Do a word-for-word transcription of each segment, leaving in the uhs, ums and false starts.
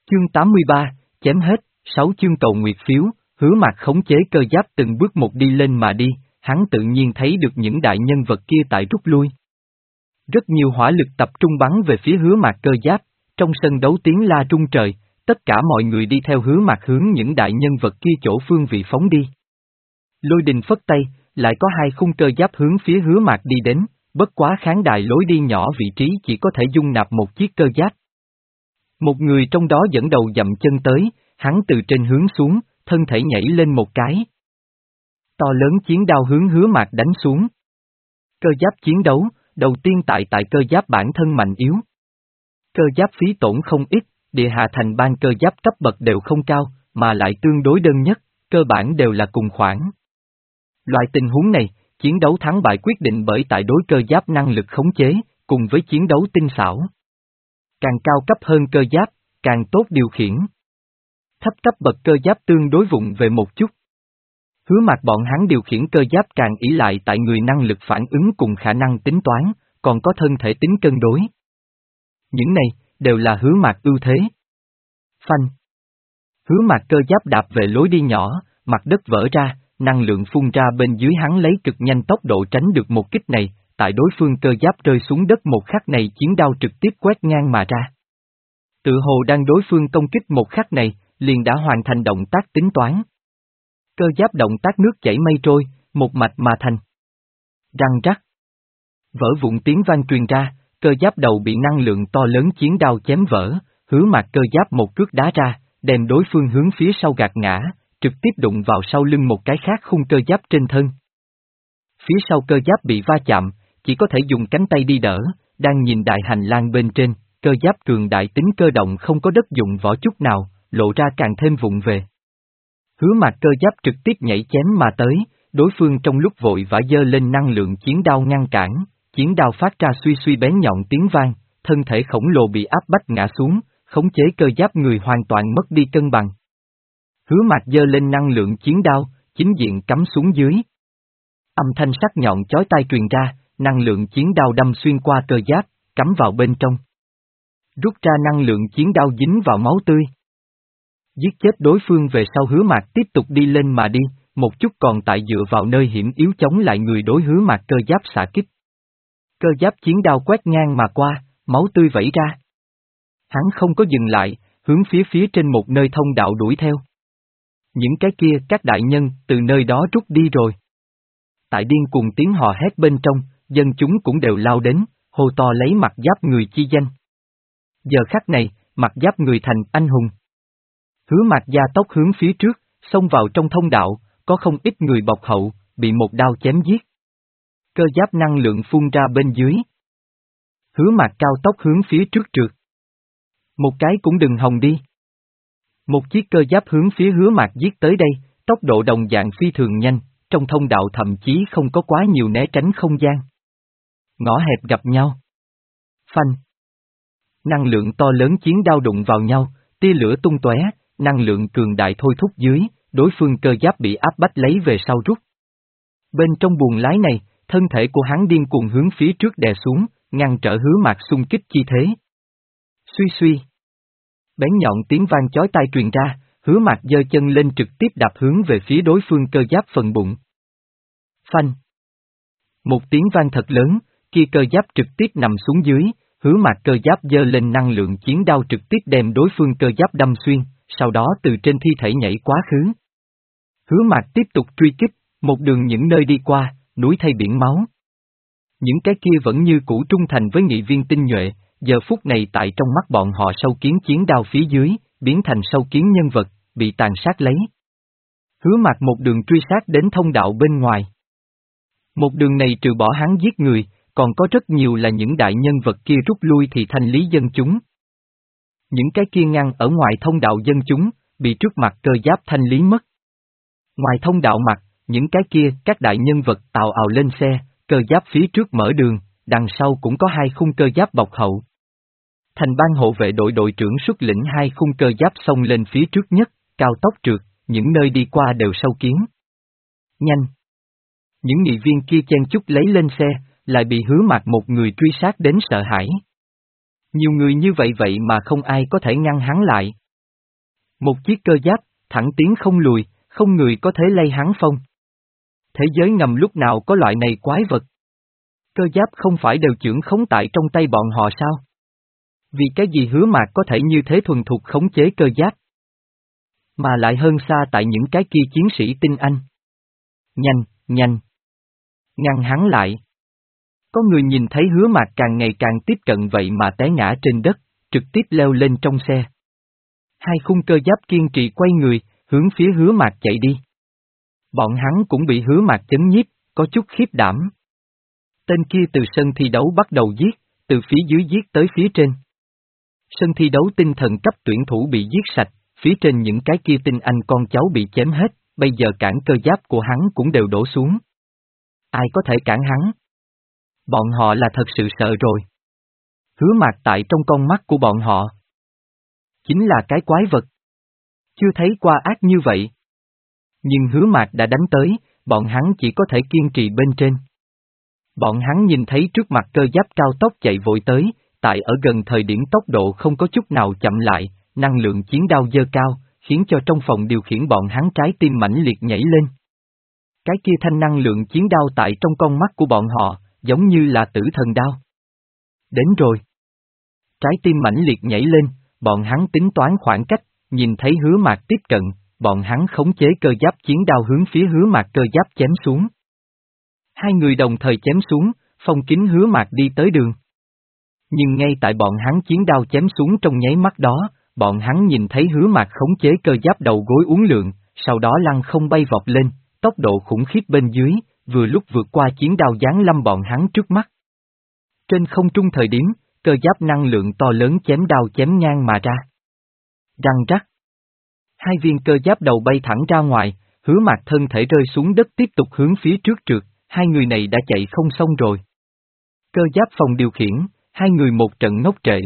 Chương tám mươi ba, chém hết, sáu chương cầu nguyệt phiếu, Hứa Mạc khống chế cơ giáp từng bước một đi lên mà đi, hắn tự nhiên thấy được những đại nhân vật kia tại rút lui. Rất nhiều hỏa lực tập trung bắn về phía Hứa Mạc cơ giáp, trong sân đấu tiếng la rung trời, tất cả mọi người đi theo Hứa Mạc hướng những đại nhân vật kia chỗ phương vị phóng đi. Lôi Đình phất tay, lại có hai khung cơ giáp hướng phía Hứa Mạc đi đến, bất quá khán đài lối đi nhỏ vị trí chỉ có thể dung nạp một chiếc cơ giáp. Một người trong đó dẫn đầu dậm chân tới, hắn từ trên hướng xuống, thân thể nhảy lên một cái. To lớn chiến đao hướng Hứa Mạc đánh xuống. Cơ giáp chiến đấu, đầu tiên tại tại cơ giáp bản thân mạnh yếu. Cơ giáp phí tổn không ít, địa hạ thành ban cơ giáp cấp bậc đều không cao, mà lại tương đối đơn nhất, cơ bản đều là cùng khoản. Loại tình huống này, chiến đấu thắng bại quyết định bởi tại đối cơ giáp năng lực khống chế, cùng với chiến đấu tinh xảo. Càng cao cấp hơn cơ giáp, càng tốt điều khiển. Thấp cấp bậc cơ giáp tương đối vụng về một chút. Hứa Mạc bọn hắn điều khiển cơ giáp càng ỷ lại tại người năng lực phản ứng cùng khả năng tính toán, còn có thân thể tính cân đối. Những này, đều là Hứa Mạc ưu thế. Phanh. Hứa Mạc cơ giáp đạp về lối đi nhỏ, mặt đất vỡ ra, năng lượng phun ra bên dưới hắn lấy cực nhanh tốc độ tránh được một kích này, tại đối phương cơ giáp rơi xuống đất một khắc này chiến đao trực tiếp quét ngang mà ra. Tự hồ đang đối phương công kích một khắc này, liền đã hoàn thành động tác tính toán. Cơ giáp động tác nước chảy mây trôi, một mạch mà thành. Răng rắc. Vỡ vụn tiếng vang truyền ra, cơ giáp đầu bị năng lượng to lớn chiến đao chém vỡ, Hứa Mạc cơ giáp một cước đá ra, đem đối phương hướng phía sau gạt ngã, trực tiếp đụng vào sau lưng một cái khác khung cơ giáp trên thân. Phía sau cơ giáp bị va chạm, chỉ có thể dùng cánh tay đi đỡ, đang nhìn đại hành lang bên trên, cơ giáp cường đại tính cơ động không có đất dụng võ chút nào, lộ ra càng thêm vụng về. Hứa Mạc cơ giáp trực tiếp nhảy chém mà tới, đối phương trong lúc vội vã giơ lên năng lượng chiến đao ngăn cản, chiến đao phát ra suy suy bén nhọn tiếng vang, thân thể khổng lồ bị áp bách ngã xuống, khống chế cơ giáp người hoàn toàn mất đi cân bằng. Hứa Mạc giơ lên năng lượng chiến đao, chính diện cắm xuống dưới. Âm thanh sắc nhọn chói tai truyền ra, năng lượng chiến đao đâm xuyên qua cơ giáp, cắm vào bên trong. Rút ra năng lượng chiến đao dính vào máu tươi. Giết chết đối phương về sau Hứa Mạc tiếp tục đi lên mà đi, một chút còn tại dựa vào nơi hiểm yếu chống lại người đối Hứa Mạc cơ giáp xạ kích. Cơ giáp chiến đao quét ngang mà qua, máu tươi vẩy ra. Hắn không có dừng lại, hướng phía phía trên một nơi thông đạo đuổi theo. Những cái kia các đại nhân từ nơi đó rút đi rồi. Tại điên cuồng tiếng hò hét bên trong, dân chúng cũng đều lao đến, hô to lấy mặt giáp người chi danh. Giờ khắc này, mặt giáp người thành anh hùng. Hứa Mạc gia tốc hướng phía trước, xông vào trong thông đạo, có không ít người bọc hậu, bị một đao chém giết. Cơ giáp năng lượng phun ra bên dưới. Hứa Mạc cao tốc hướng phía trước trượt. Một cái cũng đừng hòng đi. Một chiếc cơ giáp hướng phía Hứa Mạc giết tới đây, tốc độ đồng dạng phi thường nhanh, trong thông đạo thậm chí không có quá nhiều né tránh không gian. Ngõ hẹp gặp nhau. Phanh. Năng lượng to lớn chiến đao đụng vào nhau, tia lửa tung tóe, năng lượng cường đại thôi thúc dưới, đối phương cơ giáp bị áp bách lấy về sau rút. Bên trong buồng lái này, thân thể của hắn điên cuồng hướng phía trước đè xuống, ngăn trở Hứa Mạc xung kích chi thế. Suy suy. Bén nhọn tiếng vang chói tai truyền ra, Hứa Mạc giơ chân lên trực tiếp đạp hướng về phía đối phương cơ giáp phần bụng. Phanh. Một tiếng vang thật lớn, kia cơ giáp trực tiếp nằm xuống dưới, Hứa Mạc cơ giáp giơ lên năng lượng chiến đao trực tiếp đem đối phương cơ giáp đâm xuyên, sau đó từ trên thi thể nhảy quá khứ. Hứa Mạc tiếp tục truy kích, một đường những nơi đi qua, núi thay biển máu. Những cái kia vẫn như cũ trung thành với nghị viên tinh nhuệ, giờ phút này tại trong mắt bọn họ sâu kiến chiến đao phía dưới, biến thành sâu kiến nhân vật, bị tàn sát lấy. Hứa Mạc một đường truy sát đến thông đạo bên ngoài. Một đường này trừ bỏ hắn giết người, còn có rất nhiều là những đại nhân vật kia rút lui thì thanh lý dân chúng. Những cái kia ngăn ở ngoài thông đạo dân chúng, bị trước mặt cơ giáp thanh lý mất. Ngoài thông đạo mặt, những cái kia các đại nhân vật ào ào lên xe, cơ giáp phía trước mở đường, đằng sau cũng có hai khung cơ giáp bọc hậu. Thành ban hộ vệ đội đội trưởng xuất lĩnh hai khung cơ giáp xông lên phía trước nhất, cao tốc trượt, những nơi đi qua đều sâu kiến. Nhanh! Những nghị viên kia chen chúc lấy lên xe, lại bị Hứa Mạc một người truy sát đến sợ hãi. Nhiều người như vậy vậy mà không ai có thể ngăn hắn lại. Một chiếc cơ giáp, thẳng tiến không lùi, không người có thể lay hắn phong. Thế giới ngầm lúc nào có loại này quái vật? Cơ giáp không phải đều chưởng khống tại trong tay bọn họ sao? Vì cái gì Hứa Mạc có thể như thế thuần thục khống chế cơ giáp? Mà lại hơn xa tại những cái kia chiến sĩ tinh anh. Nhanh, nhanh. Ngăn hắn lại. Có người nhìn thấy Hứa Mạc càng ngày càng tiếp cận vậy mà té ngã trên đất, trực tiếp leo lên trong xe. Hai khung cơ giáp kiên trì quay người, hướng phía Hứa Mạc chạy đi. Bọn hắn cũng bị Hứa Mạc chấn nhiếp, có chút khiếp đảm. Tên kia từ sân thi đấu bắt đầu giết, từ phía dưới giết tới phía trên. Sân thi đấu tinh thần cấp tuyển thủ bị giết sạch, phía trên những cái kia tinh anh con cháu bị chém hết, bây giờ cản cơ giáp của hắn cũng đều đổ xuống. Ai có thể cản hắn? Bọn họ là thật sự sợ rồi. Hứa Mạc tại trong con mắt của bọn họ chính là cái quái vật. Chưa thấy qua ác như vậy. Nhưng Hứa Mạc đã đánh tới, bọn hắn chỉ có thể kiên trì bên trên. Bọn hắn nhìn thấy trước mặt cơ giáp cao tốc chạy vội tới, tại ở gần thời điểm tốc độ không có chút nào chậm lại, năng lượng chiến đao dơ cao, khiến cho trong phòng điều khiển bọn hắn trái tim mãnh liệt nhảy lên. Cái kia thanh năng lượng chiến đao tại trong con mắt của bọn họ, giống như là tử thần đao. Đến rồi. Trái tim mãnh liệt nhảy lên, bọn hắn tính toán khoảng cách, nhìn thấy Hứa Mạc tiếp cận, bọn hắn khống chế cơ giáp chiến đao hướng phía Hứa Mạc cơ giáp chém xuống. Hai người đồng thời chém xuống, phong kín Hứa Mạc đi tới đường. Nhưng ngay tại bọn hắn chiến đao chém xuống trong nháy mắt đó, bọn hắn nhìn thấy Hứa Mạc khống chế cơ giáp đầu gối uốn lượn, sau đó lăn không bay vọt lên, tốc độ khủng khiếp bên dưới, vừa lúc vượt qua chiến đao giáng lâm bọn hắn trước mắt. Trên không trung thời điểm, cơ giáp năng lượng to lớn chém đao chém ngang mà ra. Răng rắc. Hai viên cơ giáp đầu bay thẳng ra ngoài, Hứa Mạc thân thể rơi xuống đất tiếp tục hướng phía trước trượt, hai người này đã chạy không xong rồi. Cơ giáp phòng điều khiển, hai người một trận ngốc trệ.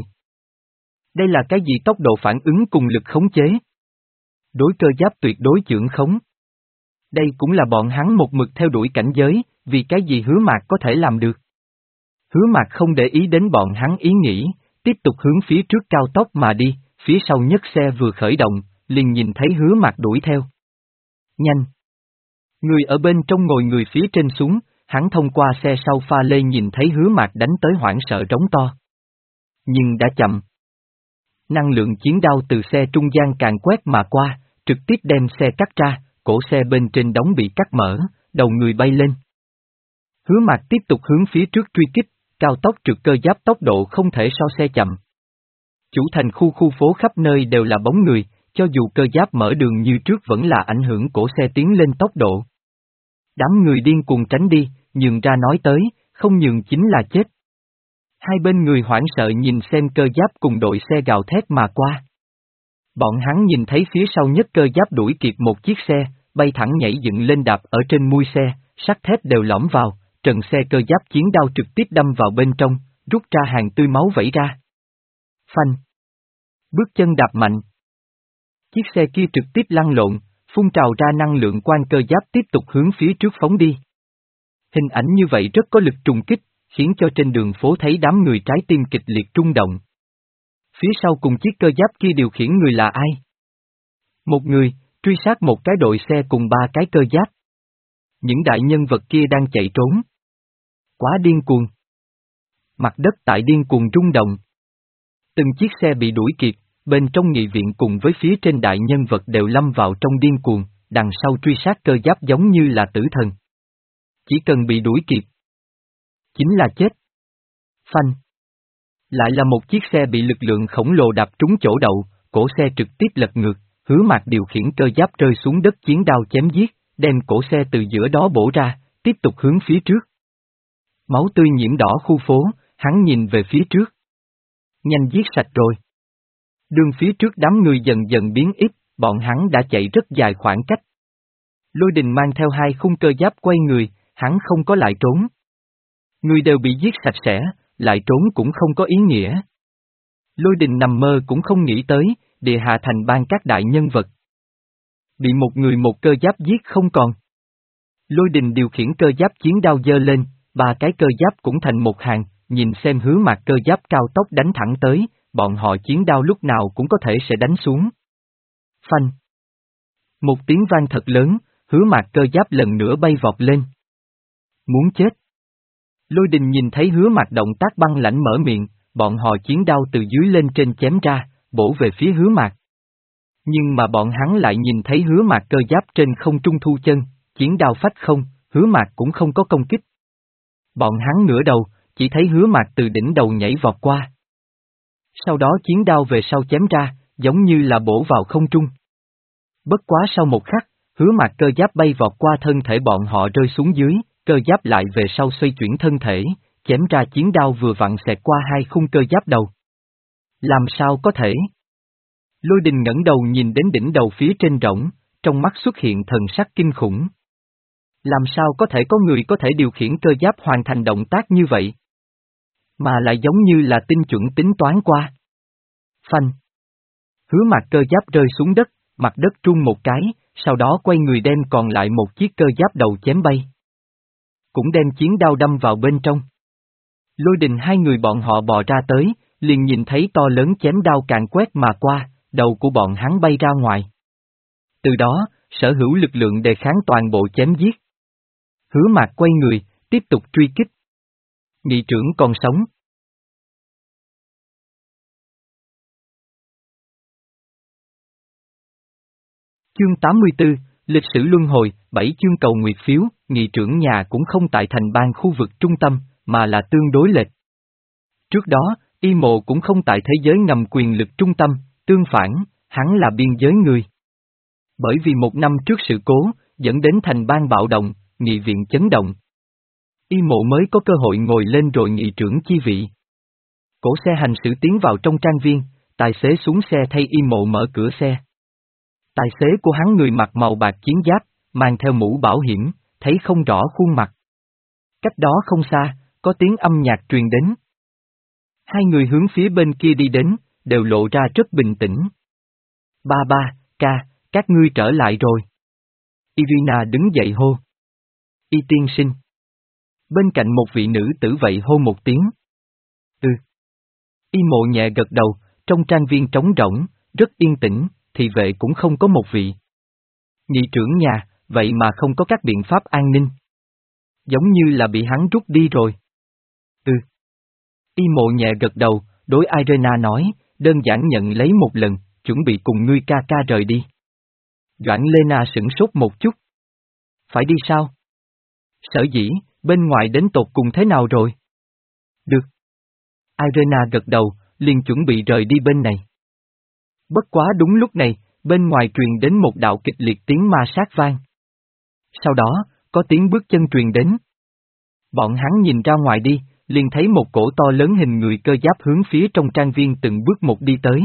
Đây là cái gì tốc độ phản ứng cùng lực khống chế? Đối cơ giáp tuyệt đối chưởng khống. Đây cũng là bọn hắn một mực theo đuổi cảnh giới, vì cái gì Hứa Mạc có thể làm được. Hứa Mạc không để ý đến bọn hắn ý nghĩ, tiếp tục hướng phía trước cao tốc mà đi, phía sau nhất xe vừa khởi động, liền nhìn thấy Hứa Mạc đuổi theo. Nhanh! Người ở bên trong ngồi người phía trên xuống, hắn thông qua xe sau pha lê nhìn thấy Hứa Mạc đánh tới hoảng sợ trống to. Nhưng đã chậm. Năng lượng chiến đao từ xe trung gian càng quét mà qua, trực tiếp đem xe cắt ra, cổ xe bên trên đóng bị cắt mở, đầu người bay lên. Hứa Mạc tiếp tục hướng phía trước truy kích, cao tốc trượt cơ giáp tốc độ không thể so xe chậm. Chủ thành khu khu phố khắp nơi đều là bóng người, cho dù cơ giáp mở đường như trước vẫn là ảnh hưởng cổ xe tiến lên tốc độ. Đám người điên cuồng tránh đi, nhường ra nói tới, không nhường chính là chết. Hai bên người hoảng sợ nhìn xem cơ giáp cùng đội xe gào thét mà qua. Bọn hắn nhìn thấy phía sau nhất cơ giáp đuổi kịp một chiếc xe, bay thẳng nhảy dựng lên đạp ở trên mui xe, sắt thép đều lõm vào, trần xe cơ giáp chiến đao trực tiếp đâm vào bên trong, rút ra hàng tươi máu vẩy ra. Phanh. Bước chân đạp mạnh. Chiếc xe kia trực tiếp lăn lộn, phun trào ra năng lượng quang cơ giáp tiếp tục hướng phía trước phóng đi. Hình ảnh như vậy rất có lực trùng kích, khiến cho trên đường phố thấy đám người trái tim kịch liệt rung động. Phía sau cùng chiếc cơ giáp kia điều khiển người là ai? Một người, truy sát một cái đội xe cùng ba cái cơ giáp. Những đại nhân vật kia đang chạy trốn. Quá điên cuồng. Mặt đất tại điên cuồng rung động. Từng chiếc xe bị đuổi kịp, bên trong nghị viện cùng với phía trên đại nhân vật đều lâm vào trong điên cuồng, đằng sau truy sát cơ giáp giống như là tử thần. Chỉ cần bị đuổi kịp, chính là chết. Phanh. Lại là một chiếc xe bị lực lượng khổng lồ đạp trúng chỗ đậu, cổ xe trực tiếp lật ngược, Hứa Mạc điều khiển cơ giáp rơi xuống đất chiến đao chém giết, đem cổ xe từ giữa đó bổ ra, tiếp tục hướng phía trước. Máu tươi nhiễm đỏ khu phố, hắn nhìn về phía trước. Nhanh giết sạch rồi. Đường phía trước đám người dần dần biến ít, bọn hắn đã chạy rất dài khoảng cách. Lôi Đình mang theo hai khung cơ giáp quay người, hắn không có lại trốn. Người đều bị giết sạch sẽ, lại trốn cũng không có ý nghĩa. Lôi Đình nằm mơ cũng không nghĩ tới, địa hạ thành ban các đại nhân vật. Bị một người một cơ giáp giết không còn. Lôi Đình điều khiển cơ giáp chiến đao giơ lên, ba cái cơ giáp cũng thành một hàng, nhìn xem Hứa Mạc cơ giáp cao tốc đánh thẳng tới, bọn họ chiến đao lúc nào cũng có thể sẽ đánh xuống. Phanh. Một tiếng vang thật lớn, Hứa Mạc Cơ Giáp lần nữa bay vọt lên. Muốn chết. Lôi Đình nhìn thấy Hứa Mạc động tác băng lãnh mở miệng, bọn họ chiến đao từ dưới lên trên chém ra, bổ về phía Hứa Mạc. Nhưng mà bọn hắn lại nhìn thấy Hứa Mạc Cơ Giáp trên không trung thu chân, chiến đao phách không, Hứa Mạc cũng không có công kích. Bọn hắn ngửa đầu, chỉ thấy Hứa Mạc từ đỉnh đầu nhảy vọt qua. Sau đó chiến đao về sau chém ra, giống như là bổ vào không trung. Bất quá sau một khắc, Hứa Mạc Cơ Giáp bay vọt qua thân thể bọn họ rơi xuống dưới, cơ giáp lại về sau xoay chuyển thân thể, chém ra chiến đao vừa vặn xẹt qua hai khung cơ giáp đầu. Làm sao có thể? Lôi Đình ngẩng đầu nhìn đến đỉnh đầu phía trên rỗng, trong mắt xuất hiện thần sắc kinh khủng. Làm sao có thể có người có thể điều khiển cơ giáp hoàn thành động tác như vậy? Mà lại giống như là tinh chuẩn tính toán qua. Phanh. Hứa Mạc Cơ Giáp rơi xuống đất, mặt đất rung một cái, sau đó quay người đem còn lại một chiếc cơ giáp đầu chém bay. Cũng đem chiến đao đâm vào bên trong. Lôi Đình hai người bọn họ bò ra tới, liền nhìn thấy to lớn chém đao càn quét mà qua, đầu của bọn hắn bay ra ngoài. Từ đó, sở hữu lực lượng đề kháng toàn bộ chém giết. Hứa Mạc quay người, tiếp tục truy kích. Nghị trưởng còn sống. Chương tám mươi tư, Lịch sử luân hồi, bảy chương cầu nguyệt phiếu, nghị trưởng nhà cũng không tại thành bang khu vực trung tâm, mà là tương đối lệch. Trước đó, Y Mộ cũng không tại thế giới ngầm quyền lực trung tâm, tương phản, hắn là biên giới người. Bởi vì một năm trước sự cố, dẫn đến thành bang bạo động, nghị viện chấn động. Y Mộ mới có cơ hội ngồi lên rồi nghị trưởng chi vị. Cổ xe hành xử tiến vào trong trang viên, tài xế xuống xe thay Y Mộ mở cửa xe. Tài xế của hắn người mặc màu bạc chiến giáp, mang theo mũ bảo hiểm, thấy không rõ khuôn mặt. Cách đó không xa, có tiếng âm nhạc truyền đến. Hai người hướng phía bên kia đi đến, đều lộ ra rất bình tĩnh. Ba ba, ca, các ngươi trở lại rồi. Irina đứng dậy hô. Y tiên sinh. Bên cạnh một vị nữ tử vậy hô một tiếng. Ừ. Y Mộ nhẹ gật đầu, trong trang viên trống rỗng, rất yên tĩnh, thị vệ cũng không có một vị. Nghị trưởng nhà, vậy mà không có các biện pháp an ninh. Giống như là bị hắn rút đi rồi. Ừ. Y Mộ nhẹ gật đầu, đối Irena nói, đơn giản nhận lấy một lần, chuẩn bị cùng ngươi ca ca rời đi. Doãn Lena sửng sốt một chút. Phải đi sao? Sở dĩ, bên ngoài đến tột cùng thế nào rồi? Được. Irena gật đầu, liền chuẩn bị rời đi bên này. Bất quá đúng lúc này, bên ngoài truyền đến một đạo kịch liệt tiếng ma sát vang. Sau đó, có tiếng bước chân truyền đến. Bọn hắn nhìn ra ngoài đi, liền thấy một cổ to lớn hình người cơ giáp hướng phía trong trang viên từng bước một đi tới.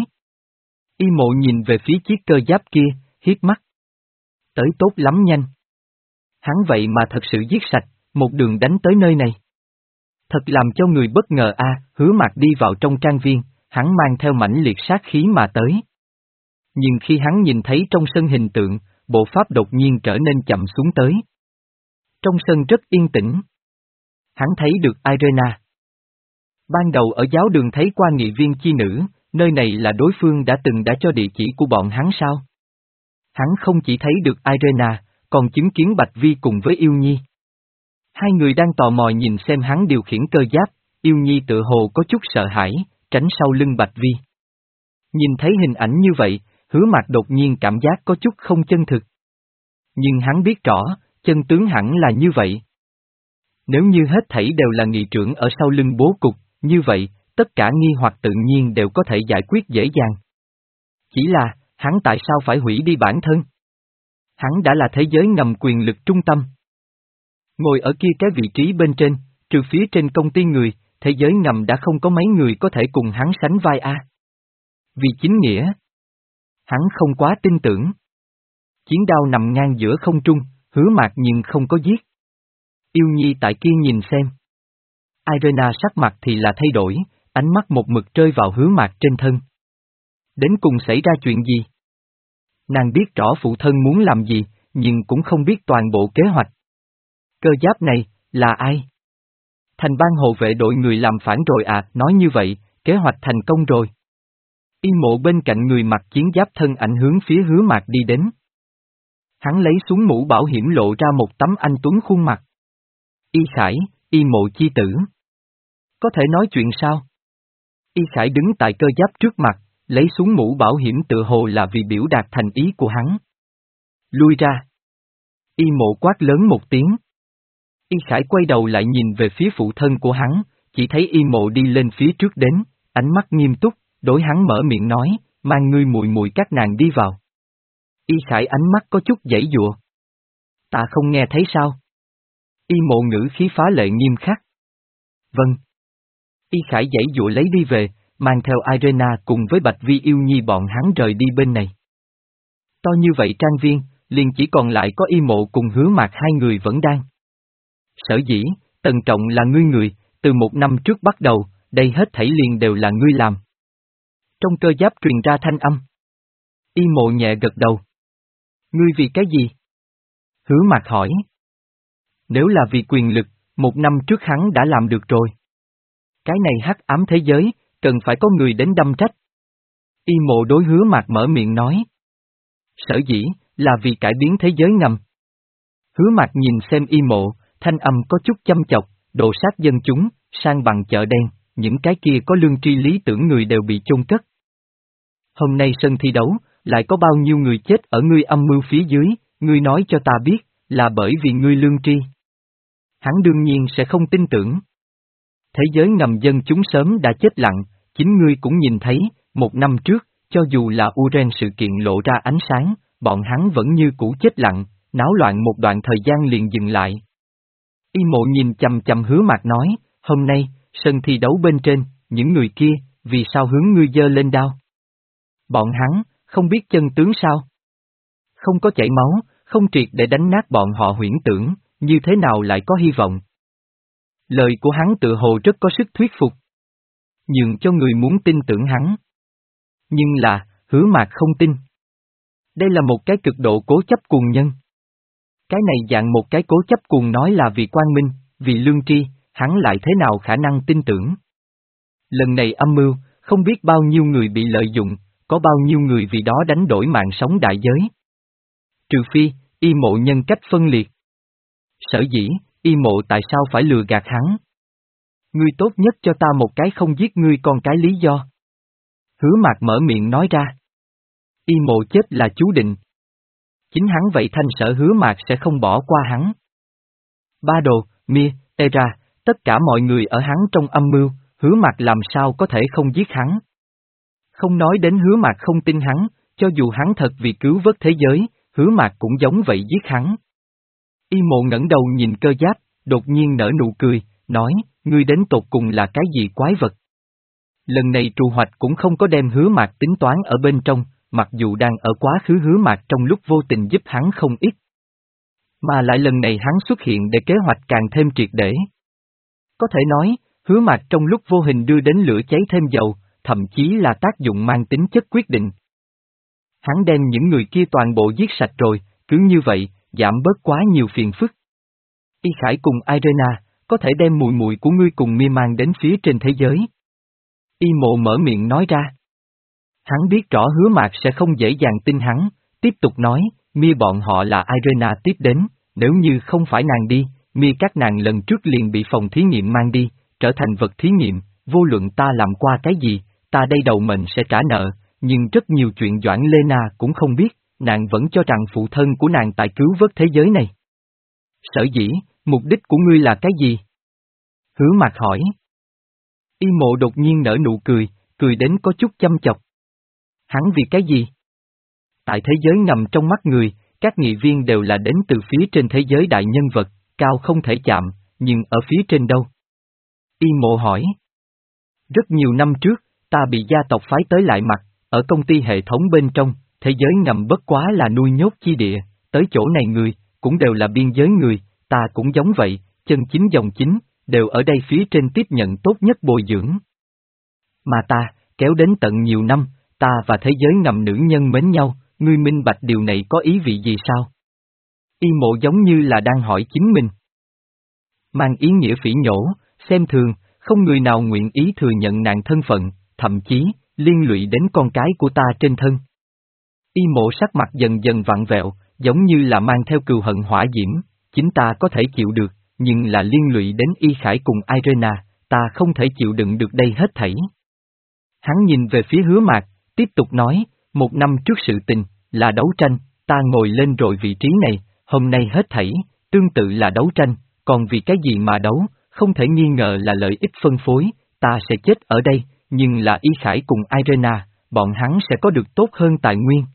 Y Mộ nhìn về phía chiếc cơ giáp kia, hiếp mắt. Tới tốt lắm nhanh. Hắn vậy mà thật sự giết sạch, một đường đánh tới nơi này. Thật làm cho người bất ngờ a. Hứa Mạc đi vào trong trang viên, hắn mang theo mãnh liệt sát khí mà tới. Nhưng khi hắn nhìn thấy trong sân hình tượng, bộ pháp đột nhiên trở nên chậm xuống tới. Trong sân rất yên tĩnh. Hắn thấy được Irena. Ban đầu ở giáo đường thấy qua nghị viên chi nữ, nơi này là đối phương đã từng đã cho địa chỉ của bọn hắn sao? Hắn không chỉ thấy được Irena, còn chứng kiến Bạch Vi cùng với Yêu Nhi. Hai người đang tò mò nhìn xem hắn điều khiển cơ giáp, Yêu Nhi tự hồ có chút sợ hãi, tránh sau lưng Bạch Vi. Nhìn thấy hình ảnh như vậy, Hứa Mạc đột nhiên cảm giác có chút không chân thực. Nhưng hắn biết rõ, chân tướng hẳn là như vậy. Nếu như hết thảy đều là nghị trưởng ở sau lưng bố cục, như vậy, tất cả nghi hoặc tự nhiên đều có thể giải quyết dễ dàng. Chỉ là, hắn tại sao phải hủy đi bản thân? Hắn đã là thế giới ngầm quyền lực trung tâm. Ngồi ở kia cái vị trí bên trên, trừ phía trên công ty người, thế giới ngầm đã không có mấy người có thể cùng hắn sánh vai a. Vì chính nghĩa. Hắn không quá tin tưởng. Chiến đao nằm ngang giữa không trung, Hứa Mạc nhưng không có giết. Yêu Nhi tại kia nhìn xem. Irena sắc mặt thì là thay đổi, ánh mắt một mực rơi vào Hứa Mạc trên thân. Đến cùng xảy ra chuyện gì? Nàng biết rõ phụ thân muốn làm gì, nhưng cũng không biết toàn bộ kế hoạch. Cơ giáp này, là ai? Thành ban hộ vệ đội người làm phản rồi à, nói như vậy, kế hoạch thành công rồi. Y Mộ bên cạnh người mặc chiến giáp thân ảnh hướng phía Hứa Mạc đi đến. Hắn lấy xuống mũ bảo hiểm lộ ra một tấm anh tuấn khuôn mặt. Y Khải, Y Mộ chi tử. Có thể nói chuyện sao? Y Khải đứng tại cơ giáp trước mặt, lấy xuống mũ bảo hiểm tự hồ là vì biểu đạt thành ý của hắn. Lui ra. Y Mộ quát lớn một tiếng. Y Khải quay đầu lại nhìn về phía phụ thân của hắn, chỉ thấy Y Mộ đi lên phía trước đến, ánh mắt nghiêm túc, đối hắn mở miệng nói, mang ngươi mùi mùi các nàng đi vào. Y Khải ánh mắt có chút giãy giụa. Ta không nghe thấy sao? Y Mộ ngữ khí phá lệ nghiêm khắc. Vâng. Y Khải giãy giụa lấy đi về, mang theo Irena cùng với Bạch Vi yêu nhi bọn hắn rời đi bên này. To như vậy trang viên, liền chỉ còn lại có Y Mộ cùng Hứa Mạc hai người vẫn đang. Sở dĩ, Tần Trọng là ngươi người, từ một năm trước bắt đầu, đây hết thảy liền đều là ngươi làm. Trong cơ giáp truyền ra thanh âm. Y Mộ nhẹ gật đầu. Ngươi vì cái gì? Hứa Mạc hỏi. Nếu là vì quyền lực, một năm trước hắn đã làm được rồi. Cái này hắc ám thế giới, cần phải có người đến đâm trách. Y Mộ đối Hứa Mạc mở miệng nói. Sở dĩ, là vì cải biến thế giới ngầm. Hứa Mạc nhìn xem Y Mộ, thanh âm có chút châm chọc, đồ sát dân chúng, sang bằng chợ đen, những cái kia có lương tri lý tưởng người đều bị chôn cất. Hôm nay sân thi đấu, lại có bao nhiêu người chết ở ngươi âm mưu phía dưới, ngươi nói cho ta biết, là bởi vì ngươi lương tri. Hắn đương nhiên sẽ không tin tưởng. Thế giới ngầm dân chúng sớm đã chết lặng, chính ngươi cũng nhìn thấy, một năm trước, cho dù là Uren sự kiện lộ ra ánh sáng, bọn hắn vẫn như cũ chết lặng, náo loạn một đoạn thời gian liền dừng lại. Y Mộ nhìn chằm chằm Hứa Mạc nói, hôm nay, sân thi đấu bên trên, những người kia, vì sao hướng ngươi giơ lên đao? Bọn hắn, không biết chân tướng sao? Không có chảy máu, không triệt để đánh nát bọn họ huyễn tưởng, như thế nào lại có hy vọng? Lời của hắn tự hồ rất có sức thuyết phục. Nhường cho người muốn tin tưởng hắn. Nhưng là, Hứa Mạc không tin. Đây là một cái cực độ cố chấp cuồng nhân. Cái này dạng một cái cố chấp cuồng nói là vì quang minh, vì lương tri, hắn lại thế nào khả năng tin tưởng. Lần này âm mưu, không biết bao nhiêu người bị lợi dụng, có bao nhiêu người vì đó đánh đổi mạng sống đại giới. Trừ phi, Y Mộ nhân cách phân liệt. Sở dĩ, Y Mộ tại sao phải lừa gạt hắn? Ngươi tốt nhất cho ta một cái không giết ngươi con cái lý do. Hứa Mạc mở miệng nói ra. Y Mộ chết là chú định. Chính hắn vậy thanh sở Hứa Mạc sẽ không bỏ qua hắn. Ba Đồ, Mia, Era, tất cả mọi người ở hắn trong âm mưu, Hứa Mạc làm sao có thể không giết hắn. Không nói đến Hứa Mạc không tin hắn, cho dù hắn thật vì cứu vớt thế giới, Hứa Mạc cũng giống vậy giết hắn. Y Mộ ngẩng đầu nhìn cơ giáp, đột nhiên nở nụ cười, nói, ngươi đến tột cùng là cái gì quái vật? Lần này trù hoạch cũng không có đem Hứa Mạc tính toán ở bên trong, mặc dù đang ở quá khứ Hứa Mạc trong lúc vô tình giúp hắn không ít. Mà lại lần này hắn xuất hiện để kế hoạch càng thêm triệt để. Có thể nói, Hứa Mạc trong lúc vô hình đưa đến lửa cháy thêm dầu, thậm chí là tác dụng mang tính chất quyết định. Hắn đem những người kia toàn bộ giết sạch rồi, cứ như vậy, giảm bớt quá nhiều phiền phức. Y Khải cùng Irena, có thể đem mùi mùi của ngươi cùng Mia mang đến phía trên thế giới. Y Mộ mở miệng nói ra. Hắn biết rõ Hứa Mạc sẽ không dễ dàng tin hắn, tiếp tục nói, Mia bọn họ là Irena tiếp đến, nếu như không phải nàng đi, Mia các nàng lần trước liền bị phòng thí nghiệm mang đi, trở thành vật thí nghiệm, vô luận ta làm qua cái gì, ta đây đầu mệnh sẽ trả nợ, nhưng rất nhiều chuyện Doãn Lena cũng không biết, nàng vẫn cho rằng phụ thân của nàng tại cứu vớt thế giới này. Sở dĩ, mục đích của ngươi là cái gì? Hứa Mạc hỏi. Y Mộ đột nhiên nở nụ cười, cười đến có chút châm chọc. Hắn vì cái gì? Tại thế giới ngầm trong mắt người, các nghị viên đều là đến từ phía trên thế giới đại nhân vật, cao không thể chạm, nhưng ở phía trên đâu? Y Mộ hỏi. Rất nhiều năm trước, ta bị gia tộc phái tới lại mặt, ở công ty hệ thống bên trong, thế giới ngầm bất quá là nuôi nhốt chi địa, tới chỗ này người, cũng đều là biên giới người, ta cũng giống vậy, chân chính dòng chính, đều ở đây phía trên tiếp nhận tốt nhất bồi dưỡng. Mà ta, kéo đến tận nhiều năm, ta và thế giới ngầm nữ nhân mến nhau, ngươi minh bạch điều này có ý vị gì sao? Y Mộ giống như là đang hỏi chính mình. Mang ý nghĩa phỉ nhổ, xem thường, không người nào nguyện ý thừa nhận nàng thân phận, thậm chí, liên lụy đến con cái của ta trên thân. Y Mộ sắc mặt dần dần vặn vẹo, giống như là mang theo cừu hận hỏa diễm, chính ta có thể chịu được, nhưng là liên lụy đến Y Khải cùng Irena, ta không thể chịu đựng được đây hết thảy. Hắn nhìn về phía Hứa Mạc, tiếp tục nói, một năm trước sự tình, là đấu tranh, ta ngồi lên rồi vị trí này, hôm nay hết thảy, tương tự là đấu tranh, còn vì cái gì mà đấu, không thể nghi ngờ là lợi ích phân phối, ta sẽ chết ở đây, nhưng là Y Khải cùng Irena, bọn hắn sẽ có được tốt hơn tài nguyên.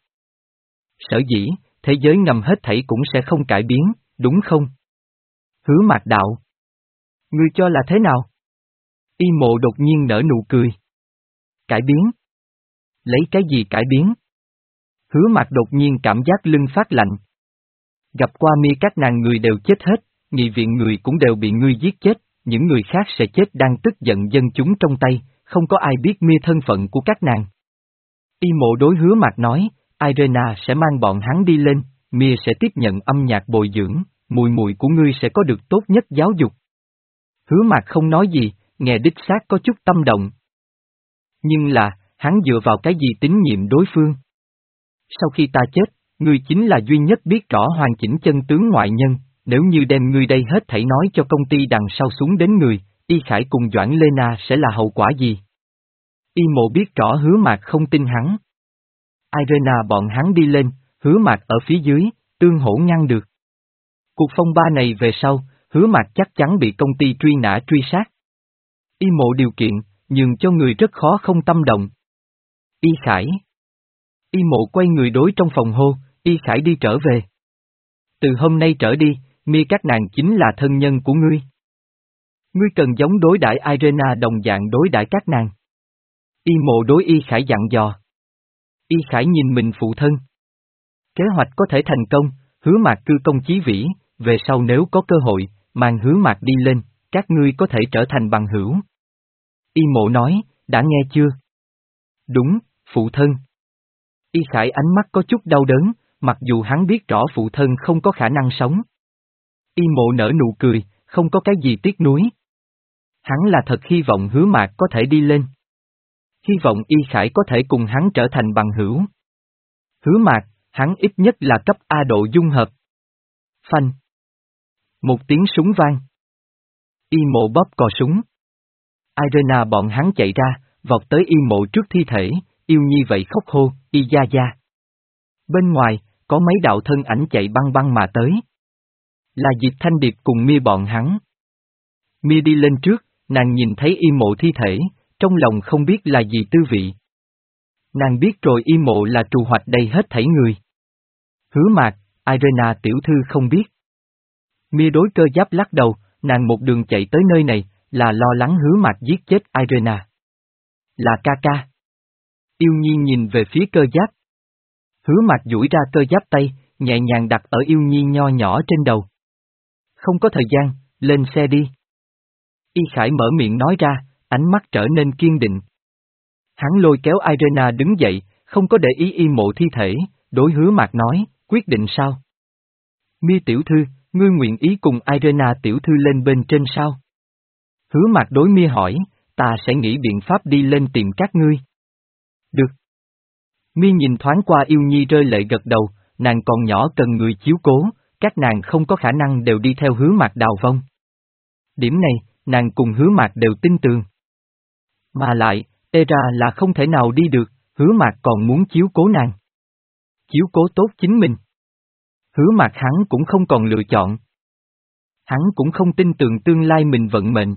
Sở dĩ, thế giới ngầm hết thảy cũng sẽ không cải biến, đúng không? Hứa Mạc đạo. Ngươi cho là thế nào? Y Mộ đột nhiên nở nụ cười. Cải biến? Lấy cái gì cải biến? Hứa Mạc đột nhiên cảm giác lưng phát lạnh. Gặp qua mi các nàng người đều chết hết, nghị viện người cũng đều bị ngươi giết chết, những người khác sẽ chết đang tức giận dân chúng trong tay, không có ai biết mi thân phận của các nàng. Y Mộ đối Hứa Mạc nói, Irena sẽ mang bọn hắn đi lên, Mia sẽ tiếp nhận âm nhạc bồi dưỡng, mùi mùi của ngươi sẽ có được tốt nhất giáo dục. Hứa Mạc không nói gì, nghe đích xác có chút tâm động. Nhưng là, hắn dựa vào cái gì tín nhiệm đối phương? Sau khi ta chết, ngươi chính là duy nhất biết rõ hoàn chỉnh chân tướng ngoại nhân, nếu như đem ngươi đây hết thảy nói cho công ty đằng sau xuống đến người, Y Khải cùng Doãn Lê Na sẽ là hậu quả gì? Y Mộ biết rõ Hứa Mạc không tin hắn. Irena bọn hắn đi lên, Hứa Mạc ở phía dưới, tương hỗ ngăn được. Cuộc phong ba này về sau, Hứa Mạc chắc chắn bị công ty truy nã truy sát. Y Mộ điều kiện, nhường cho người rất khó không tâm động. Y Khải. Y Mộ quay người đối trong phòng hô, Y Khải đi trở về. Từ hôm nay trở đi, mi các nàng chính là thân nhân của ngươi. Ngươi cần giống đối đãi Irena đồng dạng đối đãi các nàng. Y Mộ đối Y Khải dặn dò. Y Khải nhìn mình phụ thân. Kế hoạch có thể thành công, Hứa Mạc cư công chí vĩ, về sau nếu có cơ hội, mang Hứa Mạc đi lên, các ngươi có thể trở thành bằng hữu. Y Mộ nói, đã nghe chưa? Đúng, phụ thân. Y Khải ánh mắt có chút đau đớn, mặc dù hắn biết rõ phụ thân không có khả năng sống. Y Mộ nở nụ cười, không có cái gì tiếc nuối. Hắn là thật hy vọng Hứa Mạc có thể đi lên. Hy vọng Y Khải có thể cùng hắn trở thành bằng hữu. Hứa Mạc, hắn ít nhất là cấp A độ dung hợp. Phanh. Một tiếng súng vang. Y Mộ bóp cò súng. Irena bọn hắn chạy ra, vọt tới Y Mộ trước thi thể, yêu nhi vậy khóc hô, Y gia gia. Bên ngoài, có mấy đạo thân ảnh chạy băng băng mà tới. Là Diệp Thanh Điệp cùng Mia bọn hắn. Mia đi lên trước, nàng nhìn thấy Y Mộ thi thể, trong lòng không biết là gì tư vị. Nàng biết rồi Y Mộ là trù hoạch đây hết thảy người. Hứa Mạc, Irena tiểu thư không biết. Mia đối cơ giáp lắc đầu, nàng một đường chạy tới nơi này, là lo lắng Hứa Mạc giết chết Irena. Là ca ca. Yêu Nhi nhìn về phía cơ giáp. Hứa Mạc duỗi ra cơ giáp tay, nhẹ nhàng đặt ở Yêu Nhi nho nhỏ trên đầu. Không có thời gian, lên xe đi. Y Khải mở miệng nói ra, ánh mắt trở nên kiên định. Hắn lôi kéo Irena đứng dậy, không có để ý Y Mộ thi thể, đối Hứa Mạc nói, quyết định sao? Mia tiểu thư, ngươi nguyện ý cùng Irena tiểu thư lên bên trên sao? Hứa Mạc đối Mia hỏi, ta sẽ nghĩ biện pháp đi lên tìm các ngươi. Được. Mia nhìn thoáng qua Yêu Nhi rơi lệ gật đầu, nàng còn nhỏ cần người chiếu cố, các nàng không có khả năng đều đi theo Hứa Mạc đào vong. Điểm này, nàng cùng Hứa Mạc đều tin tưởng. Mà lại, e ra là không thể nào đi được, Hứa Mạc còn muốn chiếu cố nàng. Chiếu cố tốt chính mình. Hứa Mạc hắn cũng không còn lựa chọn. Hắn cũng không tin tưởng tương lai mình vận mệnh.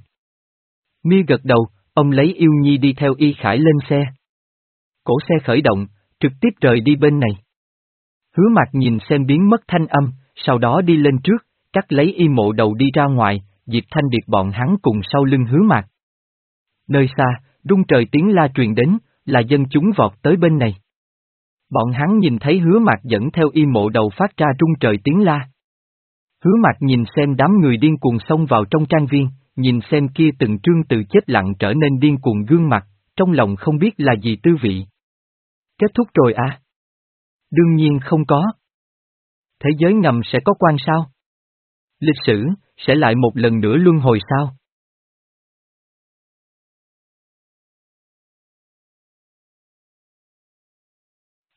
Mia gật đầu, ông lấy Yêu Nhi đi theo Y Khải lên xe. Cổ xe khởi động, trực tiếp rời đi bên này. Hứa Mạc nhìn xem biến mất thanh âm, sau đó đi lên trước, cắt lấy Y Mộ đầu đi ra ngoài, Diệp Thanh Điệp bọn hắn cùng sau lưng Hứa Mạc. Nơi xa, rung trời tiếng la truyền đến, là dân chúng vọt tới bên này. Bọn hắn nhìn thấy Hứa Mạc dẫn theo Y Mộ đầu phát ra rung trời tiếng la. Hứa Mạc nhìn xem đám người điên cuồng xông vào trong trang viên, nhìn xem kia từng trương từ chết lặng trở nên điên cuồng gương mặt, trong lòng không biết là gì tư vị. Kết thúc rồi à? Đương nhiên không có. Thế giới ngầm sẽ có quan sao? Lịch sử, sẽ lại một lần nữa luân hồi sao?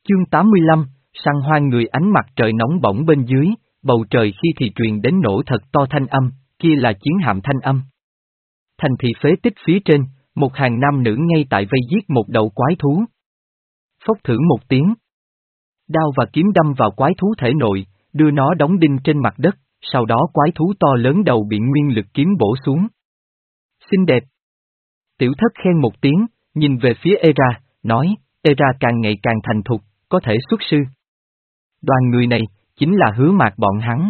Chương tám mươi lăm, săn hoang người. Ánh mặt trời nóng bỏng bên dưới, bầu trời khi thì truyền đến nổ thật to thanh âm, kia là chiến hạm thanh âm. Thành thị phế tích phía trên, một hàng nam nữ ngay tại vây giết một đầu quái thú. Phốc thử một tiếng. Đao và kiếm đâm vào quái thú thể nội, đưa nó đóng đinh trên mặt đất, sau đó quái thú to lớn đầu bị nguyên lực kiếm bổ xuống. Xinh đẹp. Tiểu thất khen một tiếng, nhìn về phía Era, nói, Era càng ngày càng thành thục, có thể xuất sư. Đoàn người này, chính là Hứa Mạc bọn hắn.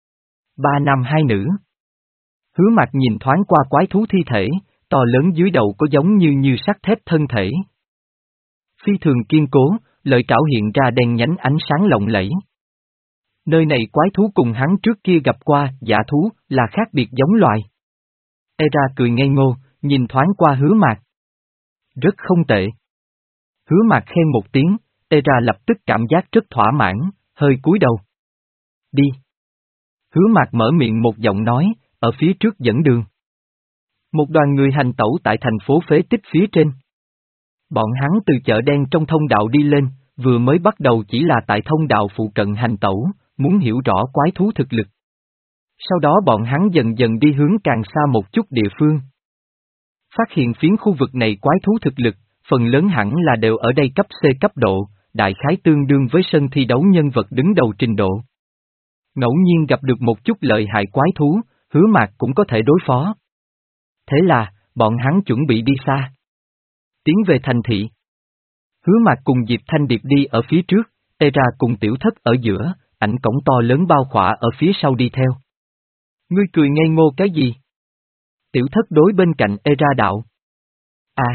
Ba nam hai nữ. Hứa Mạc nhìn thoáng qua quái thú thi thể, to lớn dưới đầu có giống như như sắt thép thân thể. Phi thường kiên cố, lợi trảo hiện ra đen nhánh ánh sáng lộng lẫy. Nơi này quái thú cùng hắn trước kia gặp qua, dã thú, là khác biệt giống loài. Era cười ngây ngô, nhìn thoáng qua Hứa Mạc. Rất không tệ. Hứa Mạc khen một tiếng, Era lập tức cảm giác rất thỏa mãn, hơi cúi đầu. Đi. Hứa Mạc mở miệng một giọng nói, ở phía trước dẫn đường. Một đoàn người hành tẩu tại thành phố phế tích phía trên. Bọn hắn từ chợ đen trong thông đạo đi lên, vừa mới bắt đầu chỉ là tại thông đạo phụ cận hành tẩu, muốn hiểu rõ quái thú thực lực. Sau đó bọn hắn dần dần đi hướng càng xa một chút địa phương. Phát hiện phiến khu vực này quái thú thực lực, phần lớn hẳn là đều ở đây cấp C cấp độ, đại khái tương đương với sân thi đấu nhân vật đứng đầu trình độ. Ngẫu nhiên gặp được một chút lợi hại quái thú, Hứa Mạc cũng có thể đối phó. Thế là, bọn hắn chuẩn bị đi xa. Tiến về thành thị. Hứa Mạc cùng Diệp Thanh Điệp đi ở phía trước, Era cùng Tiểu Thất ở giữa, ảnh cổng to lớn bao khỏa ở phía sau đi theo. Ngươi cười ngây ngô cái gì? Tiểu Thất đối bên cạnh Era đạo. À!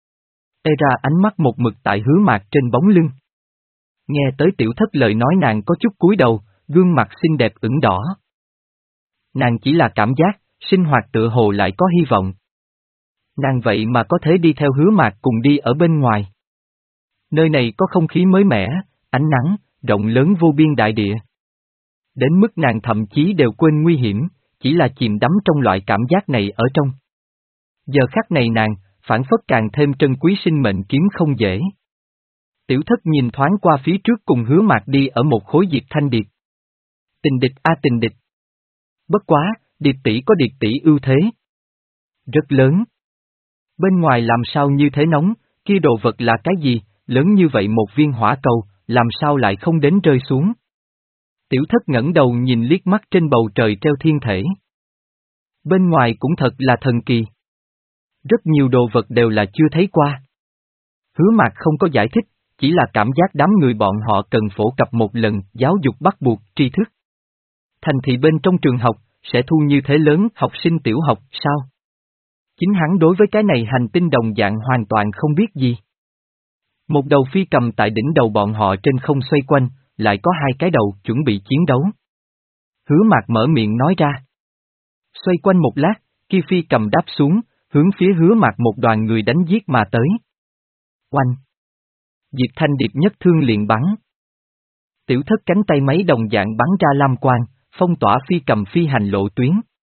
Era ánh mắt một mực tại Hứa Mạc trên bóng lưng. Nghe tới Tiểu Thất lời nói nàng có chút cúi đầu, gương mặt xinh đẹp ửng đỏ. Nàng chỉ là cảm giác, sinh hoạt tựa hồ lại có hy vọng. Nàng vậy mà có thể đi theo Hứa Mạc cùng đi ở bên ngoài. Nơi này có không khí mới mẻ, ánh nắng, rộng lớn vô biên đại địa. Đến mức nàng thậm chí đều quên nguy hiểm, chỉ là chìm đắm trong loại cảm giác này ở trong. Giờ khắc này nàng, phản phất càng thêm trân quý sinh mệnh kiếm không dễ. Tiểu Thất nhìn thoáng qua phía trước cùng Hứa Mạc đi ở một khối Diệp Thanh Điệp. Tình địch a tình địch. Bất quá, Điệp tỷ có Điệp tỷ ưu thế. Rất lớn. Bên ngoài làm sao như thế nóng, kia đồ vật là cái gì, lớn như vậy một viên hỏa cầu, làm sao lại không đến rơi xuống. Tiểu Thất ngẩng đầu nhìn liếc mắt trên bầu trời treo thiên thể. Bên ngoài cũng thật là thần kỳ. Rất nhiều đồ vật đều là chưa thấy qua. Hứa Mạc không có giải thích, chỉ là cảm giác đám người bọn họ cần phổ cập một lần giáo dục bắt buộc tri thức. Thành thị bên trong trường học, sẽ thu như thế lớn học sinh tiểu học, sao? Chính hắn đối với cái này hành tinh đồng dạng hoàn toàn không biết gì. Một đầu phi cầm tại đỉnh đầu bọn họ trên không xoay quanh, lại có hai cái đầu chuẩn bị chiến đấu. Hứa Mạc mở miệng nói ra. Xoay quanh một lát, kia phi cầm đáp xuống, hướng phía Hứa Mạc một đoàn người đánh giết mà tới. Oanh! Diệp Thanh Điệp nhất thương liền bắn. Tiểu Thất cánh tay máy đồng dạng bắn ra lam quang, phong tỏa phi cầm phi hành lộ tuyến.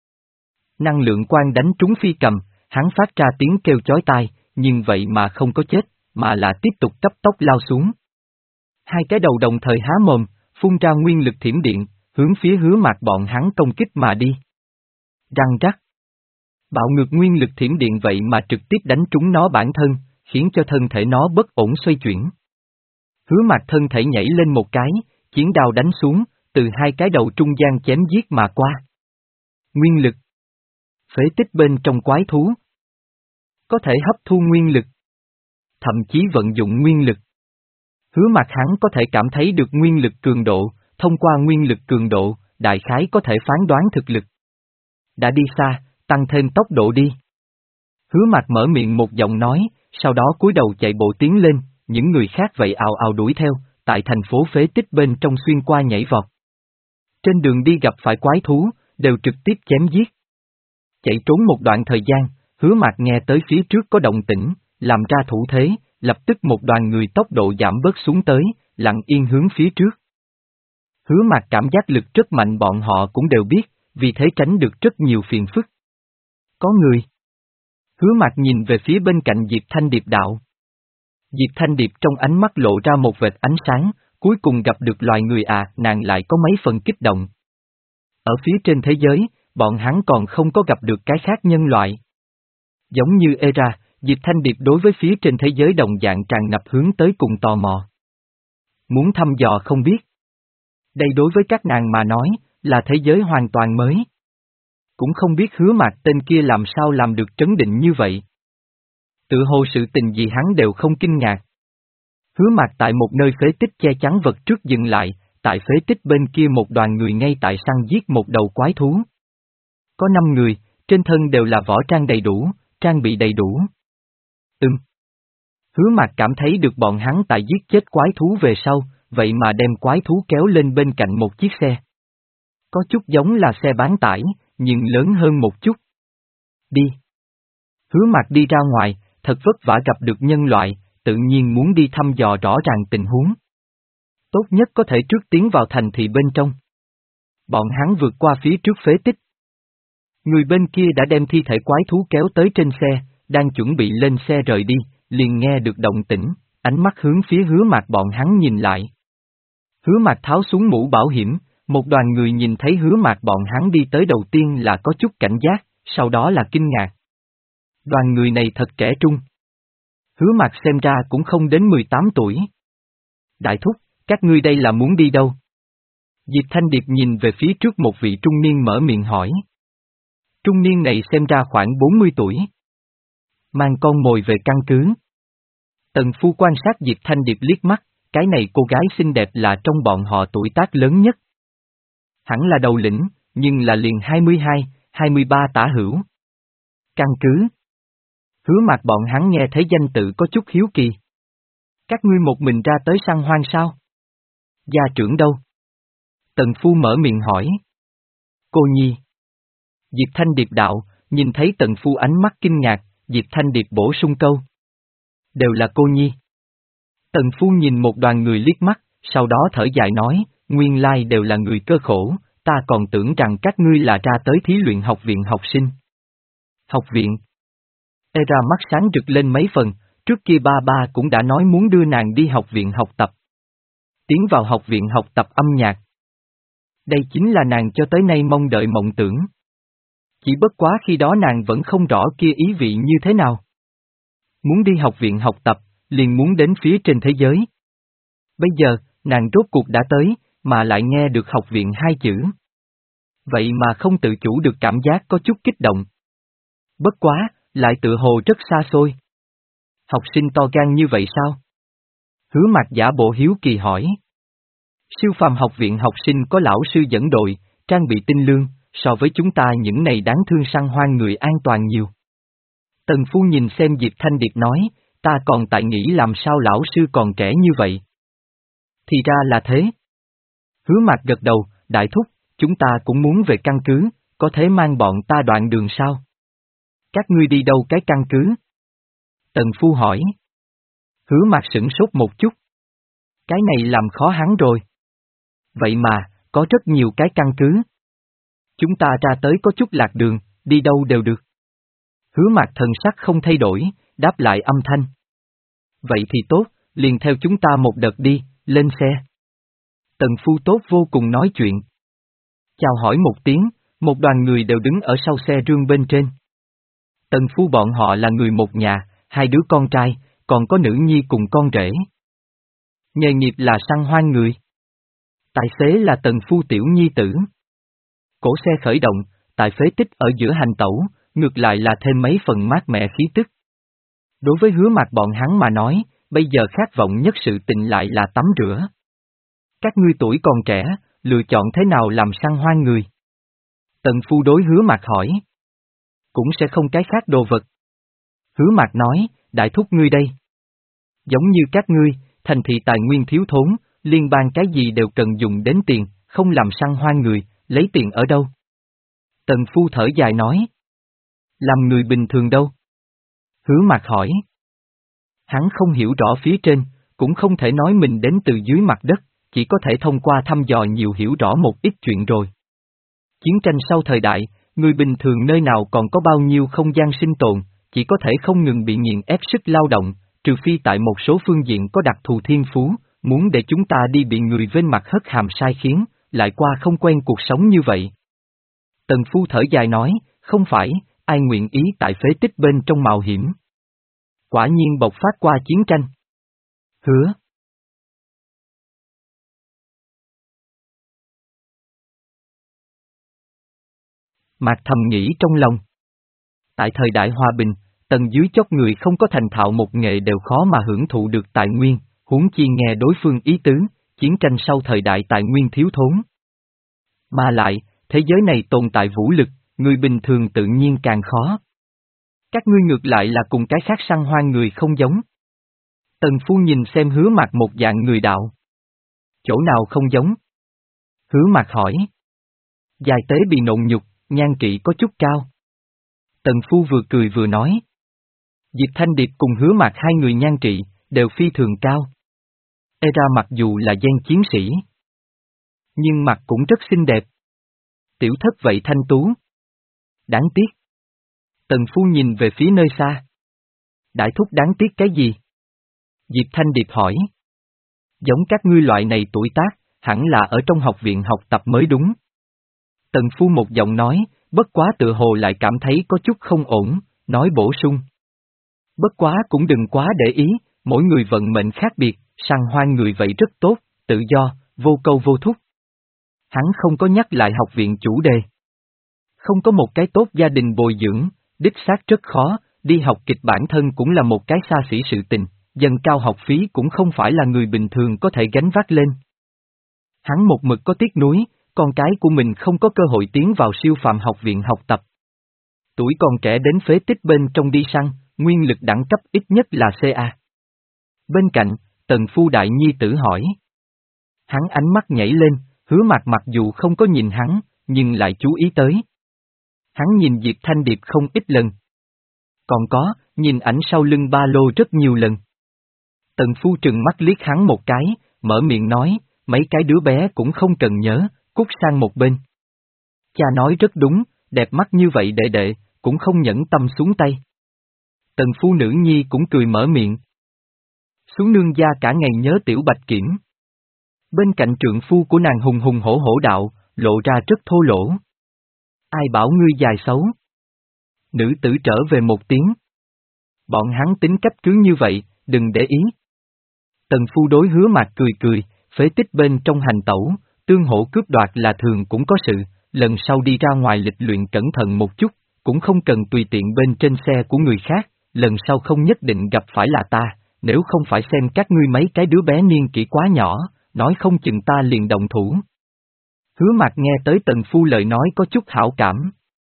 Năng lượng quang đánh trúng phi cầm, hắn phát ra tiếng kêu chói tai, nhưng vậy mà không có chết, mà là tiếp tục cấp tốc lao xuống. Hai cái đầu đồng thời há mồm, phun ra nguyên lực thiểm điện, hướng phía Hứa Mạc bọn hắn công kích mà đi. Răng rắc. Bạo ngược nguyên lực thiểm điện vậy mà trực tiếp đánh trúng nó bản thân, khiến cho thân thể nó bất ổn xoay chuyển. Hứa Mạc thân thể nhảy lên một cái, chiến đao đánh xuống, từ hai cái đầu trung gian chém giết mà qua. Nguyên lực. Phế tích bên trong quái thú. Có thể hấp thu nguyên lực. Thậm chí vận dụng nguyên lực. Hứa Mạc hắn có thể cảm thấy được nguyên lực cường độ, thông qua nguyên lực cường độ, đại khái có thể phán đoán thực lực. Đã đi xa, tăng thêm tốc độ đi. Hứa Mạc mở miệng một giọng nói, sau đó cúi đầu chạy bộ tiến lên, những người khác vậy ào ào đuổi theo, tại thành phố phế tích bên trong xuyên qua nhảy vọt. Trên đường đi gặp phải quái thú, đều trực tiếp chém giết. Chạy trốn một đoạn thời gian, Hứa Mạc nghe tới phía trước có động tĩnh, làm ra thủ thế, lập tức một đoàn người tốc độ giảm bớt xuống tới, lặng yên hướng phía trước. Hứa Mạc cảm giác lực rất mạnh bọn họ cũng đều biết, vì thế tránh được rất nhiều phiền phức. Có người. Hứa Mạc nhìn về phía bên cạnh Diệp Thanh Điệp đạo. Diệp Thanh Điệp trong ánh mắt lộ ra một vệt ánh sáng, cuối cùng gặp được loài người à, nàng lại có mấy phần kích động. Ở phía trên thế giới, bọn hắn còn không có gặp được cái khác nhân loại. Giống như Era, Diệp Thanh Điệp đối với phía trên thế giới đồng dạng tràn ngập hướng tới cùng tò mò. Muốn thăm dò không biết. Đây đối với các nàng mà nói, là thế giới hoàn toàn mới. Cũng không biết Hứa Mạc tên kia làm sao làm được trấn định như vậy. Tự hồ sự tình gì hắn đều không kinh ngạc. Hứa Mạc tại một nơi phế tích che chắn vật trước dừng lại, tại phế tích bên kia một đoàn người ngay tại săn giết một đầu quái thú. Có năm người, trên thân đều là võ trang đầy đủ, trang bị đầy đủ. Ừm. Hứa Mạc cảm thấy được bọn hắn tại giết chết quái thú về sau, vậy mà đem quái thú kéo lên bên cạnh một chiếc xe. Có chút giống là xe bán tải, nhưng lớn hơn một chút. Đi. Hứa Mạc đi ra ngoài, thật vất vả gặp được nhân loại, tự nhiên muốn đi thăm dò rõ ràng tình huống. Tốt nhất có thể trước tiến vào thành thị bên trong. Bọn hắn vượt qua phía trước phế tích. Người bên kia đã đem thi thể quái thú kéo tới trên xe, đang chuẩn bị lên xe rời đi, liền nghe được động tĩnh, ánh mắt hướng phía Hứa Mạc bọn hắn nhìn lại. Hứa Mạc tháo xuống mũ bảo hiểm, một đoàn người nhìn thấy Hứa Mạc bọn hắn đi tới đầu tiên là có chút cảnh giác, sau đó là kinh ngạc. Đoàn người này thật trẻ trung. Hứa Mạc xem ra cũng không đến mười tám tuổi. Đại thúc, các ngươi đây là muốn đi đâu? Diệp Thanh Điệp nhìn về phía trước một vị trung niên mở miệng hỏi. Trung niên này xem ra khoảng bốn mươi tuổi. Mang con mồi về căn cứ. Tần Phu quan sát Diệp Thanh Điệp liếc mắt, cái này cô gái xinh đẹp là trong bọn họ tuổi tác lớn nhất. Hẳn là đầu lĩnh, nhưng là liền hai mươi hai, hai mươi ba tả hữu. Căn cứ. Hứa Mạc bọn hắn nghe thấy danh tự có chút hiếu kỳ. Các ngươi một mình ra tới săn hoang sao? Gia trưởng đâu? Tần Phu mở miệng hỏi. Cô nhi. Diệp Thanh Điệp đạo, nhìn thấy Tần Phu ánh mắt kinh ngạc, Diệp Thanh Điệp bổ sung câu. Đều là cô nhi. Tần Phu nhìn một đoàn người liếc mắt, sau đó thở dài nói, nguyên lai đều là người cơ khổ, ta còn tưởng rằng các ngươi là ra tới thí luyện học viện học sinh. Học viện. Era mắt sáng rực lên mấy phần, trước kia ba ba cũng đã nói muốn đưa nàng đi học viện học tập. Tiến vào học viện học tập âm nhạc. Đây chính là nàng cho tới nay mong đợi mộng tưởng. Chỉ bất quá khi đó nàng vẫn không rõ kia ý vị như thế nào. Muốn đi học viện học tập, liền muốn đến phía trên thế giới. Bây giờ, nàng rốt cuộc đã tới, mà lại nghe được học viện hai chữ. Vậy mà không tự chủ được cảm giác có chút kích động. Bất quá, lại tự hồ rất xa xôi. Học sinh to gan như vậy sao? Hứa Mạc giả bộ hiếu kỳ hỏi. Siêu phàm học viện học sinh có lão sư dẫn đội, trang bị tinh lương, so với chúng ta những này đáng thương săn hoang người an toàn nhiều. Tần Phu nhìn xem Diệp Thanh Điệp nói, ta còn tại nghĩ làm sao lão sư còn trẻ như vậy. Thì ra là thế. Hứa Mạc gật đầu, đại thúc, chúng ta cũng muốn về căn cứ, có thể mang bọn ta đoạn đường sao? Các ngươi đi đâu cái căn cứ? Tần Phu hỏi. Hứa Mạc sửng sốt một chút. Cái này làm khó hắn rồi. Vậy mà, có rất nhiều cái căn cứ. Chúng ta ra tới có chút lạc đường, đi đâu đều được. Hứa Mạc thần sắc không thay đổi, đáp lại âm thanh. Vậy thì tốt, liền theo chúng ta một đợt đi, lên xe. Tần Phu tốt vô cùng nói chuyện. Chào hỏi một tiếng, một đoàn người đều đứng ở sau xe rương bên trên. Tần Phu bọn họ là người một nhà, hai đứa con trai, còn có nữ nhi cùng con rể. Nghề nghiệp là săn hoang người. Tài xế là Tần Phu tiểu nhi tử. Cổ xe khởi động, tại phế tích ở giữa hành tẩu, ngược lại là thêm mấy phần mát mẻ khí tức. Đối với Hứa Mạc bọn hắn mà nói, bây giờ khát vọng nhất sự tình lại là tắm rửa. Các ngươi tuổi còn trẻ, lựa chọn thế nào làm săn hoang người? Tần Phu đối Hứa Mạc hỏi. Cũng sẽ không cái khác đồ vật. Hứa Mạc nói, đại thúc ngươi đây. Giống như các ngươi, thành thị tài nguyên thiếu thốn, liên bang cái gì đều cần dùng đến tiền, không làm săn hoang người, lấy tiền ở đâu? Tần Phu thở dài nói. Làm người bình thường đâu? Hứa Mạc hỏi. Hắn không hiểu rõ phía trên, cũng không thể nói mình đến từ dưới mặt đất, chỉ có thể thông qua thăm dò nhiều hiểu rõ một ít chuyện rồi. Chiến tranh sau thời đại, người bình thường nơi nào còn có bao nhiêu không gian sinh tồn, chỉ có thể không ngừng bị nghiền ép sức lao động, trừ phi tại một số phương diện có đặc thù thiên phú, muốn để chúng ta đi bị người bên mặt hất hàm sai khiến, lại qua không quen cuộc sống như vậy. Tần Phu thở dài nói, không phải, ai nguyện ý tại phế tích bên trong mạo hiểm. Quả nhiên bộc phát qua chiến tranh. Hứa. Mạc thầm nghĩ trong lòng. Tại thời đại hòa bình, tầng dưới chót người không có thành thạo một nghệ đều khó mà hưởng thụ được tài nguyên, huống chi nghe đối phương ý tứ, chiến tranh sau thời đại tài nguyên thiếu thốn. Mà lại, thế giới này tồn tại vũ lực, người bình thường tự nhiên càng khó. Các ngươi ngược lại là cùng cái khác săn hoang người không giống. Tần Phu nhìn xem Hứa Mạc một dạng người đạo. Chỗ nào không giống? Hứa Mạc hỏi. Dài tế bị nộn nhục, nhan trị có chút cao. Tần Phu vừa cười vừa nói. Diệp Thanh Điệp cùng Hứa Mạc hai người nhan trị, đều phi thường cao. E ra mặc dù là gen chiến sĩ, nhưng mặt cũng rất xinh đẹp. Tiểu thất vậy thanh tú. Đáng tiếc. Tần Phu nhìn về phía nơi xa. Đại thúc đáng tiếc cái gì? Diệp Thanh Điệp hỏi. Giống các ngươi loại này tuổi tác, hẳn là ở trong học viện học tập mới đúng. Tần Phu một giọng nói, bất quá tự hồ lại cảm thấy có chút không ổn, nói bổ sung. Bất quá cũng đừng quá để ý, mỗi người vận mệnh khác biệt, săn hoang người vậy rất tốt, tự do, vô câu vô thúc. Hắn không có nhắc lại học viện chủ đề. Không có một cái tốt gia đình bồi dưỡng, đích xác rất khó, đi học kịch bản thân cũng là một cái xa xỉ sự tình, dần cao học phí cũng không phải là người bình thường có thể gánh vác lên. Hắn một mực có tiếc nuối, con cái của mình không có cơ hội tiến vào siêu phàm học viện học tập. Tuổi còn trẻ đến phế tích bên trong đi săn, nguyên lực đẳng cấp ít nhất là xê a. Bên cạnh, Tần Phu đại nhi tử hỏi. Hắn ánh mắt nhảy lên, Hứa Mạc mặc dù không có nhìn hắn, nhưng lại chú ý tới. Hắn nhìn Diệp Thanh Điệp không ít lần. Còn có, nhìn ảnh sau lưng ba lô rất nhiều lần. Tần Phu trừng mắt liếc hắn một cái, mở miệng nói, mấy cái đứa bé cũng không cần nhớ, cút sang một bên. Cha nói rất đúng, đẹp mắt như vậy đệ đệ, cũng không nhẫn tâm xuống tay. Tần Phu nữ nhi cũng cười mở miệng. Xuống nương gia cả ngày nhớ tiểu bạch kiểm. Bên cạnh trượng phu của nàng hùng hùng hổ hổ đạo, lộ ra rất thô lỗ. Ai bảo ngươi dài xấu? Nữ tử trở về một tiếng. Bọn hắn tính cách cứ như vậy, đừng để ý. Tần Phu đối Hứa Mạc cười cười, phế tích bên trong hành tẩu, tương hỗ cướp đoạt là thường cũng có sự, lần sau đi ra ngoài lịch luyện cẩn thận một chút, cũng không cần tùy tiện bên trên xe của người khác, lần sau không nhất định gặp phải là ta, nếu không phải xem các ngươi mấy cái đứa bé niên kỷ quá nhỏ, nói không chừng ta liền động thủ. Hứa Mạc nghe tới Tần Phu lời nói có chút hảo cảm.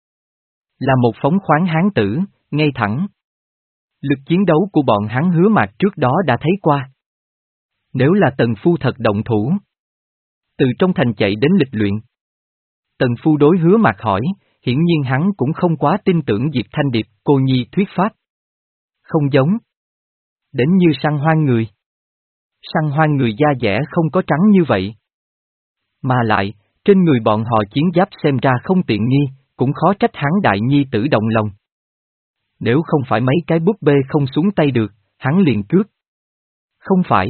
Là một phóng khoáng hán tử, ngay thẳng. Lực chiến đấu của bọn hắn Hứa Mạc trước đó đã thấy qua. Nếu là Tần Phu thật động thủ, từ trong thành chạy đến lịch luyện. Tần Phu đối Hứa Mạc hỏi, hiển nhiên hắn cũng không quá tin tưởng Diệp Thanh Điệp, cô nhi thuyết pháp. Không giống. Đến như săn hoang người. Săn hoang người da dẻ không có trắng như vậy. Mà lại, trên người bọn họ chiến giáp xem ra không tiện nghi, cũng khó trách hắn đại nhi tử động lòng. Nếu không phải mấy cái búp bê không xuống tay được, hắn liền cướp. Không phải.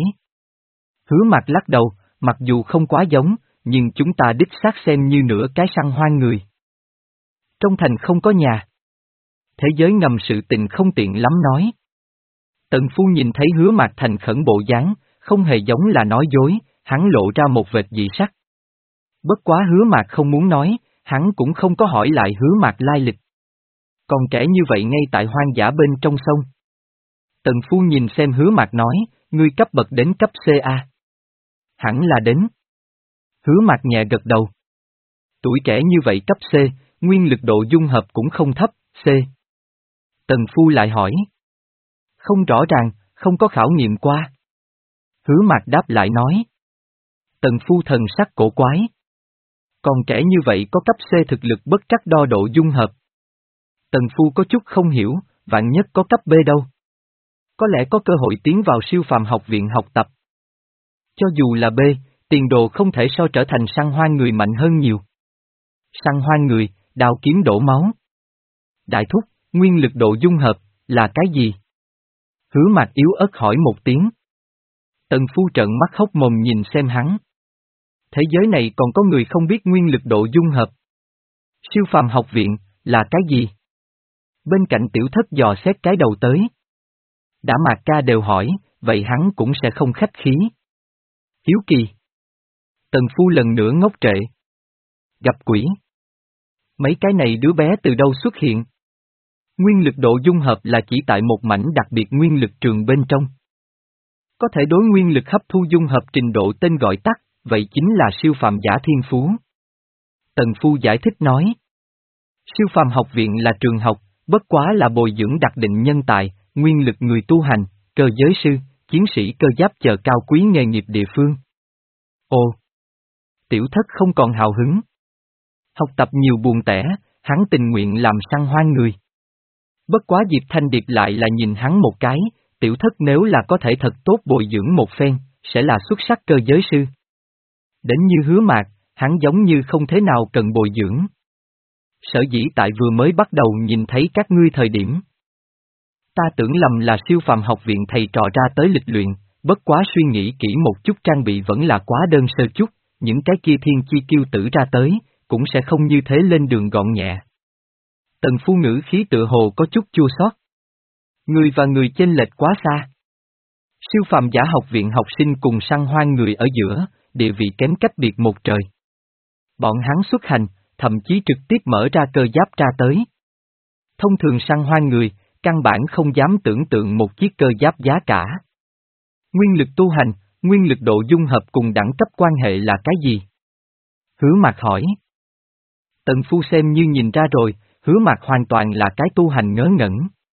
Hứa Mạc lắc đầu, mặc dù không quá giống, nhưng chúng ta đích xác xem như nửa cái săn hoang người. Trong thành không có nhà. Thế giới ngầm sự tình không tiện lắm nói. Tần Phu nhìn thấy Hứa Mạc thành khẩn bộ dáng, không hề giống là nói dối, hắn lộ ra một vệt dị sắc. Bất quá Hứa Mạc không muốn nói, hắn cũng không có hỏi lại Hứa Mạc lai lịch. Còn trẻ như vậy ngay tại hoang dã bên trong sông. Tần Phu nhìn xem Hứa Mạc nói, ngươi cấp bậc đến cấp xê a. Hẳn là đến. Hứa Mạc nhẹ gật đầu. Tuổi trẻ như vậy cấp C, nguyên lực độ dung hợp cũng không thấp, C. Tần Phu lại hỏi. Không rõ ràng, không có khảo nghiệm qua. Hứa Mạc đáp lại nói. Tần Phu thần sắc cổ quái. Còn trẻ như vậy có cấp C thực lực bất trắc đo độ dung hợp. Tần Phu có chút không hiểu, vạn nhất có cấp B đâu. Có lẽ có cơ hội tiến vào siêu phàm học viện học tập. Cho dù là B, tiền đồ không thể so trở thành săn hoang người mạnh hơn nhiều. Săn hoang người, đao kiếm đổ máu. Đại thúc, nguyên lực độ dung hợp, là cái gì? Hứa Mạc yếu ớt hỏi một tiếng. Tần Phu trợn mắt hốc mồm nhìn xem hắn. Thế giới này còn có người không biết nguyên lực độ dung hợp. Siêu phàm học viện, là cái gì? Bên cạnh tiểu thất dò xét cái đầu tới. Đã Mạc ca đều hỏi, vậy hắn cũng sẽ không khách khí. Hiếu kỳ. Tần Phu lần nữa ngốc trệ. Gặp quỷ. Mấy cái này đứa bé từ đâu xuất hiện? Nguyên lực độ dung hợp là chỉ tại một mảnh đặc biệt nguyên lực trường bên trong. Có thể đối nguyên lực hấp thu dung hợp trình độ tên gọi tắt, vậy chính là siêu phàm giả thiên phú. Tần Phu giải thích nói. Siêu phàm học viện là trường học, bất quá là bồi dưỡng đặc định nhân tài, nguyên lực người tu hành, cơ giới sư, chiến sĩ cơ giáp chờ cao quý nghề nghiệp địa phương. Ồ! Tiểu thất không còn hào hứng. Học tập nhiều buồn tẻ, hắn tình nguyện làm săn hoang người. Bất quá Diệp Thanh Điệp lại là nhìn hắn một cái, tiểu thất nếu là có thể thật tốt bồi dưỡng một phen, sẽ là xuất sắc cơ giới sư. Đến như Hứa Mạc, hắn giống như không thế nào cần bồi dưỡng. Sở dĩ tại vừa mới bắt đầu nhìn thấy các ngươi thời điểm. Ta tưởng lầm là siêu phàm học viện thầy trò ra tới lịch luyện, bất quá suy nghĩ kỹ một chút trang bị vẫn là quá đơn sơ chút, những cái kia thiên chi kiêu tử ra tới, cũng sẽ không như thế lên đường gọn nhẹ. Tần Phu ngữ khí tựa hồ có chút chua xót. Người và người chênh lệch quá xa. Siêu phàm giả học viện học sinh cùng săn hoang người ở giữa, địa vị kém cách biệt một trời. Bọn hắn xuất hành, thậm chí trực tiếp mở ra cơ giáp ra tới. Thông thường săn hoang người, căn bản không dám tưởng tượng một chiếc cơ giáp giá cả. Nguyên lực tu hành, nguyên lực độ dung hợp cùng đẳng cấp quan hệ là cái gì? Hứa Mạc hỏi. Tần Phu xem như nhìn ra rồi, Hứa Mạc hoàn toàn là cái tu hành ngớ ngẩn.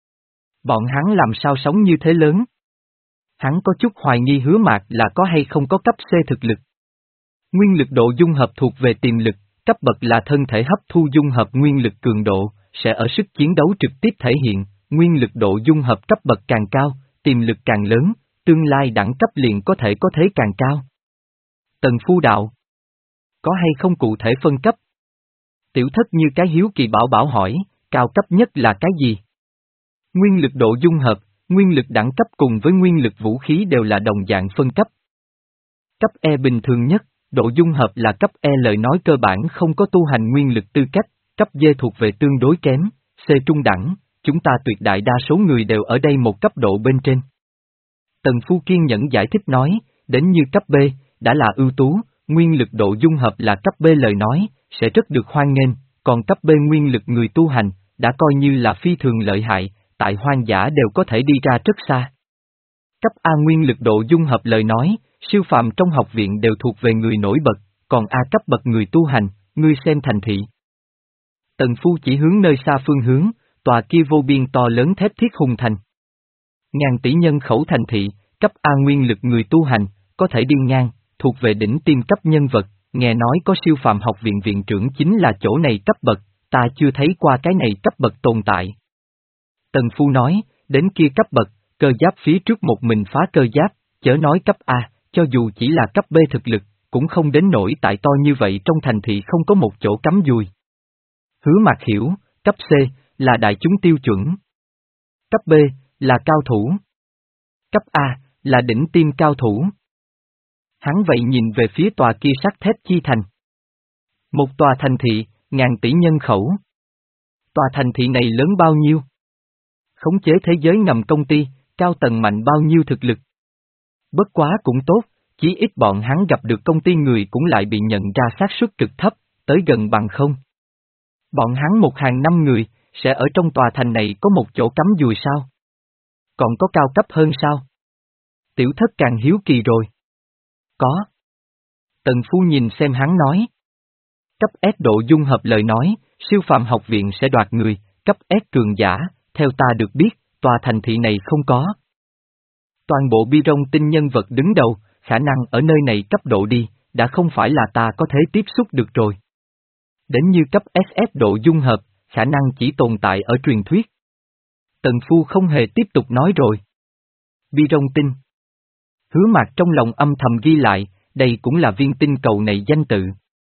Bọn hắn làm sao sống như thế lớn? Hắn có chút hoài nghi Hứa Mạc là có hay không có cấp C thực lực. Nguyên lực độ dung hợp thuộc về tiềm lực, cấp bậc là thân thể hấp thu dung hợp nguyên lực cường độ, sẽ ở sức chiến đấu trực tiếp thể hiện, nguyên lực độ dung hợp cấp bậc càng cao, tiềm lực càng lớn, tương lai đẳng cấp liền có thể có thế càng cao. Tần Phu đạo. Có hay không cụ thể phân cấp? Tiểu thất như cái hiếu kỳ bảo bảo hỏi, cao cấp nhất là cái gì? Nguyên lực độ dung hợp, nguyên lực đẳng cấp cùng với nguyên lực vũ khí đều là đồng dạng phân cấp. Cấp E bình thường nhất, độ dung hợp là cấp E lời nói cơ bản không có tu hành nguyên lực tư cách, cấp D thuộc về tương đối kém, C trung đẳng, chúng ta tuyệt đại đa số người đều ở đây một cấp độ bên trên. Tần Phu kiên nhẫn giải thích nói, đến như cấp B, đã là ưu tú, nguyên lực độ dung hợp là cấp B lời nói, sẽ rất được hoan nghênh, còn cấp B nguyên lực người tu hành, đã coi như là phi thường lợi hại, tại hoang dã đều có thể đi ra rất xa. Cấp A nguyên lực độ dung hợp lời nói, siêu phàm trong học viện đều thuộc về người nổi bật, còn A cấp bậc người tu hành, ngươi xem thành thị. Tần Phu chỉ hướng nơi xa phương hướng, tòa kia vô biên to lớn thép thiết hùng thành. Ngàn tỷ nhân khẩu thành thị, cấp A nguyên lực người tu hành, có thể đi ngang, thuộc về đỉnh tiêm cấp nhân vật, nghe nói có siêu phàm học viện viện trưởng chính là chỗ này cấp bậc, ta chưa thấy qua cái này cấp bậc tồn tại. Tần Phu nói, đến kia cấp bậc, cơ giáp phía trước một mình phá cơ giáp, chớ nói cấp A, cho dù chỉ là cấp B thực lực, cũng không đến nổi tại to như vậy trong thành thị không có một chỗ cắm dùi. Hứa Mạc hiểu, cấp C, là đại chúng tiêu chuẩn. Cấp B, là cao thủ. Cấp A, là đỉnh tiêm cao thủ. Hắn vậy nhìn về phía tòa kia sắt thép chi thành. Một tòa thành thị, ngàn tỷ nhân khẩu. Tòa thành thị này lớn bao nhiêu? Khống chế thế giới ngầm công ty, cao tầng mạnh bao nhiêu thực lực? Bất quá cũng tốt, chí ít bọn hắn gặp được công ty người cũng lại bị nhận ra xác suất cực thấp, tới gần bằng không. Bọn hắn một hàng năm người, sẽ ở trong tòa thành này có một chỗ cắm dùi sao? Còn có cao cấp hơn sao? Tiểu thất càng hiếu kỳ rồi. Có. Tần Phu nhìn xem hắn nói. Cấp S độ dung hợp lời nói, siêu phàm học viện sẽ đoạt người, cấp S cường giả, theo ta được biết, tòa thành thị này không có. Toàn bộ bi rong tinh nhân vật đứng đầu, khả năng ở nơi này cấp độ đi, đã không phải là ta có thể tiếp xúc được rồi. Đến như cấp ét ép độ dung hợp, khả năng chỉ tồn tại ở truyền thuyết. Tần Phu không hề tiếp tục nói rồi. Bi rong tinh. Hứa Mạc trong lòng âm thầm ghi lại, đây cũng là viên tinh cầu này danh tự.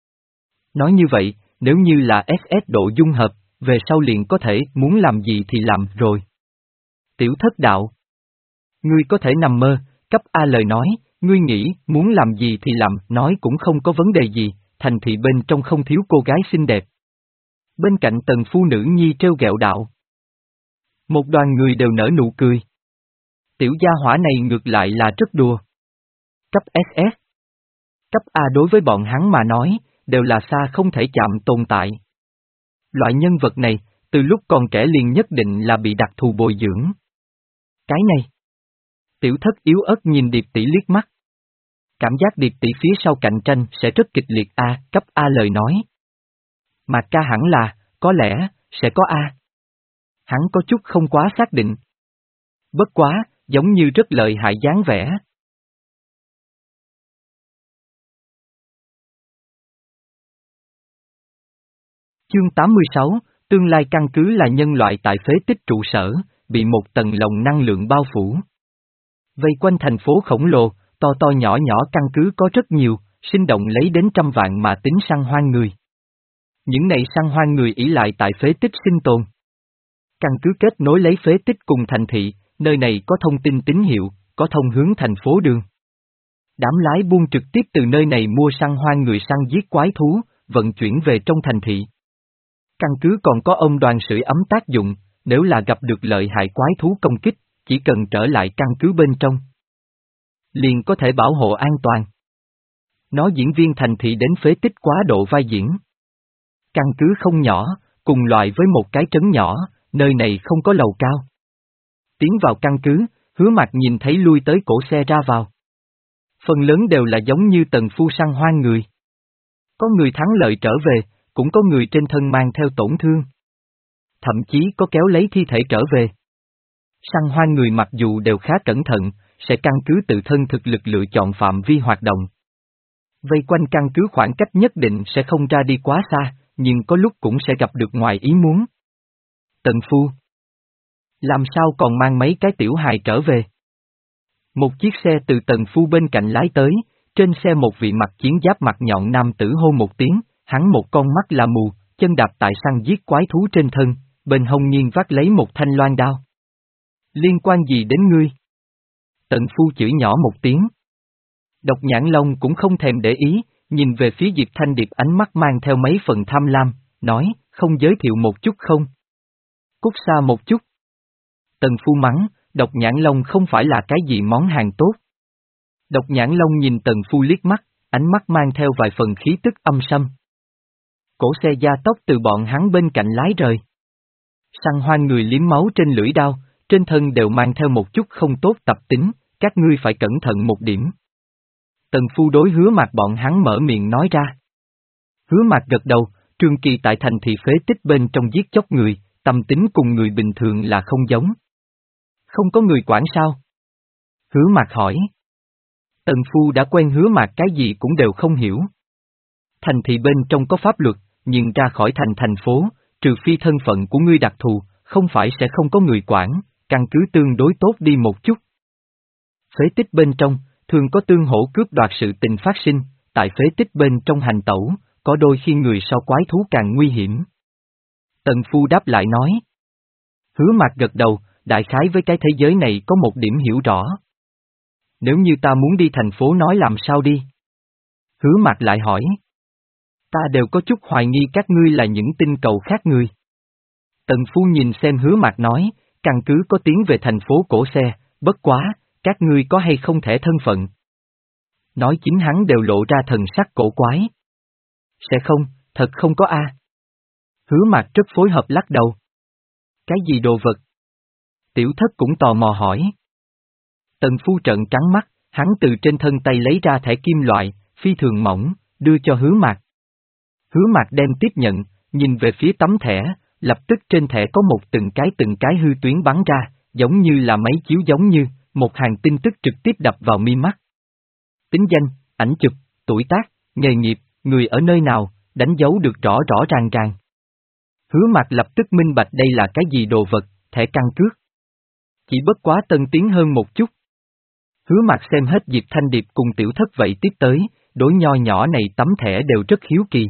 Nói như vậy, nếu như là ét ét độ dung hợp, về sau liền có thể muốn làm gì thì làm rồi. Tiểu thất đạo. Ngươi có thể nằm mơ, cấp A lời nói, ngươi nghĩ, muốn làm gì thì làm, nói cũng không có vấn đề gì, thành thị bên trong không thiếu cô gái xinh đẹp. Bên cạnh Tần Phu nữ nhi trêu ghẹo đạo. Một đoàn người đều nở nụ cười. Tiểu gia hỏa này ngược lại là rất đùa. Cấp ét ét. Cấp A đối với bọn hắn mà nói, đều là xa không thể chạm tồn tại. Loại nhân vật này, từ lúc còn trẻ liền nhất định là bị đặc thù bồi dưỡng. Cái này. Tiểu thất yếu ớt nhìn Điệp tỷ liếc mắt. Cảm giác Điệp tỷ phía sau cạnh tranh sẽ rất kịch liệt. A, cấp A lời nói. Mà ca hẳn là, có lẽ, sẽ có A. Hắn có chút không quá xác định. Bất quá, giống như rất lợi hại dáng vẻ. Chương tám mươi sáu, tương lai căn cứ là nhân loại tại phế tích trụ sở, bị một tầng lồng năng lượng bao phủ. Vây quanh thành phố khổng lồ, to to nhỏ nhỏ căn cứ có rất nhiều, sinh động lấy đến trăm vạn mà tính săn hoang người. Những này săn hoang người ỷ lại tại phế tích sinh tồn. Căn cứ kết nối lấy phế tích cùng thành thị, nơi này có thông tin tín hiệu, có thông hướng thành phố đường. Đám lái buôn trực tiếp từ nơi này mua săn hoang người săn giết quái thú, vận chuyển về trong thành thị. Căn cứ còn có ông đoàn sưởi ấm tác dụng, nếu là gặp được lợi hại quái thú công kích, chỉ cần trở lại căn cứ bên trong. Liền có thể bảo hộ an toàn. Nó diễn viên thành thị đến phế tích quá độ vai diễn. Căn cứ không nhỏ, cùng loại với một cái trấn nhỏ, nơi này không có lầu cao. Tiến vào căn cứ, Hứa Mạc nhìn thấy lui tới cổ xe ra vào. Phần lớn đều là giống như Tần Phu săn hoang người. Có người thắng lợi trở về, cũng có người trên thân mang theo tổn thương. Thậm chí có kéo lấy thi thể trở về. Săn hoang người mặc dù đều khá cẩn thận, sẽ căn cứ tự thân thực lực lựa chọn phạm vi hoạt động. Vây quanh căn cứ khoảng cách nhất định sẽ không ra đi quá xa, nhưng có lúc cũng sẽ gặp được ngoài ý muốn. Tần Phu. Làm sao còn mang mấy cái tiểu hài trở về? Một chiếc xe từ Tần Phu bên cạnh lái tới, trên xe một vị mặc chiến giáp mặt nhọn nam tử hô một tiếng, hắn một con mắt là mù, chân đạp tại săn giết quái thú trên thân, bên hông nghiêng vác lấy một thanh loan đao. Liên quan gì đến ngươi? Tần Phu chửi nhỏ một tiếng. Độc Nhãn Long cũng không thèm để ý, nhìn về phía Diệp Thanh Điệp ánh mắt mang theo mấy phần tham lam, nói, không giới thiệu một chút không? Cút xa một chút. Tần Phu mắng, Độc Nhãn Long không phải là cái gì món hàng tốt. Độc Nhãn Long nhìn Tần Phu liếc mắt, ánh mắt mang theo vài phần khí tức âm sâm. Cổ xe gia tốc từ bọn hắn bên cạnh lái rời. Săn hoang người liếm máu trên lưỡi đao, trên thân đều mang theo một chút không tốt tập tính, các ngươi phải cẩn thận một điểm. Tần Phu đối Hứa Mạc bọn hắn mở miệng nói ra. Hứa Mạc gật đầu, Trương Kỳ tại thành thị phế tích bên trong giết chóc người, tâm tính cùng người bình thường là không giống. Không có người quản sao? Hứa Mạc hỏi. Tần Phu đã quen Hứa Mạc cái gì cũng đều không hiểu. Thành thị bên trong có pháp luật, nhưng ra khỏi thành thành phố, trừ phi thân phận của ngươi đặc thù, không phải sẽ không có người quản, căn cứ tương đối tốt đi một chút. Phế tích bên trong, thường có tương hỗ cướp đoạt sự tình phát sinh, tại phế tích bên trong hành tẩu, có đôi khi người so quái thú càng nguy hiểm. Tần Phu đáp lại nói. Hứa Mạc gật đầu, đại khái với cái thế giới này có một điểm hiểu rõ. Nếu như ta muốn đi thành phố nói làm sao đi? Hứa Mạc lại hỏi. Ta đều có chút hoài nghi các ngươi là những tinh cầu khác người. Tần Phu nhìn xem Hứa Mạc nói, căn cứ có tiến về thành phố cổ xe, bất quá, các ngươi có hay không thể thân phận. Nói chính hắn đều lộ ra thần sắc cổ quái. Sẽ không, thật không có a. Hứa Mạc rất phối hợp lắc đầu. Cái gì đồ vật? Tiểu Thất cũng tò mò hỏi. Tần Phu trợn trắng mắt, hắn từ trên thân tay lấy ra thẻ kim loại, phi thường mỏng, đưa cho Hứa Mạc. Hứa Mạc đem tiếp nhận, nhìn về phía tấm thẻ, lập tức trên thẻ có một từng cái từng cái hư tuyến bắn ra, giống như là máy chiếu giống như, một hàng tin tức trực tiếp đập vào mi mắt. Tính danh, ảnh chụp, tuổi tác, nghề nghiệp, người ở nơi nào, đánh dấu được rõ rõ ràng ràng. Hứa Mạc lập tức minh bạch đây là cái gì đồ vật, thẻ căn cước. Chỉ bất quá tân tiến hơn một chút. Hứa Mạc xem hết Diệp Thanh Điệp cùng Tiểu Thất vậy tiếp tới, đối nho nhỏ này tấm thẻ đều rất hiếu kỳ.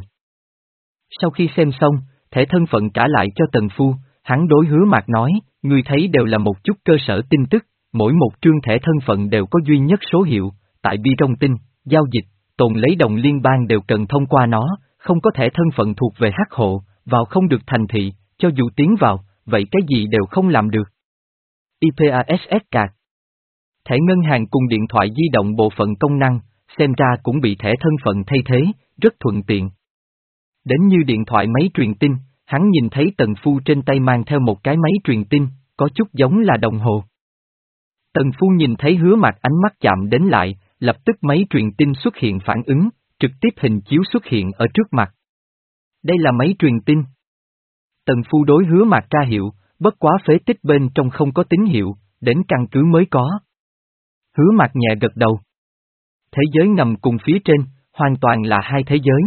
Sau khi xem xong, thẻ thân phận trả lại cho Tần Phu, hắn đối Hứa Mạc nói, ngươi thấy đều là một chút cơ sở tin tức, mỗi một trương thẻ thân phận đều có duy nhất số hiệu, tại bi rong tinh, giao dịch, tồn lấy đồng liên bang đều cần thông qua nó, không có thẻ thân phận thuộc về hắc hộ, vào không được thành thị, cho dù tiến vào, vậy cái gì đều không làm được. i pê a ét ét card. Thẻ ngân hàng cùng điện thoại di động bộ phận công năng, xem ra cũng bị thẻ thân phận thay thế, rất thuận tiện. Đến như điện thoại máy truyền tin, hắn nhìn thấy Tần Phu trên tay mang theo một cái máy truyền tin, có chút giống là đồng hồ. Tần Phu nhìn thấy Hứa Mạc ánh mắt chạm đến lại, lập tức máy truyền tin xuất hiện phản ứng, trực tiếp hình chiếu xuất hiện ở trước mặt. Đây là máy truyền tin. Tần Phu đối Hứa Mạc ra hiệu, bất quá phế tích bên trong không có tín hiệu, đến căn cứ mới có. Hứa Mạc nhẹ gật đầu. Thế giới ngầm cùng phía trên, hoàn toàn là hai thế giới.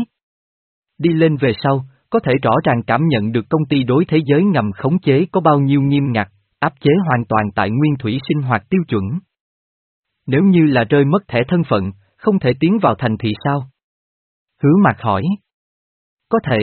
Đi lên về sau, có thể rõ ràng cảm nhận được công ty đối thế giới ngầm khống chế có bao nhiêu nghiêm ngặt, áp chế hoàn toàn tại nguyên thủy sinh hoạt tiêu chuẩn. Nếu như là rơi mất thẻ thân phận, không thể tiến vào thành thị sao? Hứa Mạc hỏi. Có thể.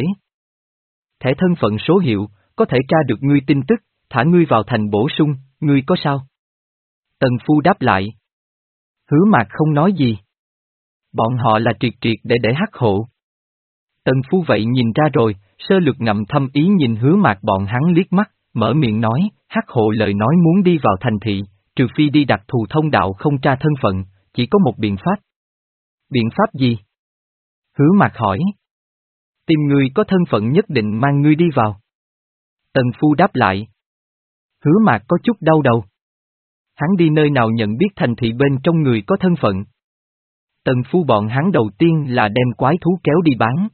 Thẻ thân phận số hiệu, có thể tra được ngươi tin tức, thả ngươi vào thành bổ sung, ngươi có sao? Tần Phu đáp lại. Hứa Mạc không nói gì. Bọn họ là triệt triệt để để hắc hộ. Tần Phu vậy nhìn ra rồi, sơ lược ngầm thâm ý nhìn Hứa Mạc bọn hắn liếc mắt, mở miệng nói, hắc hộ lời nói muốn đi vào thành thị, trừ phi đi đặc thù thông đạo không tra thân phận, chỉ có một biện pháp. Biện pháp gì? Hứa Mạc hỏi. Tìm người có thân phận nhất định mang ngươi đi vào. Tần Phu đáp lại. Hứa Mạc có chút đau đầu. Hắn đi nơi nào nhận biết thành thị bên trong người có thân phận. Tần Phu bọn hắn đầu tiên là đem quái thú kéo đi bán.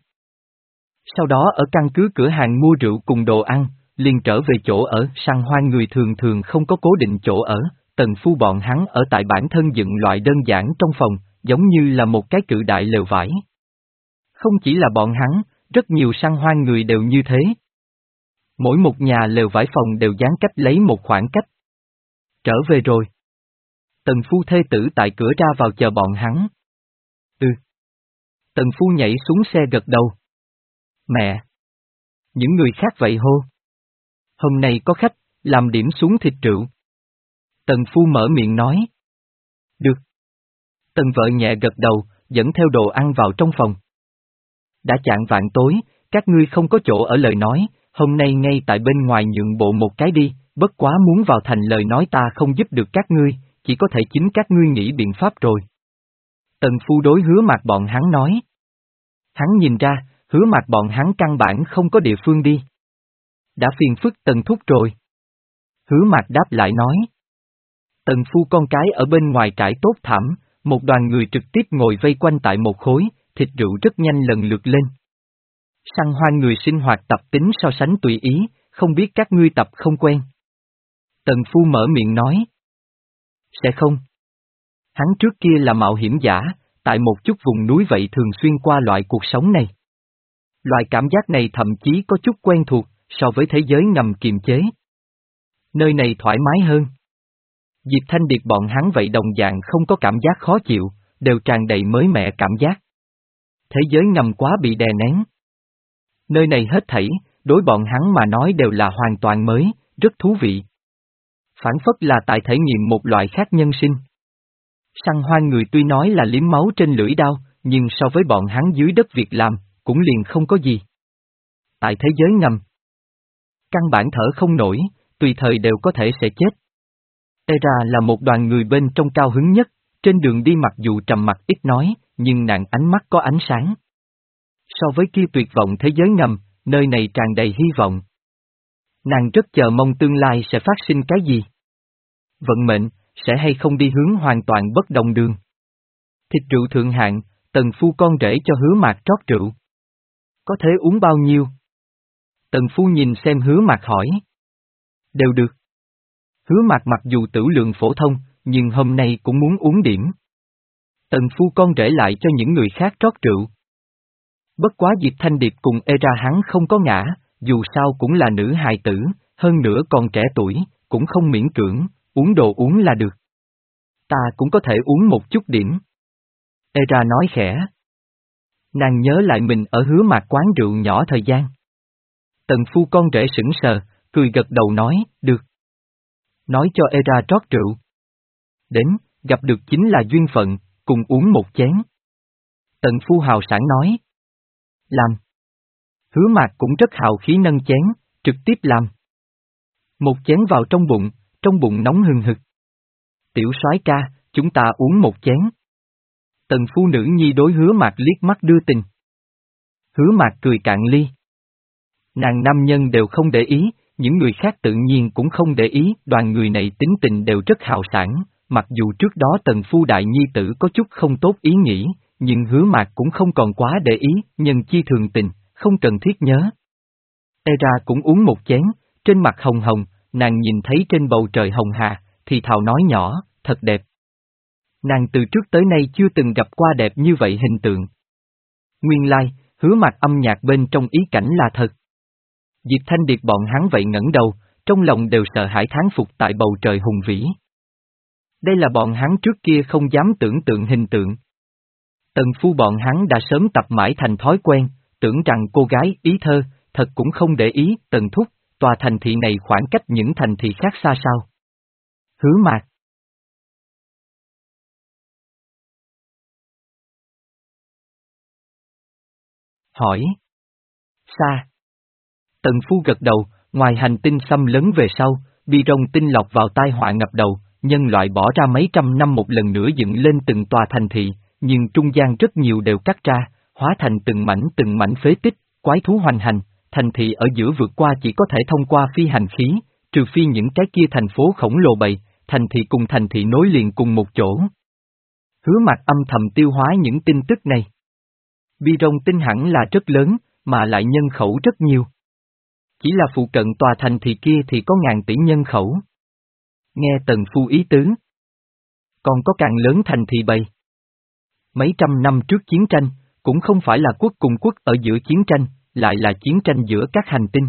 Sau đó ở căn cứ cửa hàng mua rượu cùng đồ ăn, liền trở về chỗ ở, săn hoang người thường thường không có cố định chỗ ở, Tần Phu bọn hắn ở tại bản thân dựng loại đơn giản trong phòng, giống như là một cái cự đại lều vải. Không chỉ là bọn hắn, rất nhiều săn hoang người đều như thế. Mỗi một nhà lều vải phòng đều dán cách lấy một khoảng cách. Trở về rồi. Tần Phu thê tử tại cửa ra vào chờ bọn hắn. Ừ. Tần Phu nhảy xuống xe gật đầu. Mẹ! Những người khác vậy hô. Hôm nay có khách, làm điểm xuống thịt rượu. Tần Phu mở miệng nói. Được. Tần vợ nhẹ gật đầu, dẫn theo đồ ăn vào trong phòng. Đã chạng vạng tối, các ngươi không có chỗ ở lời nói, hôm nay ngay tại bên ngoài nhượng bộ một cái đi, bất quá muốn vào thành lời nói ta không giúp được các ngươi, chỉ có thể chính các ngươi nghĩ biện pháp rồi. Tần Phu đối Hứa Mạc bọn hắn nói. Hắn nhìn ra, Hứa Mạc bọn hắn căn bản không có địa phương đi. Đã phiền phức Tần Thúc rồi. Hứa Mạc đáp lại nói. Tần Phu con cái ở bên ngoài trải tốt thảm, một đoàn người trực tiếp ngồi vây quanh tại một khối, thịt rượu rất nhanh lần lượt lên. Săn hoang người sinh hoạt tập tính so sánh tùy ý, không biết các ngươi tập không quen. Tần Phu mở miệng nói. Sẽ không. Hắn trước kia là mạo hiểm giả, tại một chút vùng núi vậy thường xuyên qua loại cuộc sống này. Loại cảm giác này thậm chí có chút quen thuộc, so với thế giới ngầm kiềm chế. Nơi này thoải mái hơn. Diệp Thanh Điệt bọn hắn vậy đồng dạng không có cảm giác khó chịu, đều tràn đầy mới mẻ cảm giác. Thế giới ngầm quá bị đè nén. Nơi này hết thảy, đối bọn hắn mà nói đều là hoàn toàn mới, rất thú vị. Phản phất là tại thể nghiệm một loại khác nhân sinh. Săn hoang người tuy nói là liếm máu trên lưỡi đao, nhưng so với bọn hắn dưới đất việc làm, cũng liền không có gì. Tại thế giới ngầm, căn bản thở không nổi, tùy thời đều có thể sẽ chết. Era là một đoàn người bên trong cao hứng nhất, trên đường đi mặc dù trầm mặc ít nói, nhưng nàng ánh mắt có ánh sáng. So với kia tuyệt vọng thế giới ngầm, nơi này tràn đầy hy vọng. Nàng rất chờ mong tương lai sẽ phát sinh cái gì. Vận mệnh, sẽ hay không đi hướng hoàn toàn bất đồng đường. Thịt rượu thượng hạng, Tần Phu con rể cho Hứa Mạc trót rượu. Có thể uống bao nhiêu? Tần Phu nhìn xem Hứa Mạc hỏi. Đều được. Hứa Mạc mặc dù tử lượng phổ thông, nhưng hôm nay cũng muốn uống điểm. Tần Phu con rể lại cho những người khác trót rượu. Bất quá Diệp Thanh Điệp cùng Era hắn không có ngã, dù sao cũng là nữ hài tử, hơn nữa còn trẻ tuổi, cũng không miễn cưỡng, uống đồ uống là được. Ta cũng có thể uống một chút điểm. Era nói khẽ. Nàng nhớ lại mình ở Hứa Mạc quán rượu nhỏ thời gian. Tần Phu con rể sững sờ, cười gật đầu nói, được. Nói cho Era trót rượu. Đến, gặp được chính là duyên phận, cùng uống một chén. Tần phu hào sảng nói. Làm. Hứa Mạc cũng rất hào khí nâng chén, trực tiếp làm. Một chén vào trong bụng, trong bụng nóng hừng hực. Tiểu soái ca, chúng ta uống một chén. Tần phu nữ nhi đối Hứa Mạc liếc mắt đưa tình. Hứa Mạc cười cạn ly. Nàng nam nhân đều không để ý, những người khác tự nhiên cũng không để ý, đoàn người này tính tình đều rất hào sảng, mặc dù trước đó Tần phu đại nhi tử có chút không tốt ý nghĩ, nhưng Hứa Mạc cũng không còn quá để ý, nhân chi thường tình, không cần thiết nhớ. Tê ra cũng uống một chén, trên mặt hồng hồng, nàng nhìn thấy trên bầu trời hồng hà, thì thào nói nhỏ, thật đẹp. Nàng từ trước tới nay chưa từng gặp qua đẹp như vậy hình tượng. Nguyên lai, Hứa Mạc âm nhạc bên trong ý cảnh là thật. Diệp Thanh Điệt bọn hắn vậy ngẩng đầu, trong lòng đều sợ hãi thán phục tại bầu trời hùng vĩ. Đây là bọn hắn trước kia không dám tưởng tượng hình tượng. Tần phu bọn hắn đã sớm tập mãi thành thói quen, tưởng rằng cô gái ý thơ, thật cũng không để ý, Tần thúc, tòa thành thị này khoảng cách những thành thị khác xa sao. Hứa Mạc. Hỏi. Xa. Tần phu gật đầu, ngoài hành tinh xâm lấn về sau, bi rong tinh lọc vào tai họa ngập đầu, nhân loại bỏ ra mấy trăm năm một lần nữa dựng lên từng tòa thành thị, nhưng trung gian rất nhiều đều cắt ra, hóa thành từng mảnh từng mảnh phế tích, quái thú hoành hành, thành thị ở giữa vượt qua chỉ có thể thông qua phi hành khí, trừ phi những cái kia thành phố khổng lồ bầy, thành thị cùng thành thị nối liền cùng một chỗ. Hứa Mạc âm thầm tiêu hóa những tin tức này. Bi rong tinh hẳn là rất lớn, mà lại nhân khẩu rất nhiều. Chỉ là phụ cận tòa thành thị kia thì có ngàn tỷ nhân khẩu. Nghe Tần phu ý tứ. Còn có càng lớn thành thị bầy. Mấy trăm năm trước chiến tranh, cũng không phải là quốc cùng quốc ở giữa chiến tranh, lại là chiến tranh giữa các hành tinh.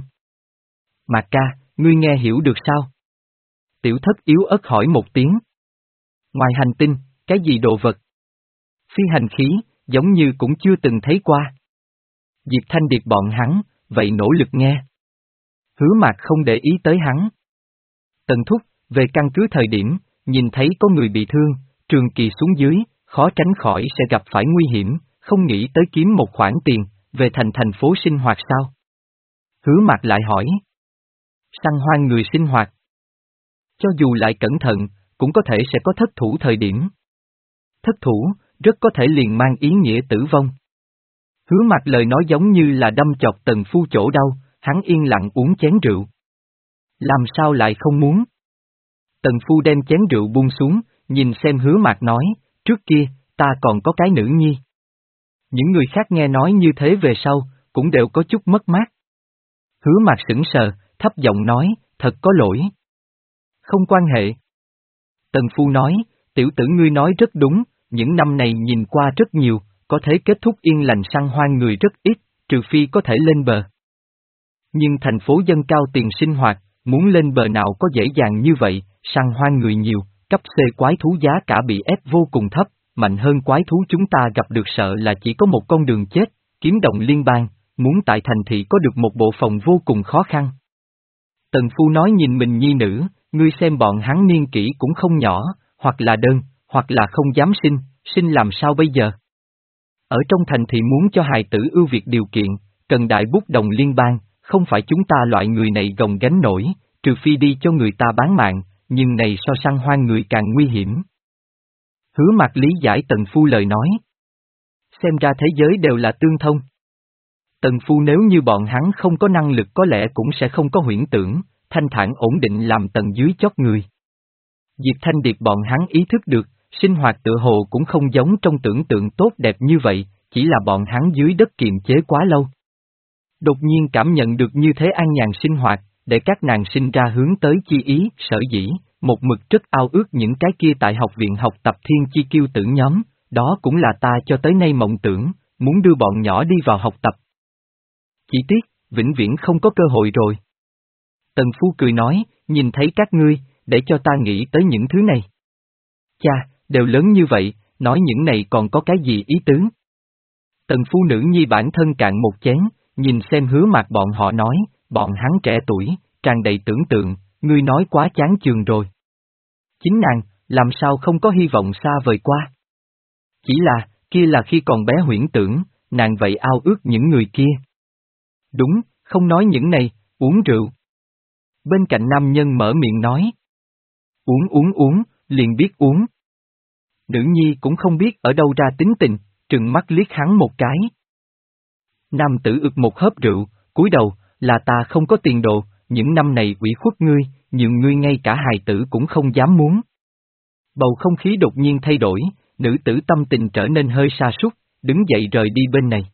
Mạc ca, ngươi nghe hiểu được sao? Tiểu thất yếu ớt hỏi một tiếng. Ngoài hành tinh, cái gì đồ vật? Phi hành khí, giống như cũng chưa từng thấy qua. Diệp Thanh Điệt bọn hắn, vậy nỗ lực nghe. Hứa Mạc không để ý tới hắn. Tần thúc, về căn cứ thời điểm, nhìn thấy có người bị thương, trường kỳ xuống dưới, khó tránh khỏi sẽ gặp phải nguy hiểm, không nghĩ tới kiếm một khoản tiền, về thành thành phố sinh hoạt sao? Hứa Mạc lại hỏi. Săn hoang người sinh hoạt. Cho dù lại cẩn thận, cũng có thể sẽ có thất thủ thời điểm. Thất thủ, rất có thể liền mang ý nghĩa tử vong. Hứa Mạc lời nói giống như là đâm chọc Tần phu chỗ đau, hắn yên lặng uống chén rượu. Làm sao lại không muốn? Tần phu đem chén rượu buông xuống, nhìn xem Hứa Mạc nói, trước kia, ta còn có cái nữ nhi. Những người khác nghe nói như thế về sau, cũng đều có chút mất mát. Hứa Mạc sững sờ, thấp giọng nói, thật có lỗi. Không quan hệ. Tần phu nói, tiểu tử ngươi nói rất đúng, những năm này nhìn qua rất nhiều, có thể kết thúc yên lành săn hoang người rất ít, trừ phi có thể lên bờ. Nhưng thành phố dân cao tiền sinh hoạt, muốn lên bờ nào có dễ dàng như vậy, săn hoang người nhiều, cấp C quái thú giá cả bị ép vô cùng thấp, mạnh hơn quái thú chúng ta gặp được sợ là chỉ có một con đường chết, kiếm động liên bang, muốn tại thành thị có được một bộ phòng vô cùng khó khăn. Tần phu nói nhìn mình nhi nữ, ngươi xem bọn hắn niên kỷ cũng không nhỏ, hoặc là đơn, hoặc là không dám sinh, sinh làm sao bây giờ? Ở trong thành thị muốn cho hài tử ưu việt điều kiện, cần đại bút đồng liên bang, không phải chúng ta loại người này gồng gánh nổi, trừ phi đi cho người ta bán mạng, nhưng này so săn hoang người càng nguy hiểm. Hứa Mạc lý giải Tần phu lời nói. Xem ra thế giới đều là tương thông. Tần phu nếu như bọn hắn không có năng lực có lẽ cũng sẽ không có huyễn tưởng, thanh thản ổn định làm tầng dưới chót người. Diệp Thanh Điệt bọn hắn ý thức được, sinh hoạt tựa hồ cũng không giống trong tưởng tượng tốt đẹp như vậy, chỉ là bọn hắn dưới đất kiềm chế quá lâu. Đột nhiên cảm nhận được như thế an nhàn sinh hoạt, để các nàng sinh ra hướng tới chi ý, sở dĩ, một mực rất ao ước những cái kia tại học viện học tập thiên chi kiêu tử nhóm, đó cũng là ta cho tới nay mộng tưởng, muốn đưa bọn nhỏ đi vào học tập. Chỉ tiếc, vĩnh viễn không có cơ hội rồi. Tần phu cười nói, nhìn thấy các ngươi, để cho ta nghĩ tới những thứ này. Cha, đều lớn như vậy, nói những này còn có cái gì ý tứ? Tần phu nữ nhi bản thân cạn một chén, nhìn xem Hứa Mạc bọn họ nói, bọn hắn trẻ tuổi, tràn đầy tưởng tượng, ngươi nói quá chán chường rồi. Chính nàng, làm sao không có hy vọng xa vời qua. Chỉ là, kia là khi còn bé huyễn tưởng, nàng vậy ao ước những người kia. Đúng, không nói những này, uống rượu. Bên cạnh nam nhân mở miệng nói. Uống uống uống, liền biết uống. Nữ nhi cũng không biết ở đâu ra tính tình, trừng mắt liếc hắn một cái. Nam tử ực một hớp rượu, cúi đầu, là ta không có tiền đồ, những năm này ủy khuất ngươi, nhường ngươi ngay cả hài tử cũng không dám muốn. Bầu không khí đột nhiên thay đổi, nữ tử tâm tình trở nên hơi sa sút, đứng dậy rời đi bên này.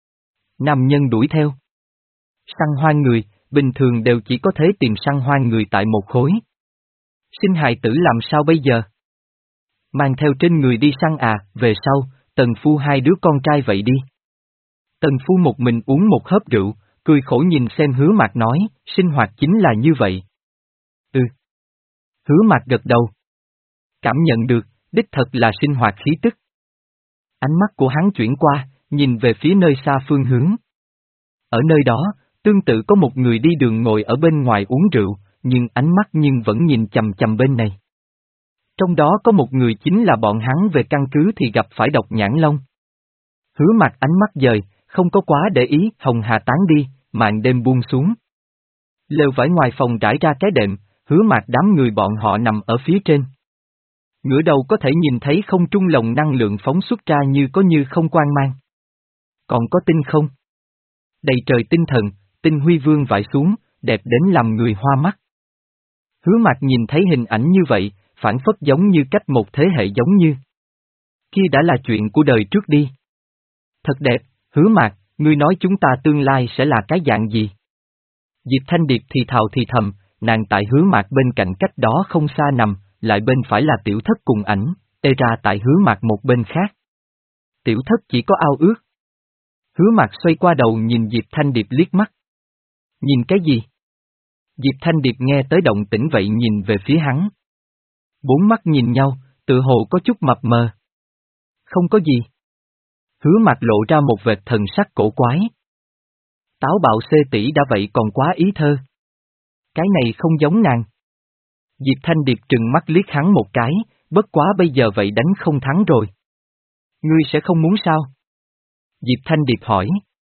Nam nhân đuổi theo. Săn hoang người, bình thường đều chỉ có thể tìm săn hoang người tại một khối. Sinh hài tử làm sao bây giờ? Mang theo trên người đi săn à, về sau, Tần Phu hai đứa con trai vậy đi. Tần Phu một mình uống một hớp rượu, cười khổ nhìn xem Hứa Mạc nói, sinh hoạt chính là như vậy. Ừ. Hứa Mạc gật đầu. Cảm nhận được, đích thật là sinh hoạt khí tức. Ánh mắt của hắn chuyển qua, nhìn về phía nơi xa phương hướng. Ở nơi đó, tương tự có một người đi đường ngồi ở bên ngoài uống rượu, nhưng ánh mắt nhưng vẫn nhìn chằm chằm bên này. Trong đó có một người chính là bọn hắn về căn cứ thì gặp phải Độc Nhãn Long. Hứa Mạc ánh mắt dời, không có quá để ý, hồng hà tán đi, màn đêm buông xuống. Lều vải ngoài phòng trải ra cái đệm, Hứa Mạc đám người bọn họ nằm ở phía trên. Ngửa đầu có thể nhìn thấy không trung lồng năng lượng phóng xuất ra như có như không quang mang. Còn có tinh không? Đầy trời tinh thần, tinh huy vương vãi xuống, đẹp đến làm người hoa mắt. Hứa Mạc nhìn thấy hình ảnh như vậy, phản phất giống như cách một thế hệ giống như. Kia đã là chuyện của đời trước đi. Thật đẹp, Hứa Mạc, ngươi nói chúng ta tương lai sẽ là cái dạng gì? Diệp Thanh Điệp thì thào thì thầm, nàng tại Hứa Mạc bên cạnh cách đó không xa nằm, lại bên phải là tiểu thất cùng ảnh, tê ra tại Hứa Mạc một bên khác. Tiểu thất chỉ có ao ước. Hứa Mạc xoay qua đầu nhìn Diệp Thanh Điệp liếc mắt. Nhìn cái gì? Diệp Thanh Điệp nghe tới động tĩnh vậy nhìn về phía hắn. Bốn mắt nhìn nhau, tự hồ có chút mập mờ. Không có gì. Hứa Mạc lộ ra một vệt thần sắc cổ quái. Táo bạo xê tỷ đã vậy còn quá ý thơ. Cái này không giống nàng. Diệp Thanh Điệp trừng mắt liếc hắn một cái, bất quá bây giờ vậy đánh không thắng rồi. Ngươi sẽ không muốn sao? Diệp Thanh Điệp hỏi.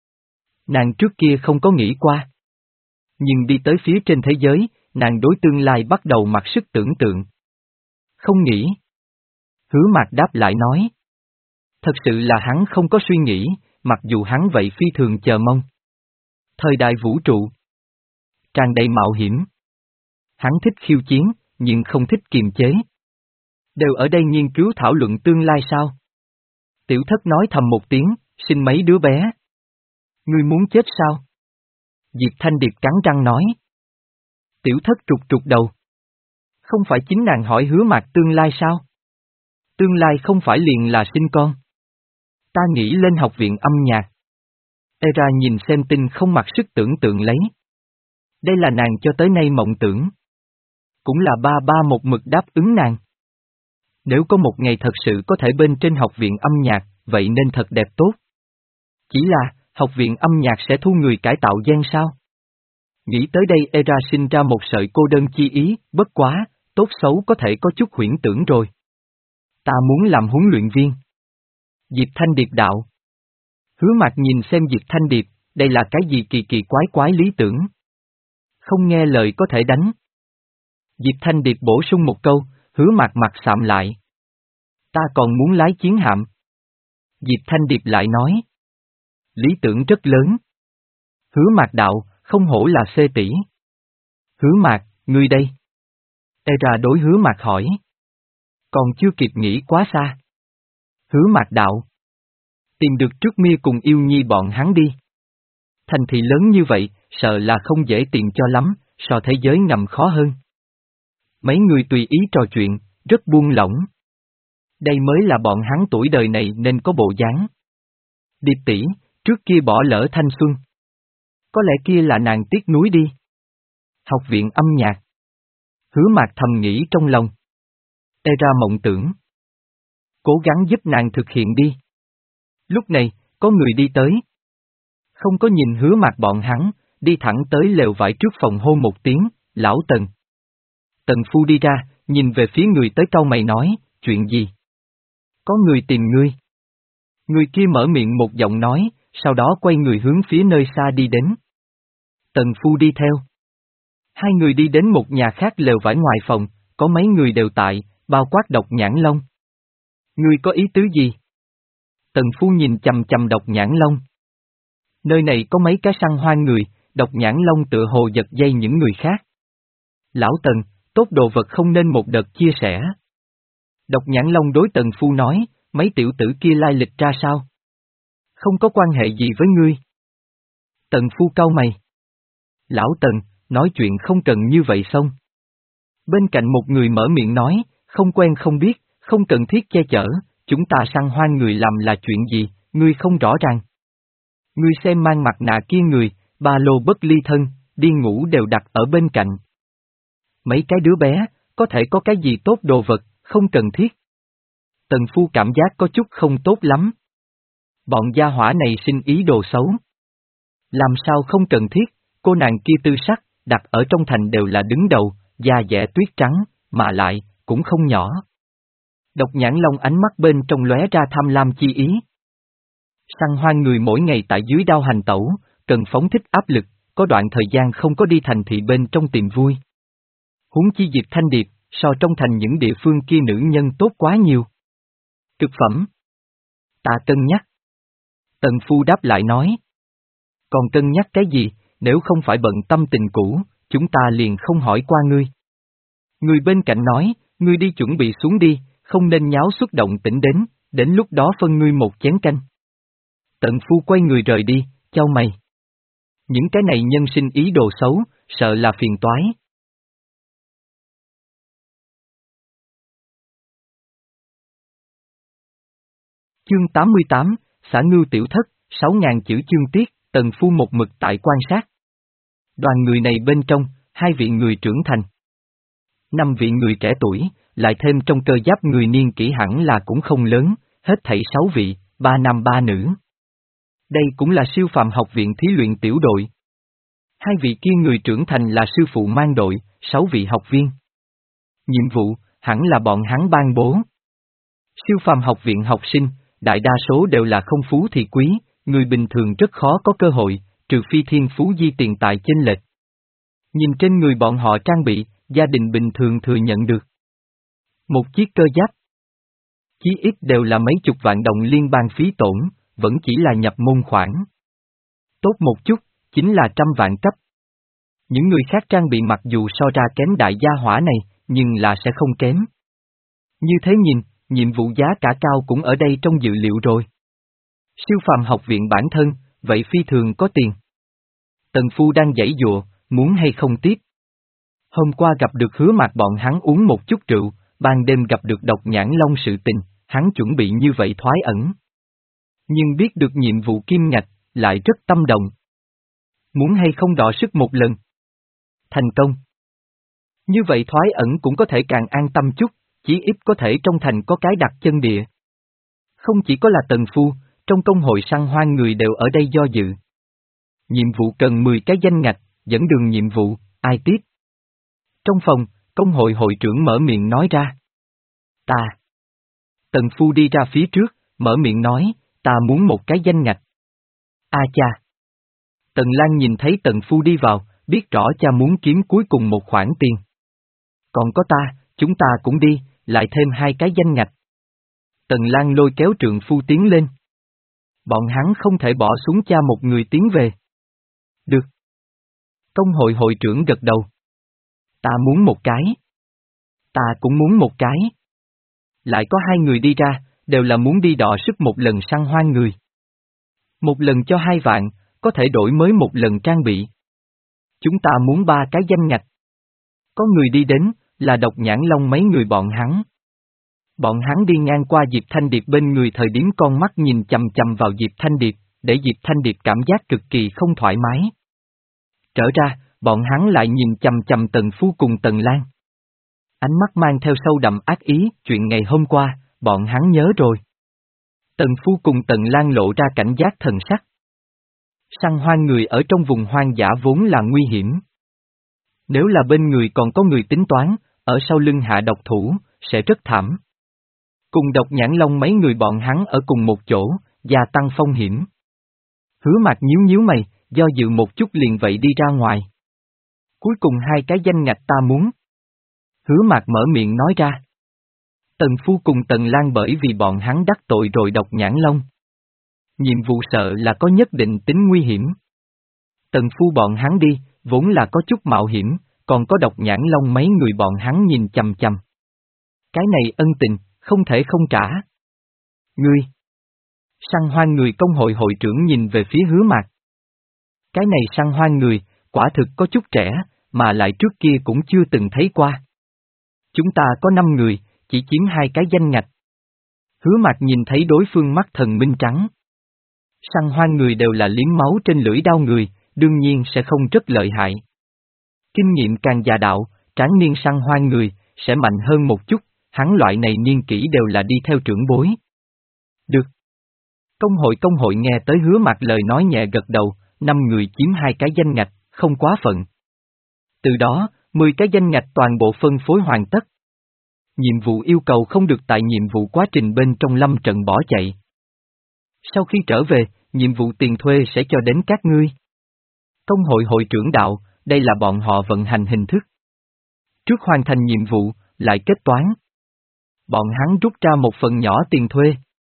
Nàng trước kia không có nghĩ qua. Nhưng đi tới phía trên thế giới, nàng đối tương lai bắt đầu mặc sức tưởng tượng. Không nghĩ. Hứa Mạc đáp lại nói. Thật sự là hắn không có suy nghĩ, mặc dù hắn vậy phi thường chờ mong. Thời đại vũ trụ. Tràn đầy mạo hiểm. Hắn thích khiêu chiến, nhưng không thích kiềm chế. Đều ở đây nghiên cứu thảo luận tương lai sao? Tiểu thất nói thầm một tiếng, sinh mấy đứa bé. Ngươi muốn chết sao? Diệp Thanh Điệp cắn răng nói. Tiểu thất trục trục đầu. Không phải chính nàng hỏi Hứa Mạc tương lai sao? Tương lai không phải liền là sinh con. Ta nghĩ lên học viện âm nhạc. Era nhìn xem tinh không mặc sức tưởng tượng lấy. Đây là nàng cho tới nay mộng tưởng. Cũng là ba ba một mực đáp ứng nàng. Nếu có một ngày thật sự có thể bên trên học viện âm nhạc, vậy nên thật đẹp tốt. Chỉ là, học viện âm nhạc sẽ thu người cải tạo gen sao? Nghĩ tới đây Era sinh ra một sợi cô đơn chi ý, bất quá, tốt xấu có thể có chút huyễn tưởng rồi. Ta muốn làm huấn luyện viên. Diệp Thanh Điệp đạo. Hứa Mạc nhìn xem Diệp Thanh Điệp, đây là cái gì kỳ kỳ quái quái lý tưởng. Không nghe lời có thể đánh. Diệp Thanh Điệp bổ sung một câu, Hứa Mạc mặt sạm lại. Ta còn muốn lái chiến hạm. Diệp Thanh Điệp lại nói. Lý tưởng rất lớn. Hứa Mạc đạo, không hổ là xê tỷ. Hứa Mạc, ngươi đây. Era đối Hứa Mạc hỏi. Còn chưa kịp nghĩ quá xa. Hứa Mạc đạo. Tìm được trước Mia cùng Yêu Nhi bọn hắn đi. Thành thị lớn như vậy, sợ là không dễ tiền cho lắm, so thế giới ngầm khó hơn. Mấy người tùy ý trò chuyện, rất buông lỏng. Đây mới là bọn hắn tuổi đời này nên có bộ dáng. Điệp tỷ, trước kia bỏ lỡ thanh xuân. Có lẽ kia là nàng tiếc nuối đi. Học viện âm nhạc. Hứa Mạc thầm nghĩ trong lòng. Tê ra mộng tưởng. Cố gắng giúp nàng thực hiện đi. Lúc này, có người đi tới. Không có nhìn Hứa Mạc bọn hắn, đi thẳng tới lều vải trước phòng hô một tiếng, lão Tần. Tần Phu đi ra, nhìn về phía người tới cau mày nói, chuyện gì? Có người tìm ngươi. Người kia mở miệng một giọng nói, sau đó quay người hướng phía nơi xa đi đến. Tần Phu đi theo. Hai người đi đến một nhà khác lều vải ngoài phòng, có mấy người đều tại, bao quát Độc Nhãn Long. Ngươi có ý tứ gì? Tần Phu nhìn chầm chầm Độc Nhãn Long. Nơi này có mấy cái săn hoang người, Độc Nhãn Long tựa hồ giật dây những người khác. Lão Tần, tốt đồ vật không nên một đợt chia sẻ. Độc Nhãn Long đối Tần Phu nói, mấy tiểu tử kia lai lịch ra sao? Không có quan hệ gì với ngươi. Tần Phu cau mày. Lão Tần, nói chuyện không cần như vậy xong. Bên cạnh một người mở miệng nói, không quen không biết, không cần thiết che chở, chúng ta săn hoang người làm là chuyện gì, ngươi không rõ ràng. Ngươi xem mang mặt nạ kia người, ba lô bất ly thân, đi ngủ đều đặt ở bên cạnh. Mấy cái đứa bé, có thể có cái gì tốt đồ vật, không cần thiết. Tần Phu cảm giác có chút không tốt lắm. Bọn gia hỏa này sinh ý đồ xấu. Làm sao không cần thiết, cô nàng kia tư sắc, đặt ở trong thành đều là đứng đầu, da dẻ tuyết trắng, mà lại, cũng không nhỏ. Độc Nhãn Long ánh mắt bên trong lóe ra tham lam chi ý. Săn hoang người mỗi ngày tại dưới đao hành tẩu, cần phóng thích áp lực, có đoạn thời gian không có đi thành thị bên trong tìm vui. Huống chi Diệp Thanh Điệp, so trong thành những địa phương kia nữ nhân tốt quá nhiều. Cực phẩm. Ta cân nhắc. Tần Phu đáp lại nói. Còn cân nhắc cái gì, nếu không phải bận tâm tình cũ, chúng ta liền không hỏi qua ngươi. Người bên cạnh nói, ngươi đi chuẩn bị xuống đi, không nên nháo xuất động tỉnh đến, đến lúc đó phân ngươi một chén canh. Tần Phu quay người rời đi, chau mày. Những cái này nhân sinh ý đồ xấu, sợ là phiền toái. Chương tám mươi tám, xã Ngưu Tiểu Thất, sáu ngàn chữ chương tiết, Tần Phu một mực tại quan sát. Đoàn người này bên trong, hai vị người trưởng thành. Năm vị người trẻ tuổi, lại thêm trong cơ giáp người niên kỷ hẳn là cũng không lớn, hết thảy sáu vị, ba nam ba nữ. Đây cũng là siêu phàm học viện thí luyện tiểu đội. Hai vị kia người trưởng thành là sư phụ mang đội, sáu vị học viên. Nhiệm vụ, hẳn là bọn hắn ban bố. Siêu phàm học viện học sinh, đại đa số đều là không phú thì quý, người bình thường rất khó có cơ hội, trừ phi thiên phú di tiền tài chênh lệch. Nhìn trên người bọn họ trang bị, gia đình bình thường thừa nhận được. Một chiếc cơ giáp, chí ít đều là mấy chục vạn đồng liên bang phí tổn, vẫn chỉ là nhập môn khoản. Tốt một chút, chính là trăm vạn cấp. Những người khác trang bị mặc dù so ra kém đại gia hỏa này, nhưng là sẽ không kém. Như thế nhìn, nhiệm vụ giá cả cao cũng ở đây trong dự liệu rồi. Siêu phàm học viện bản thân, vậy phi thường có tiền. Tần Phu đang giãy giụa, muốn hay không tiếp. Hôm qua gặp được Hứa Mạc bọn hắn uống một chút rượu, ban đêm gặp được Độc Nhãn Long sự tình, hắn chuẩn bị như vậy thoái ẩn. Nhưng biết được nhiệm vụ kim ngạch, lại rất tâm động. Muốn hay không đọ sức một lần. Thành công. Như vậy thoái ẩn cũng có thể càng an tâm chút, chỉ ít có thể trong thành có cái đặt chân địa. Không chỉ có là Tần Phu, trong công hội săn hoang người đều ở đây do dự. Nhiệm vụ cần mười cái danh ngạch, dẫn đường nhiệm vụ, ai tiếp? Trong phòng, công hội hội trưởng mở miệng nói ra. Ta. Tần Phu đi ra phía trước, mở miệng nói, ta muốn một cái danh ngạch. A cha. Tần Lan nhìn thấy Tần Phu đi vào, biết rõ cha muốn kiếm cuối cùng một khoản tiền. Còn có ta, chúng ta cũng đi, lại thêm hai cái danh ngạch. Tần Lan lôi kéo Trượng Phu tiến lên. Bọn hắn không thể bỏ xuống cha một người tiến về. Được. Công hội hội trưởng gật đầu. Ta muốn một cái. Ta cũng muốn một cái. Lại có hai người đi ra, đều là muốn đi đọ sức một lần săn hoang người. Một lần cho hai vạn, có thể đổi mới một lần trang bị. Chúng ta muốn ba cái danh ngạch. Có người đi đến, là Độc Nhãn Long mấy người bọn hắn. Bọn hắn đi ngang qua Diệp Thanh Điệp bên người thời điểm con mắt nhìn chầm chầm vào Diệp Thanh Điệp, để Diệp Thanh Điệp cảm giác cực kỳ không thoải mái. Trở ra, bọn hắn lại nhìn chầm chầm Tần Phu cùng Tần Lan. Ánh mắt mang theo sâu đậm ác ý, chuyện ngày hôm qua, bọn hắn nhớ rồi. Tần Phu cùng Tần Lan lộ ra cảnh giác thần sắc. Săn hoang người ở trong vùng hoang dã vốn là nguy hiểm. Nếu là bên người còn có người tính toán, ở sau lưng hạ độc thủ, sẽ rất thảm. Cùng Độc Nhãn Long mấy người bọn hắn ở cùng một chỗ, gia tăng phong hiểm. Hứa Mạc nhíu nhíu mày, do dự một chút liền vậy đi ra ngoài. Cuối cùng hai cái danh ngạch ta muốn. Hứa Mạc mở miệng nói ra. Tần Phu cùng Tần Lan bởi vì bọn hắn đắc tội rồi Độc Nhãn Long. Nhiệm vụ sợ là có nhất định tính nguy hiểm. Tần Phu bọn hắn đi, vốn là có chút mạo hiểm, còn có Độc Nhãn Long mấy người bọn hắn nhìn chằm chằm. Cái này ân tình, không thể không trả. Ngươi! Săn hoang người công hội hội trưởng nhìn về phía Hứa Mạc. Cái này săn hoang người, quả thực có chút trẻ, mà lại trước kia cũng chưa từng thấy qua. Chúng ta có năm người, chỉ chiếm hai cái danh ngạch. Hứa Mạc nhìn thấy đối phương mắt thần minh trắng. Săn hoang người đều là liếm máu trên lưỡi đao người, đương nhiên sẽ không rất lợi hại. Kinh nghiệm càng già đạo, tráng niên săn hoang người, sẽ mạnh hơn một chút, hắn loại này niên kỷ đều là đi theo trưởng bối. Được. Công hội công hội nghe tới Hứa Mạc lời nói nhẹ gật đầu, năm người chiếm hai cái danh ngạch, không quá phận. Từ đó, mười cái danh ngạch toàn bộ phân phối hoàn tất. Nhiệm vụ yêu cầu không được tại nhiệm vụ quá trình bên trong lâm trận bỏ chạy. Sau khi trở về, nhiệm vụ tiền thuê sẽ cho đến các ngươi. Công hội hội trưởng đạo, đây là bọn họ vận hành hình thức. Trước hoàn thành nhiệm vụ, lại kết toán. Bọn hắn rút ra một phần nhỏ tiền thuê.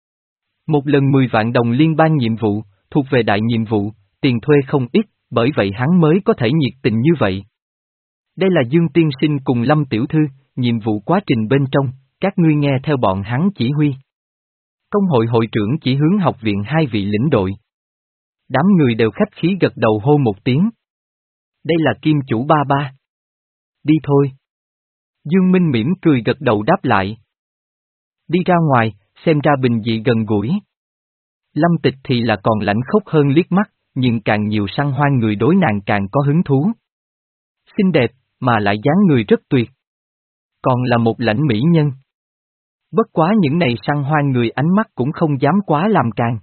Một lần mười vạn đồng liên bang nhiệm vụ, thuộc về đại nhiệm vụ, tiền thuê không ít, bởi vậy hắn mới có thể nhiệt tình như vậy. Đây là Dương Tiên Sinh cùng Lâm Tiểu Thư, nhiệm vụ quá trình bên trong, các ngươi nghe theo bọn hắn chỉ huy. Công hội hội trưởng chỉ hướng học viện hai vị lĩnh đội. Đám người đều khách khí gật đầu hô một tiếng. Đây là Kim chủ ba ba. Đi thôi. Dương Minh mỉm cười gật đầu đáp lại. Đi ra ngoài, xem ra bình dị gần gũi. Lâm Tịch thì là còn lãnh khốc hơn liếc mắt, nhưng càng nhiều săn hoang người đối nàng càng có hứng thú. Xinh đẹp, mà lại dáng người rất tuyệt. Còn là một lãnh mỹ nhân. Bất quá những này săn hoang người ánh mắt cũng không dám quá làm càng.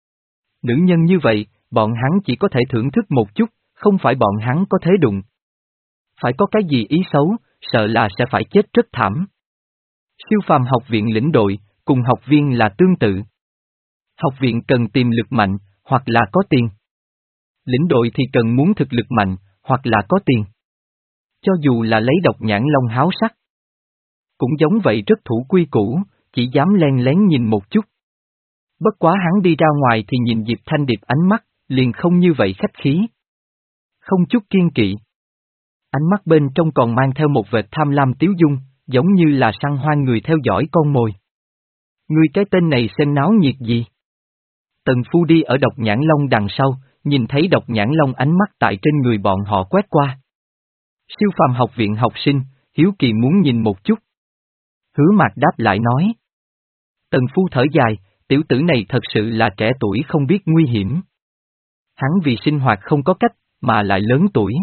Nữ nhân như vậy, bọn hắn chỉ có thể thưởng thức một chút, không phải bọn hắn có thế đụng. Phải có cái gì ý xấu, sợ là sẽ phải chết rất thảm. Siêu phàm học viện lĩnh đội, cùng học viên là tương tự. Học viện cần tìm lực mạnh, hoặc là có tiền. Lĩnh đội thì cần muốn thực lực mạnh, hoặc là có tiền. Cho dù là lấy Độc Nhãn Long háo sắc. Cũng giống vậy rất thủ quy củ, chỉ dám len lén nhìn một chút. Bất quá hắn đi ra ngoài thì nhìn Diệp Thanh Điệp ánh mắt, liền không như vậy khách khí. Không chút kiên kỵ. Ánh mắt bên trong còn mang theo một vệt tham lam tiếu dung, giống như là săn hoang người theo dõi con mồi. Người cái tên này xem náo nhiệt gì? Tần Phu đi ở Độc Nhãn Long đằng sau, nhìn thấy Độc Nhãn Long ánh mắt tại trên người bọn họ quét qua. Siêu phàm học viện học sinh, hiếu kỳ muốn nhìn một chút. Hứa Mạc đáp lại nói. Tần Phu thở dài, tiểu tử này thật sự là trẻ tuổi không biết nguy hiểm. Hắn vì sinh hoạt không có cách, mà lại lớn tuổi.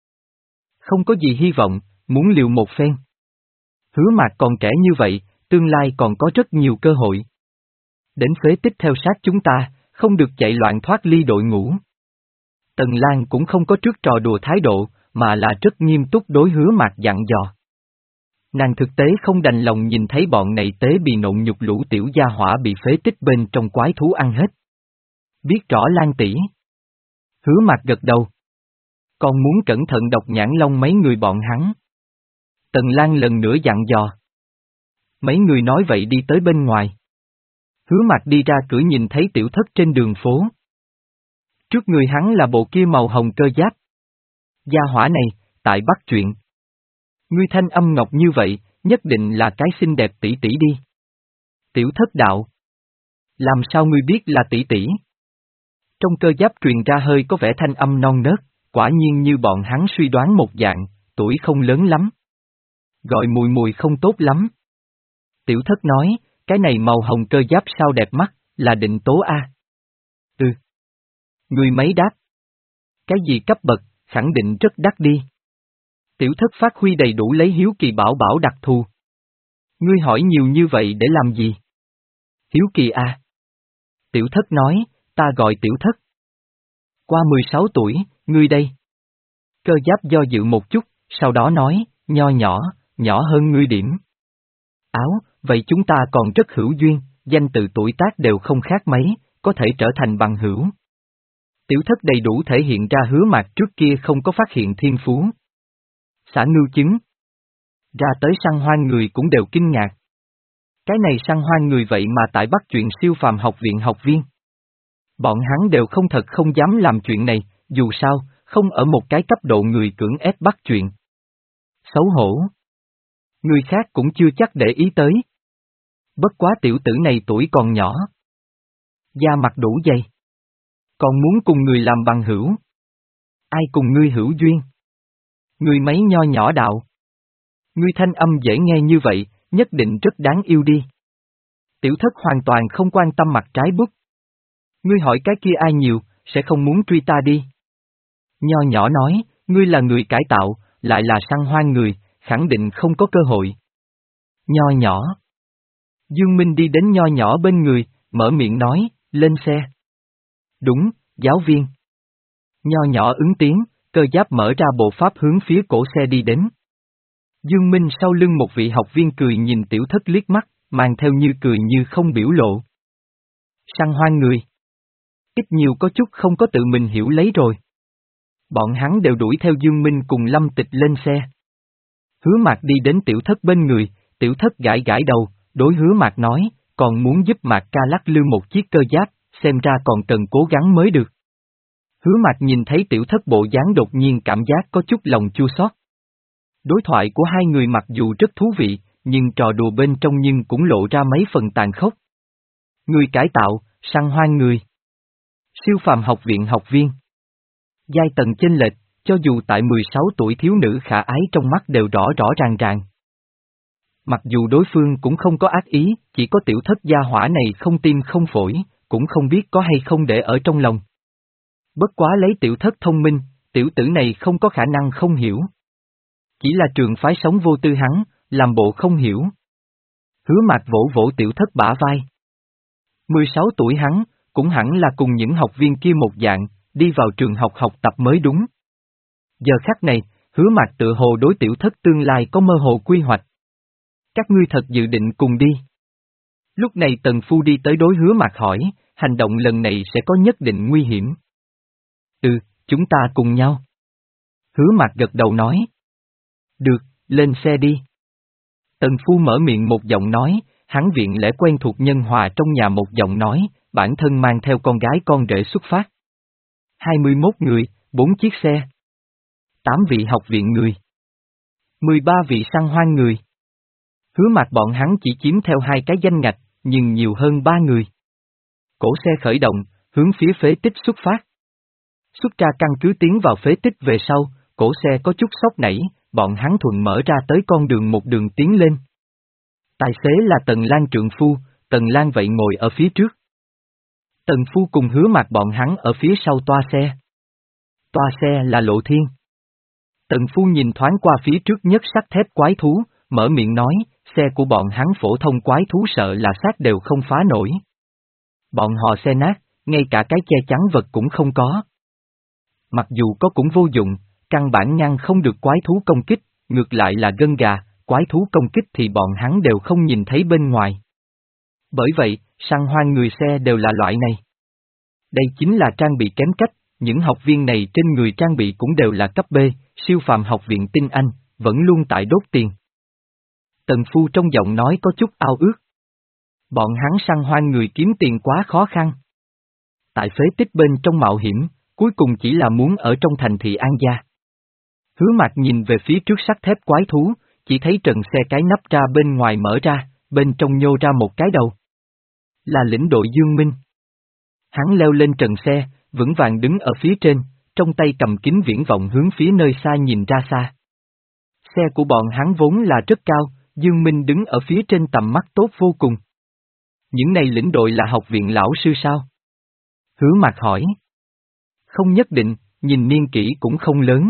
Không có gì hy vọng, muốn liều một phen. Hứa Mạc còn trẻ như vậy, tương lai còn có rất nhiều cơ hội. Đến phế tích theo sát chúng ta, không được chạy loạn thoát ly đội ngũ. Tần Lan cũng không có trước trò đùa thái độ, mà là rất nghiêm túc đối Hứa Mạc dặn dò. Nàng thực tế không đành lòng nhìn thấy bọn này tế bị nộn nhục lũ tiểu gia hỏa bị phế tích bên trong quái thú ăn hết. Biết rõ Lan tỷ. Hứa Mạc gật đầu. Còn muốn cẩn thận Độc Nhãn Long mấy người bọn hắn. Tần Lan lần nữa dặn dò. Mấy người nói vậy đi tới bên ngoài. Hứa Mạc đi ra cửa nhìn thấy tiểu thất trên đường phố. Trước người hắn là bộ kia màu hồng cơ giáp. Gia hỏa này, tại bắt chuyện. Ngươi thanh âm ngọc như vậy, nhất định là cái xinh đẹp tỷ tỷ đi. Tiểu thất đạo. Làm sao ngươi biết là tỷ tỷ? Trong cơ giáp truyền ra hơi có vẻ thanh âm non nớt, quả nhiên như bọn hắn suy đoán một dạng, tuổi không lớn lắm. Gọi mùi mùi không tốt lắm. Tiểu thất nói, cái này màu hồng cơ giáp sao đẹp mắt, là định tố A. Ừ. Người mấy đáp. Cái gì cấp bậc, khẳng định rất đắt đi. Tiểu thất phát huy đầy đủ lấy hiếu kỳ bảo bảo đặc thù. Ngươi hỏi nhiều như vậy để làm gì? Hiếu kỳ A. Tiểu thất nói, ta gọi tiểu thất. Qua mười sáu tuổi, ngươi đây. Cơ giáp do dự một chút, sau đó nói, nho nhỏ, nhỏ hơn ngươi điểm. Áo, vậy chúng ta còn rất hữu duyên, danh từ tuổi tác đều không khác mấy, có thể trở thành bằng hữu. Tiểu thất đầy đủ thể hiện ra Hứa Mạc trước kia không có phát hiện thiên phú. Xả ngưu chứng. Ra tới săn hoang người cũng đều kinh ngạc. Cái này săn hoang người vậy mà tại bắt chuyện siêu phàm học viện học viên. Bọn hắn đều không thật không dám làm chuyện này, dù sao, không ở một cái cấp độ người cưỡng ép bắt chuyện. Xấu hổ. Người khác cũng chưa chắc để ý tới. Bất quá tiểu tử này tuổi còn nhỏ. Da mặt đủ dày. Còn muốn cùng người làm bằng hữu. Ai cùng ngươi hữu duyên? Ngươi mấy nho nhỏ đạo. Ngươi thanh âm dễ nghe như vậy, nhất định rất đáng yêu đi. Tiểu thất hoàn toàn không quan tâm mặt trái bút. Ngươi hỏi cái kia ai nhiều, sẽ không muốn truy ta đi. Nho nhỏ nói, ngươi là người cải tạo, lại là săn hoang người, khẳng định không có cơ hội. Nho nhỏ. Dương Minh đi đến nho nhỏ bên người, mở miệng nói, lên xe. Đúng, giáo viên. Nho nhỏ ứng tiếng, cơ giáp mở ra bộ pháp hướng phía cổ xe đi đến. Dương Minh sau lưng một vị học viên cười nhìn tiểu thất liếc mắt, mang theo như cười như không biểu lộ. Săn hoang người. Ít nhiều có chút không có tự mình hiểu lấy rồi. Bọn hắn đều đuổi theo Dương Minh cùng Lâm Tịch lên xe. Hứa Mạc đi đến tiểu thất bên người, tiểu thất gãi gãi đầu, đối Hứa Mạc nói, còn muốn giúp Mạc ca lắc lư một chiếc cơ giáp, xem ra còn cần cố gắng mới được. Hứa Mạc nhìn thấy tiểu thất bộ dáng đột nhiên cảm giác có chút lòng chua xót. Đối thoại của hai người mặc dù rất thú vị, nhưng trò đùa bên trong nhưng cũng lộ ra mấy phần tàn khốc. Người cải tạo, săn hoang người. Siêu phàm học viện học viên. Giai tầng chênh lệch, cho dù tại mười sáu tuổi thiếu nữ khả ái trong mắt đều rõ rõ ràng ràng. Mặc dù đối phương cũng không có ác ý, chỉ có tiểu thất gia hỏa này không tim không phổi, cũng không biết có hay không để ở trong lòng. Bất quá lấy tiểu thất thông minh, tiểu tử này không có khả năng không hiểu. Chỉ là trường phái sống vô tư hắn, làm bộ không hiểu. Hứa Mạc vỗ vỗ tiểu thất bả vai. mười sáu tuổi hắn, cũng hẳn là cùng những học viên kia một dạng, đi vào trường học học tập mới đúng. Giờ khắc này, Hứa Mạc tự hồ đối tiểu thất tương lai có mơ hồ quy hoạch. Các ngươi thật dự định cùng đi. Lúc này Tần Phu đi tới đối Hứa Mạc hỏi, hành động lần này sẽ có nhất định nguy hiểm. Ừ, chúng ta cùng nhau. Hứa Mạc gật đầu nói. Được, lên xe đi. Tần Phu mở miệng một giọng nói, hắn viện lẽ quen thuộc nhân hòa trong nhà một giọng nói, bản thân mang theo con gái con rể xuất phát. hai mươi mốt người, bốn chiếc xe. tám vị học viện người. mười ba vị săn hoang người. Hứa Mạc bọn hắn chỉ chiếm theo hai cái danh ngạch, nhưng nhiều hơn ba người. Cổ xe khởi động, hướng phía phế tích xuất phát. Xuất ra căn cứ tiến vào phế tích về sau, cổ xe có chút sốc nảy, bọn hắn thuận mở ra tới con đường một đường tiến lên. Tài xế là Tần Lan trượng phu, Tần Lan vậy ngồi ở phía trước. Tần Phu cùng Hứa Mạc bọn hắn ở phía sau toa xe. Toa xe là Lộ Thiên. Tần Phu nhìn thoáng qua phía trước nhất sắt thép quái thú, mở miệng nói, xe của bọn hắn phổ thông quái thú sợ là xác đều không phá nổi. Bọn họ xe nát, ngay cả cái che chắn vật cũng không có. Mặc dù có cũng vô dụng, căn bản ngăn không được quái thú công kích, ngược lại là gân gà, quái thú công kích thì bọn hắn đều không nhìn thấy bên ngoài. Bởi vậy, săn hoang người xe đều là loại này. Đây chính là trang bị kém cách, những học viên này trên người trang bị cũng đều là cấp B, siêu phàm học viện tinh anh, vẫn luôn tại đốt tiền. Tần Phu trong giọng nói có chút ao ước. Bọn hắn săn hoang người kiếm tiền quá khó khăn. Tại phế tích bên trong mạo hiểm, cuối cùng chỉ là muốn ở trong thành thị an gia. Hứa Mạc nhìn về phía trước sắt thép quái thú, chỉ thấy trần xe cái nắp ra bên ngoài mở ra, bên trong nhô ra một cái đầu. Là lĩnh đội Dương Minh. Hắn leo lên trần xe, vững vàng đứng ở phía trên, trong tay cầm kính viễn vọng hướng phía nơi xa nhìn ra xa. Xe của bọn hắn vốn là rất cao, Dương Minh đứng ở phía trên tầm mắt tốt vô cùng. Những này lĩnh đội là học viện lão sư sao? Hứa Mạc hỏi. Không nhất định, nhìn niên kỷ cũng không lớn.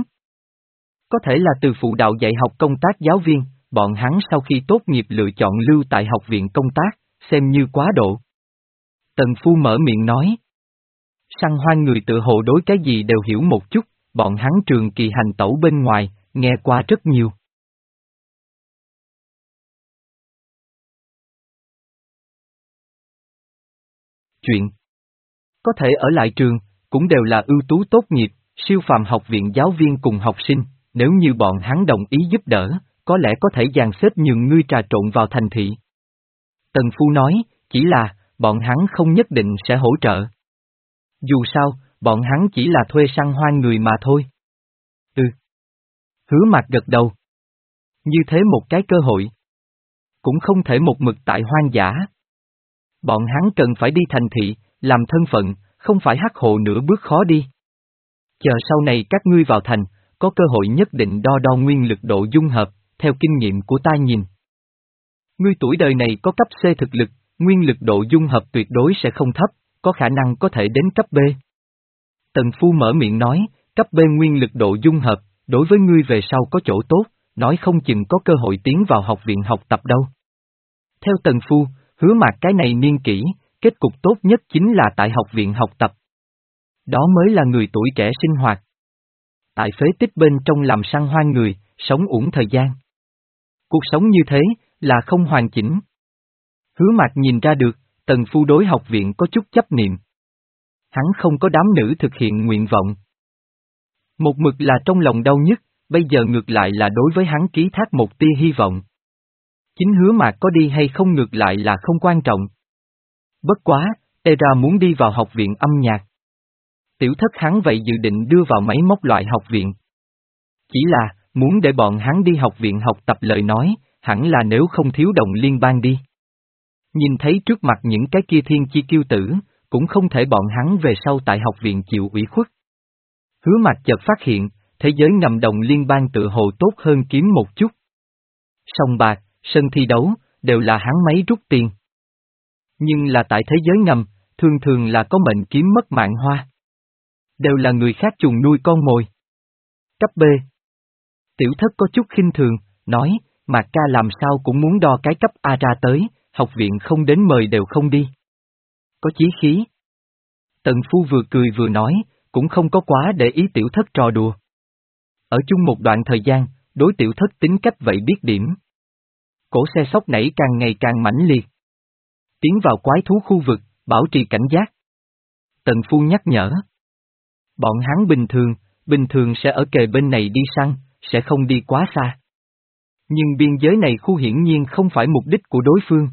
Có thể là từ phụ đạo dạy học công tác giáo viên, bọn hắn sau khi tốt nghiệp lựa chọn lưu tại học viện công tác, xem như quá độ. Tần Phu mở miệng nói. Săn hoang người tự hồ đối cái gì đều hiểu một chút, bọn hắn trường kỳ hành tẩu bên ngoài, nghe qua rất nhiều. chuyện. Có thể ở lại trường, cũng đều là ưu tú tốt nghiệp, siêu phàm học viện giáo viên cùng học sinh, nếu như bọn hắn đồng ý giúp đỡ, có lẽ có thể dàn xếp nhường ngươi trà trộn vào thành thị. Tần Phu nói, chỉ là, bọn hắn không nhất định sẽ hỗ trợ. Dù sao, bọn hắn chỉ là thuê săn hoang người mà thôi. Ừ. Hứa Mạc gật đầu. Như thế một cái cơ hội. Cũng không thể một mực tại hoang dã. Bọn hắn cần phải đi thành thị, làm thân phận, không phải hắc hộ nửa bước khó đi. Chờ sau này các ngươi vào thành, có cơ hội nhất định đo đo nguyên lực độ dung hợp, theo kinh nghiệm của ta nhìn. Ngươi tuổi đời này có cấp C thực lực, nguyên lực độ dung hợp tuyệt đối sẽ không thấp, có khả năng có thể đến cấp B. Tần Phu mở miệng nói, cấp B nguyên lực độ dung hợp, đối với ngươi về sau có chỗ tốt, nói không chừng có cơ hội tiến vào học viện học tập đâu. Theo Tần Phu, Hứa Mạc cái này niên kỷ, kết cục tốt nhất chính là tại học viện học tập. Đó mới là người tuổi trẻ sinh hoạt. Tại phế tích bên trong làm săn hoang người, sống uổng thời gian. Cuộc sống như thế, là không hoàn chỉnh. Hứa Mạc nhìn ra được, Tần Phu đối học viện có chút chấp niệm. Hắn không có đám nữ thực hiện nguyện vọng. Một mực là trong lòng đau nhất, bây giờ ngược lại là đối với hắn ký thác một tia hy vọng. Chính Hứa Mạc có đi hay không ngược lại là không quan trọng. Bất quá, Era muốn đi vào học viện âm nhạc. Tiểu thất hắn vậy dự định đưa vào máy móc loại học viện. Chỉ là, muốn để bọn hắn đi học viện học tập lời nói, hẳn là nếu không thiếu đồng liên bang đi. Nhìn thấy trước mặt những cái kia thiên chi kiêu tử, cũng không thể bọn hắn về sau tại học viện chịu ủy khuất. Hứa Mạc chợt phát hiện, thế giới ngầm đồng liên bang tự hồ tốt hơn kiếm một chút. Sòng bạc, sân thi đấu, đều là hắn máy rút tiền. Nhưng là tại thế giới ngầm, thường thường là có mệnh kiếm mất mạng hoa. Đều là người khác trùng nuôi con mồi. Cấp B. Tiểu thất có chút khinh thường, nói, Mạc ca làm sao cũng muốn đo cái cấp A ra tới, học viện không đến mời đều không đi. Có chí khí. Tần Phu vừa cười vừa nói, cũng không có quá để ý tiểu thất trò đùa. Ở chung một đoạn thời gian, đối tiểu thất tính cách vậy biết điểm. Cổ xe sóc nảy càng ngày càng mãnh liệt. Tiến vào quái thú khu vực, bảo trì cảnh giác. Tần Phu nhắc nhở. Bọn hắn bình thường, bình thường sẽ ở kề bên này đi săn, sẽ không đi quá xa. Nhưng biên giới này khu hiển nhiên không phải mục đích của đối phương.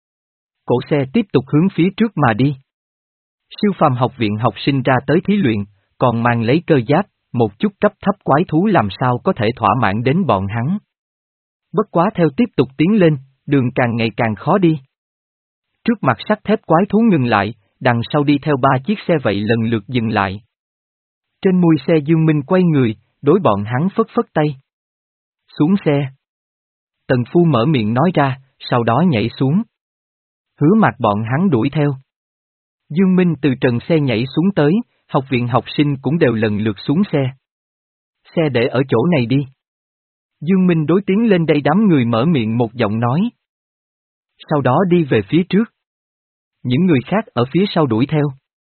Cổ xe tiếp tục hướng phía trước mà đi. Siêu phàm học viện học sinh ra tới thí luyện, còn mang lấy cơ giáp, một chút cấp thấp quái thú làm sao có thể thỏa mãn đến bọn hắn. Bất quá theo tiếp tục tiến lên, đường càng ngày càng khó đi. Trước mặt sắt thép quái thú ngừng lại, đằng sau đi theo ba chiếc xe vậy lần lượt dừng lại. Trên mui xe Dương Minh quay người, đối bọn hắn phất phất tay. Xuống xe. Tần Phu mở miệng nói ra, sau đó nhảy xuống. Hứa Mạc bọn hắn đuổi theo. Dương Minh từ trần xe nhảy xuống tới, học viện học sinh cũng đều lần lượt xuống xe. Xe để ở chỗ này đi. Dương Minh đối tiến lên đây đám người mở miệng một giọng nói. Sau đó đi về phía trước. Những người khác ở phía sau đuổi theo.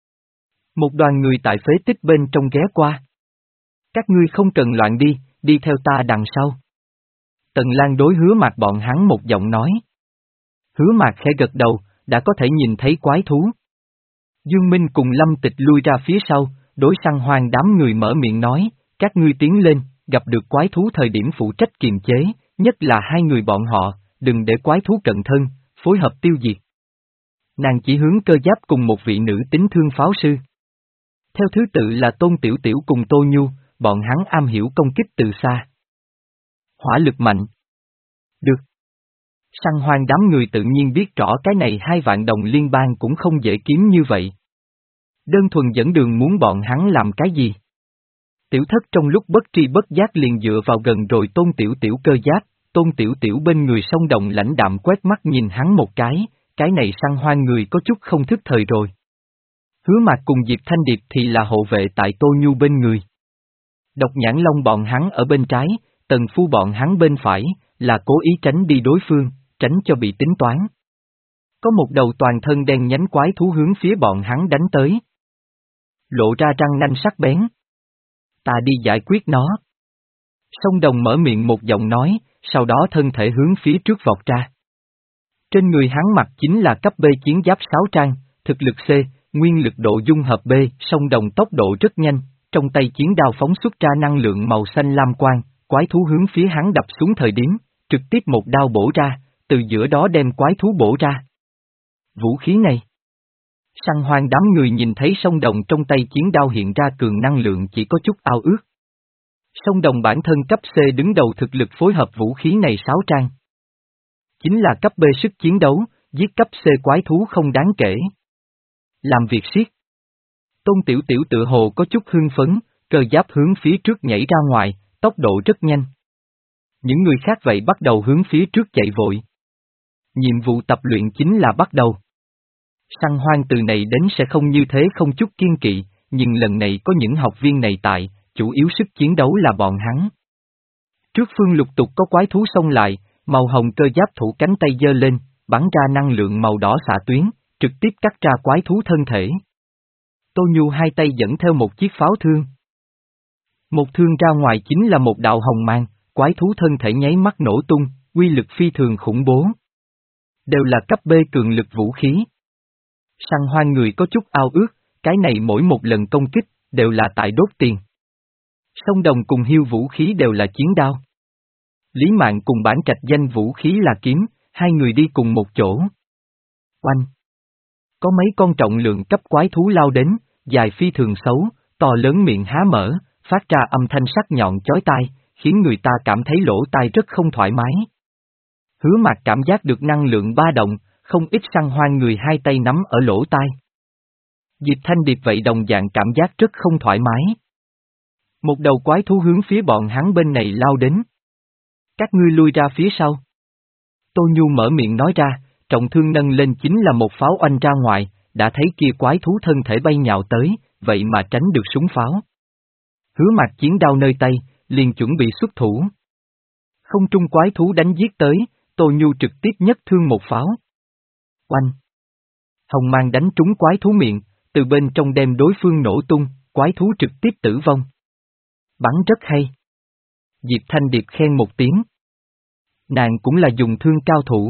Một đoàn người tại phế tích bên trong ghé qua. Các ngươi không cần loạn đi, đi theo ta đằng sau. Tần Lan đối Hứa Mạc bọn hắn một giọng nói. Hứa Mạc khẽ gật đầu, đã có thể nhìn thấy quái thú. Dương Minh cùng Lâm Tịch lui ra phía sau, đối săn hoang đám người mở miệng nói, các ngươi tiến lên, gặp được quái thú thời điểm phụ trách kiềm chế, nhất là hai người bọn họ, đừng để quái thú cận thân, phối hợp tiêu diệt. Nàng chỉ hướng cơ giáp cùng một vị nữ tính thương pháo sư. Theo thứ tự là Tôn Tiểu Tiểu cùng Tô Nhu, bọn hắn am hiểu công kích từ xa. Hỏa lực mạnh. Được. Săn hoang đám người tự nhiên biết rõ cái này hai vạn đồng liên bang cũng không dễ kiếm như vậy. Đơn thuần dẫn đường muốn bọn hắn làm cái gì? Tiểu thất trong lúc bất tri bất giác liền dựa vào gần rồi Tôn Tiểu Tiểu cơ giáp, Tôn Tiểu Tiểu bên người sông đồng lãnh đạm quét mắt nhìn hắn một cái, cái này săn hoang người có chút không thức thời rồi. Hứa Mạc cùng Diệp Thanh Điệp thì là hộ vệ tại Tô Nhu bên người. Độc Nhãn Long bọn hắn ở bên trái, Tần Phu bọn hắn bên phải, là cố ý tránh đi đối phương, tránh cho bị tính toán. Có một đầu toàn thân đen nhánh quái thú hướng phía bọn hắn đánh tới. Lộ ra răng nanh sắc bén. Ta đi giải quyết nó. Sông Đồng mở miệng một giọng nói, sau đó thân thể hướng phía trước vọt ra. Trên người hắn mặc chính là cấp B chiến giáp sáu trang, thực lực C, nguyên lực độ dung hợp B, song đồng tốc độ rất nhanh, trong tay chiến đao phóng xuất ra năng lượng màu xanh lam quang, quái thú hướng phía hắn đập xuống thời điểm, trực tiếp một đao bổ ra, từ giữa đó đem quái thú bổ ra. Vũ khí này. Săn hoang đám người nhìn thấy song đồng trong tay chiến đao hiện ra cường năng lượng chỉ có chút ao ước. Song đồng bản thân cấp C đứng đầu thực lực phối hợp vũ khí này sáu trang. Chính là cấp B sức chiến đấu, giết cấp C quái thú không đáng kể. Làm việc siết. Tôn Tiểu Tiểu tự hồ có chút hưng phấn, cơ giáp hướng phía trước nhảy ra ngoài, tốc độ rất nhanh. Những người khác vậy bắt đầu hướng phía trước chạy vội. Nhiệm vụ tập luyện chính là bắt đầu. Săn hoang từ này đến sẽ không như thế không chút kiên kỵ, nhưng lần này có những học viên này tại, chủ yếu sức chiến đấu là bọn hắn. Trước phương lục tục có quái thú xông lại, màu hồng cơ giáp thủ cánh tay giơ lên, bắn ra năng lượng màu đỏ xạ tuyến, trực tiếp cắt ra quái thú thân thể. Tô Nhu hai tay dẫn theo một chiếc pháo thương. Một thương ra ngoài chính là một đạo hồng mang, quái thú thân thể nháy mắt nổ tung, uy lực phi thường khủng bố. Đều là cấp B cường lực vũ khí. Săn hoang người có chút ao ước, cái này mỗi một lần công kích, đều là tại đốt tiền. Song đồng cùng hiêu vũ khí đều là chiến đao. Lý Mạn cùng Bản Trạch Danh vũ khí là kiếm, hai người đi cùng một chỗ. Oanh! Có mấy con trọng lượng cấp quái thú lao đến, dài phi thường xấu, to lớn miệng há mở, phát ra âm thanh sắc nhọn chói tai, khiến người ta cảm thấy lỗ tai rất không thoải mái. Hứa Mạc cảm giác được năng lượng ba động, không ít săn hoang người hai tay nắm ở lỗ tai. Diệp Thanh Điệp vậy đồng dạng cảm giác rất không thoải mái. Một đầu quái thú hướng phía bọn hắn bên này lao đến. Các ngươi lui ra phía sau. Tô Nhu mở miệng nói ra, trọng thương nâng lên chính là một pháo oanh ra ngoài, đã thấy kia quái thú thân thể bay nhào tới, vậy mà tránh được súng pháo. Hứa Mạc chiến đao nơi tay, liền chuẩn bị xuất thủ. Không trung quái thú đánh giết tới, Tô Nhu trực tiếp nhất thương một pháo. Oanh! Hồng mang đánh trúng quái thú miệng, từ bên trong đem đối phương nổ tung, quái thú trực tiếp tử vong. Bắn rất hay. Diệp Thanh Điệp khen một tiếng. Nàng cũng là dùng thương cao thủ.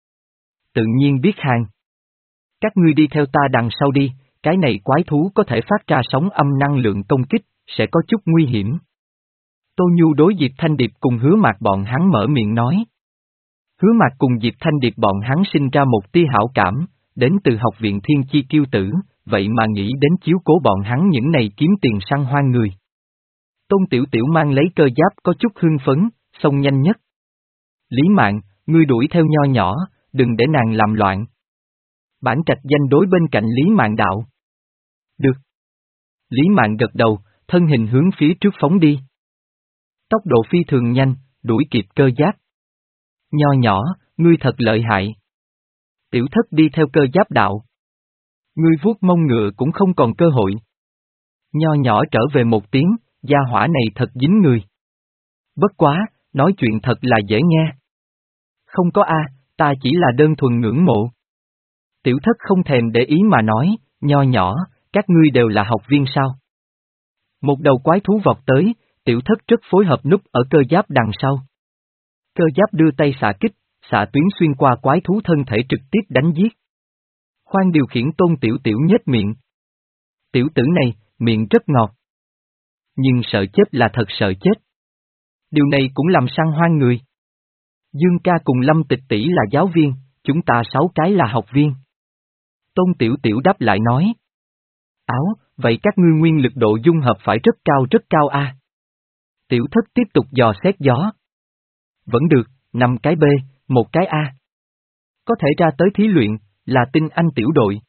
Tự nhiên biết hàng. Các ngươi đi theo ta đằng sau đi, cái này quái thú có thể phát ra sóng âm năng lượng công kích, sẽ có chút nguy hiểm. Tô Nhu đối Diệp Thanh Điệp cùng Hứa Mạc bọn hắn mở miệng nói. Hứa Mạc cùng Diệp Thanh Điệp bọn hắn sinh ra một tia hảo cảm, đến từ học viện Thiên Chi Kiêu Tử, vậy mà nghĩ đến chiếu cố bọn hắn những này kiếm tiền săn hoang người. Tôn Tiểu Tiểu mang lấy cơ giáp có chút hưng phấn, xông nhanh nhất. Lý Mạn, ngươi đuổi theo nho nhỏ, đừng để nàng làm loạn. Bản Trạch Danh đối bên cạnh Lý Mạn đạo. Được. Lý Mạn gật đầu, thân hình hướng phía trước phóng đi. Tốc độ phi thường nhanh, đuổi kịp cơ giáp. Nho nhỏ, ngươi thật lợi hại. Tiểu Thất đi theo cơ giáp đạo. Ngươi vuốt mông ngựa cũng không còn cơ hội. Nho nhỏ trở về một tiếng, gia hỏa này thật dính người. Bất quá, nói chuyện thật là dễ nghe. Không có a, ta chỉ là đơn thuần ngưỡng mộ. Tiểu Thất không thèm để ý mà nói, nho nhỏ, các ngươi đều là học viên sao? Một đầu quái thú vọt tới, Tiểu Thất rất phối hợp núp ở cơ giáp đằng sau. Cơ giáp đưa tay xạ kích, xạ tuyến xuyên qua quái thú thân thể trực tiếp đánh giết. Khoan điều khiển Tôn Tiểu Tiểu nhếch miệng. Tiểu tử này, miệng rất ngọt. Nhưng sợ chết là thật sợ chết. Điều này cũng làm săn hoang người. Dương ca cùng Lâm Tịch tỷ là giáo viên, chúng ta sáu cái là học viên. Tôn Tiểu Tiểu đáp lại nói. Áo, vậy các ngươi nguyên lực độ dung hợp phải rất cao rất cao a. Tiểu Thất tiếp tục dò xét gió. Vẫn được, năm cái B, một cái A. Có thể ra tới thí luyện, là tinh anh tiểu đội.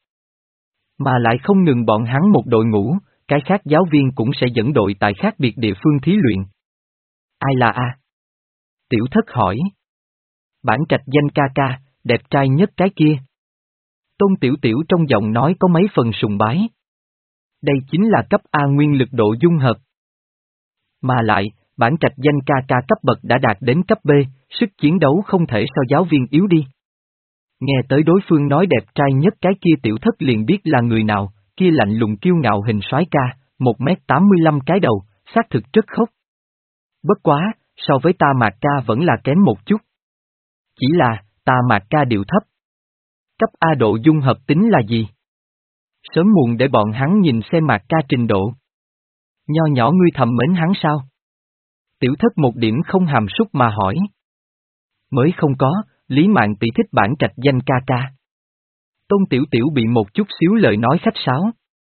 Mà lại không ngừng bọn hắn một đội ngũ, cái khác giáo viên cũng sẽ dẫn đội tại khác biệt địa phương thí luyện. Ai là A? Tiểu Thất hỏi. Bản Trạch Danh ca ca, đẹp trai nhất cái kia. Tôn Tiểu Tiểu trong giọng nói có mấy phần sùng bái. Đây chính là cấp A nguyên lực độ dung hợp. Mà lại, Bản Trạch Danh ca ca cấp bậc đã đạt đến cấp B, sức chiến đấu không thể so giáo viên yếu đi. Nghe tới đối phương nói đẹp trai nhất cái kia Tiểu Thất liền biết là người nào, kia lạnh lùng kiêu ngạo hình soái ca, một mét tám mươi lăm cái đầu, xác thực rất khốc. Bất quá, so với ta Mạc ca vẫn là kém một chút. Chỉ là, ta Mạc ca điệu thấp. Cấp A độ dung hợp tính là gì? Sớm muộn để bọn hắn nhìn xem Mạc Ca trình độ. Nho nhỏ ngươi thầm mến hắn sao? Tiểu Thất một điểm không hàm súc mà hỏi. Mới không có, Lý Mạn tỷ thích bản trạch danh ca ca. Tôn Tiểu Tiểu bị một chút xíu lời nói khách sáo.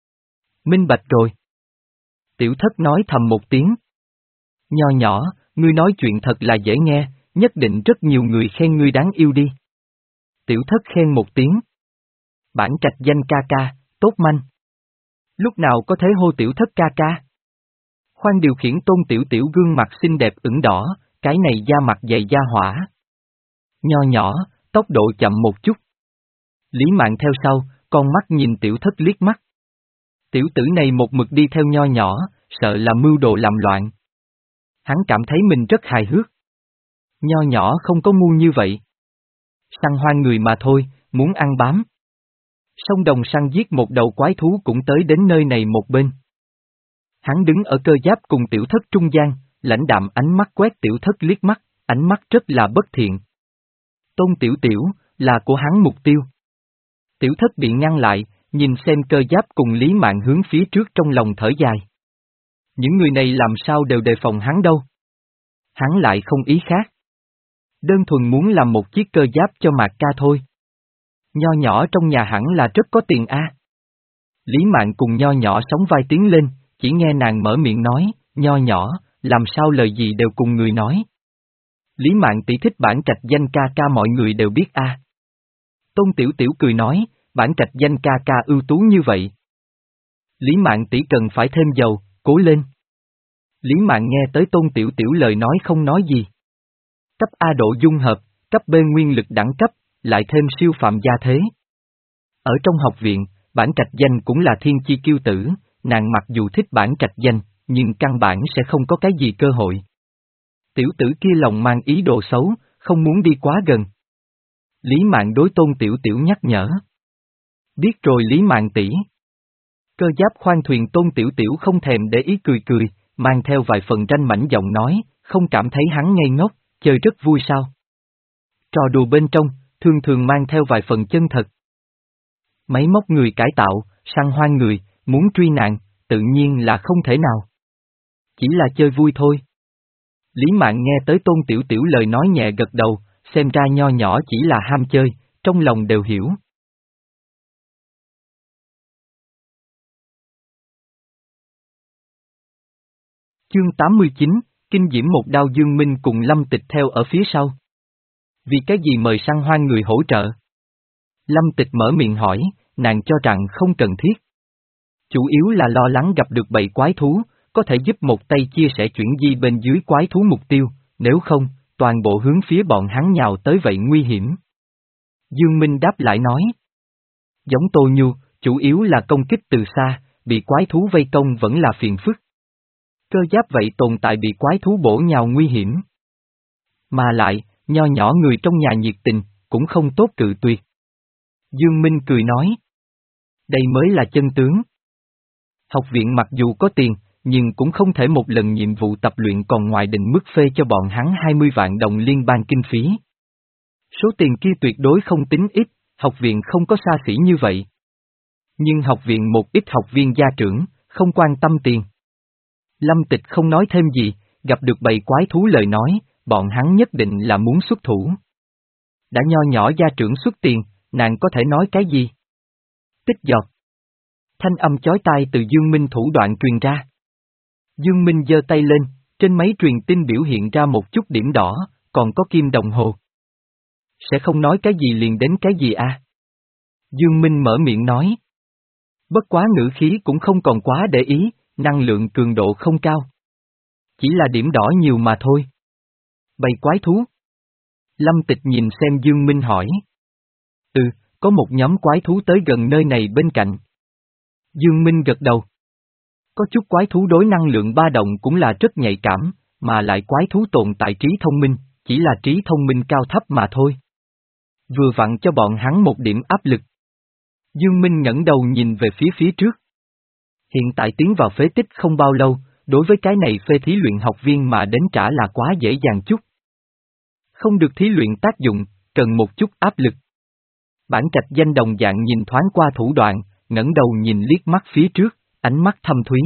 Minh bạch rồi. Tiểu Thất nói thầm một tiếng. Nho nhỏ, ngươi nói chuyện thật là dễ nghe, nhất định rất nhiều người khen ngươi đáng yêu đi. Tiểu Thất khen một tiếng. Bản trạch danh ca ca, tốt manh. Lúc nào có thể hô Tiểu Thất ca ca? Khoan điều khiển Tôn Tiểu Tiểu gương mặt xinh đẹp ửng đỏ, cái này da mặt dày da hỏa. Nho nhỏ, tốc độ chậm một chút. Lý Mạn theo sau, con mắt nhìn Tiểu Thất liếc mắt. Tiểu tử này một mực đi theo nho nhỏ, sợ là mưu đồ làm loạn. Hắn cảm thấy mình rất hài hước. Nho nhỏ không có ngu như vậy. Săn hoang người mà thôi, muốn ăn bám. Sông Đồng săn giết một đầu quái thú cũng tới đến nơi này một bên. Hắn đứng ở cơ giáp cùng Tiểu Thất trung gian, lãnh đạm ánh mắt quét Tiểu Thất liếc mắt, ánh mắt rất là bất thiện. Tôn Tiểu Tiểu, là của hắn mục tiêu. Tiểu Thất bị ngăn lại, nhìn xem cơ giáp cùng Lý Mạn hướng phía trước trong lòng thở dài. Những người này làm sao đều đề phòng hắn đâu. Hắn lại không ý khác. Đơn thuần muốn làm một chiếc cơ giáp cho Mạc Ca thôi. Nho nhỏ trong nhà hẳn là rất có tiền a. Lý Mạn cùng nho nhỏ sóng vai tiến lên, chỉ nghe nàng mở miệng nói, nho nhỏ, làm sao lời gì đều cùng người nói. Lý Mạn tỷ thích bản trạch danh ca ca mọi người đều biết a. Tôn Tiểu Tiểu cười nói, bản trạch danh ca ca ưu tú như vậy. Lý Mạn tỷ cần phải thêm dầu, cố lên. Lý Mạn nghe tới Tôn Tiểu Tiểu lời nói không nói gì. Cấp A độ dung hợp, cấp B nguyên lực đẳng cấp, lại thêm siêu phạm gia thế. Ở trong học viện, bản trạch danh cũng là thiên chi kiêu tử, nàng mặc dù thích bản trạch danh, nhưng căn bản sẽ không có cái gì cơ hội. Tiểu tử kia lòng mang ý đồ xấu, không muốn đi quá gần. Lý Mạn đối Tôn Tiểu Tiểu nhắc nhở. Biết rồi Lý Mạn tỷ. Cơ giáp khoan thuyền Tôn Tiểu Tiểu không thèm để ý cười cười, mang theo vài phần ranh mảnh giọng nói, không cảm thấy hắn ngây ngốc, chơi rất vui sao. Trò đùa bên trong, thường thường mang theo vài phần chân thật. Máy móc người cải tạo, săn hoang người, muốn truy nạn, tự nhiên là không thể nào. Chỉ là chơi vui thôi. Lý Mạn nghe tới Tôn Tiểu Tiểu lời nói nhẹ gật đầu, xem ra nho nhỏ chỉ là ham chơi, trong lòng đều hiểu. Chương tám mươi chín, Kinh Diễm một đao Dương Minh cùng Lâm Tịch theo ở phía sau. Vì cái gì mời săn hoang người hỗ trợ? Lâm Tịch mở miệng hỏi, nàng cho rằng không cần thiết. Chủ yếu là lo lắng gặp được bầy quái thú, có thể giúp một tay chia sẻ chuyển di bên dưới quái thú mục tiêu, nếu không, toàn bộ hướng phía bọn hắn nhào tới vậy nguy hiểm. Dương Minh đáp lại nói. Giống Tô Nhu, chủ yếu là công kích từ xa, bị quái thú vây công vẫn là phiền phức. Cơ giáp vậy tồn tại bị quái thú bổ nhào nguy hiểm. Mà lại, nho nhỏ người trong nhà nhiệt tình, cũng không tốt cự tuyệt. Dương Minh cười nói. Đây mới là chân tướng. Học viện mặc dù có tiền, nhưng cũng không thể một lần nhiệm vụ tập luyện còn ngoài định mức phê cho bọn hắn hai mươi vạn đồng liên bang kinh phí. Số tiền kia tuyệt đối không tính ít, học viện không có xa xỉ như vậy. Nhưng học viện một ít học viên gia trưởng, không quan tâm tiền. Lâm Tịch không nói thêm gì, gặp được bầy quái thú lời nói, bọn hắn nhất định là muốn xuất thủ. Đã nho nhỏ gia trưởng xuất tiền, nàng có thể nói cái gì? Tích giọt. Thanh âm chói tai từ Dương Minh thủ đoạn truyền ra. Dương Minh giơ tay lên, trên máy truyền tin biểu hiện ra một chút điểm đỏ, còn có kim đồng hồ. Sẽ không nói cái gì liền đến cái gì à? Dương Minh mở miệng nói. Bất quá ngữ khí cũng không còn quá để ý, năng lượng cường độ không cao. Chỉ là điểm đỏ nhiều mà thôi. Bầy quái thú. Lâm Tịch nhìn xem Dương Minh hỏi. Ừ, có một nhóm quái thú tới gần nơi này bên cạnh. Dương Minh gật đầu. Có chút quái thú đối năng lượng ba động cũng là rất nhạy cảm, mà lại quái thú tồn tại trí thông minh, chỉ là trí thông minh cao thấp mà thôi. Vừa vặn cho bọn hắn một điểm áp lực. Dương Minh ngẩng đầu nhìn về phía phía trước. Hiện tại tiến vào phế tích không bao lâu, đối với cái này phê thí luyện học viên mà đến trả là quá dễ dàng chút. Không được thí luyện tác dụng, cần một chút áp lực. Bản trạch danh đồng dạng nhìn thoáng qua thủ đoạn, ngẩng đầu nhìn liếc mắt phía trước, ánh mắt thâm thúy.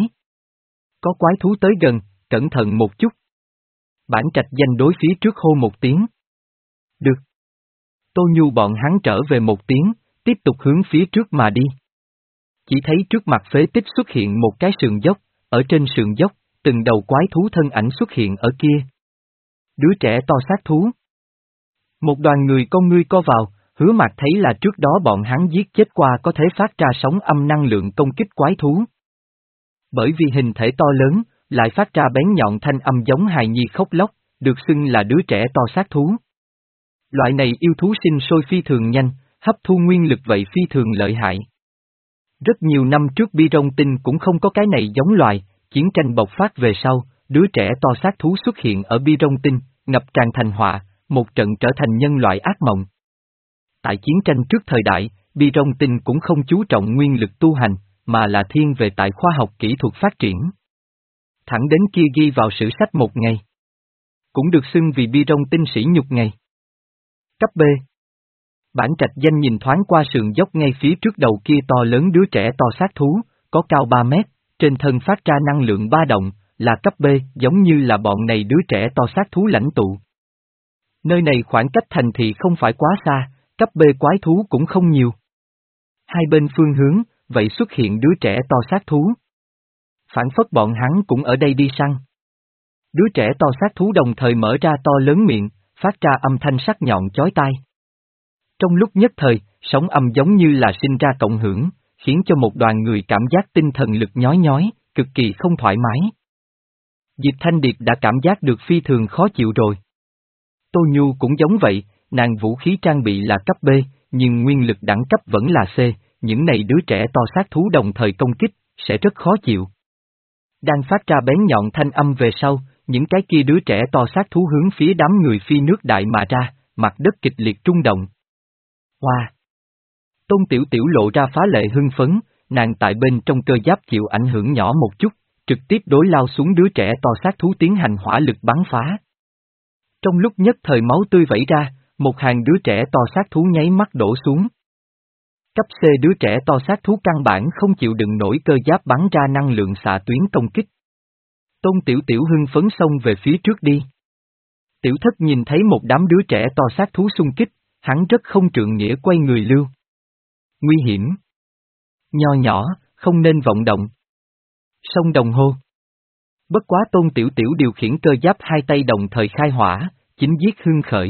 Có quái thú tới gần, cẩn thận một chút. Bản Trạch Danh đối phía trước hô một tiếng. Được. Tô Nhu bọn hắn trở về một tiếng, tiếp tục hướng phía trước mà đi. Chỉ thấy trước mặt phế tích xuất hiện một cái sườn dốc, ở trên sườn dốc, từng đầu quái thú thân ảnh xuất hiện ở kia. Đứa trẻ to sát thú. Một đoàn người con ngươi co vào, Hứa Mạc thấy là trước đó bọn hắn giết chết qua có thể phát ra sóng âm năng lượng công kích quái thú. Bởi vì hình thể to lớn, lại phát ra bén nhọn thanh âm giống hài nhi khóc lóc, được xưng là đứa trẻ to sát thú. Loại này yêu thú sinh sôi phi thường nhanh, hấp thu nguyên lực vậy phi thường lợi hại. Rất nhiều năm trước Bi Rong Tinh cũng không có cái này giống loài, chiến tranh bộc phát về sau, đứa trẻ to sát thú xuất hiện ở Bi Rong Tinh, ngập tràn thành họa, một trận trở thành nhân loại ác mộng. Tại chiến tranh trước thời đại, Bi Rong Tinh cũng không chú trọng nguyên lực tu hành, mà là thiên về tại khoa học kỹ thuật phát triển. Thẳng đến kia ghi vào sử sách một ngày. Cũng được xưng vì Bi Rong Tinh sĩ nhục ngày. Cấp B. Bản Trạch Danh nhìn thoáng qua sườn dốc ngay phía trước đầu kia to lớn đứa trẻ to sát thú, có cao ba mét, trên thân phát ra năng lượng ba động, là cấp B, giống như là bọn này đứa trẻ to sát thú lãnh tụ. Nơi này khoảng cách thành thị không phải quá xa, cấp B quái thú cũng không nhiều. Hai bên phương hướng, vậy xuất hiện đứa trẻ to sát thú. Phản phất bọn hắn cũng ở đây đi săn. Đứa trẻ to sát thú đồng thời mở ra to lớn miệng, phát ra âm thanh sắc nhọn chói tai. Trong lúc nhất thời, sóng âm giống như là sinh ra cộng hưởng, khiến cho một đoàn người cảm giác tinh thần lực nhói nhói, cực kỳ không thoải mái. Diệp Thanh Điệt đã cảm giác được phi thường khó chịu rồi. Tô Nhu cũng giống vậy, nàng vũ khí trang bị là cấp B, nhưng nguyên lực đẳng cấp vẫn là C, những này đứa trẻ to sát thú đồng thời công kích, sẽ rất khó chịu. Đang phát ra bén nhọn thanh âm về sau, những cái kia đứa trẻ to sát thú hướng phía đám người phi nước đại mà ra, mặt đất kịch liệt rung động. Hoa! Wow. Tôn Tiểu Tiểu lộ ra phá lệ hưng phấn, nàng tại bên trong cơ giáp chịu ảnh hưởng nhỏ một chút, trực tiếp đối lao xuống đứa trẻ to sát thú tiến hành hỏa lực bắn phá. Trong lúc nhất thời máu tươi vẩy ra, một hàng đứa trẻ to sát thú nháy mắt đổ xuống. Cấp C đứa trẻ to sát thú căn bản không chịu đựng nổi cơ giáp bắn ra năng lượng xạ tuyến công kích. Tôn Tiểu Tiểu hưng phấn xông về phía trước đi. Tiểu Thất nhìn thấy một đám đứa trẻ to sát thú xung kích, hắn rất không trượng nghĩa quay người lưu. Nguy hiểm. Nho nhỏ, không nên vọng động. Sông đồng hô. Bất quá Tôn Tiểu Tiểu điều khiển cơ giáp hai tay đồng thời khai hỏa, chính giết hưng khởi.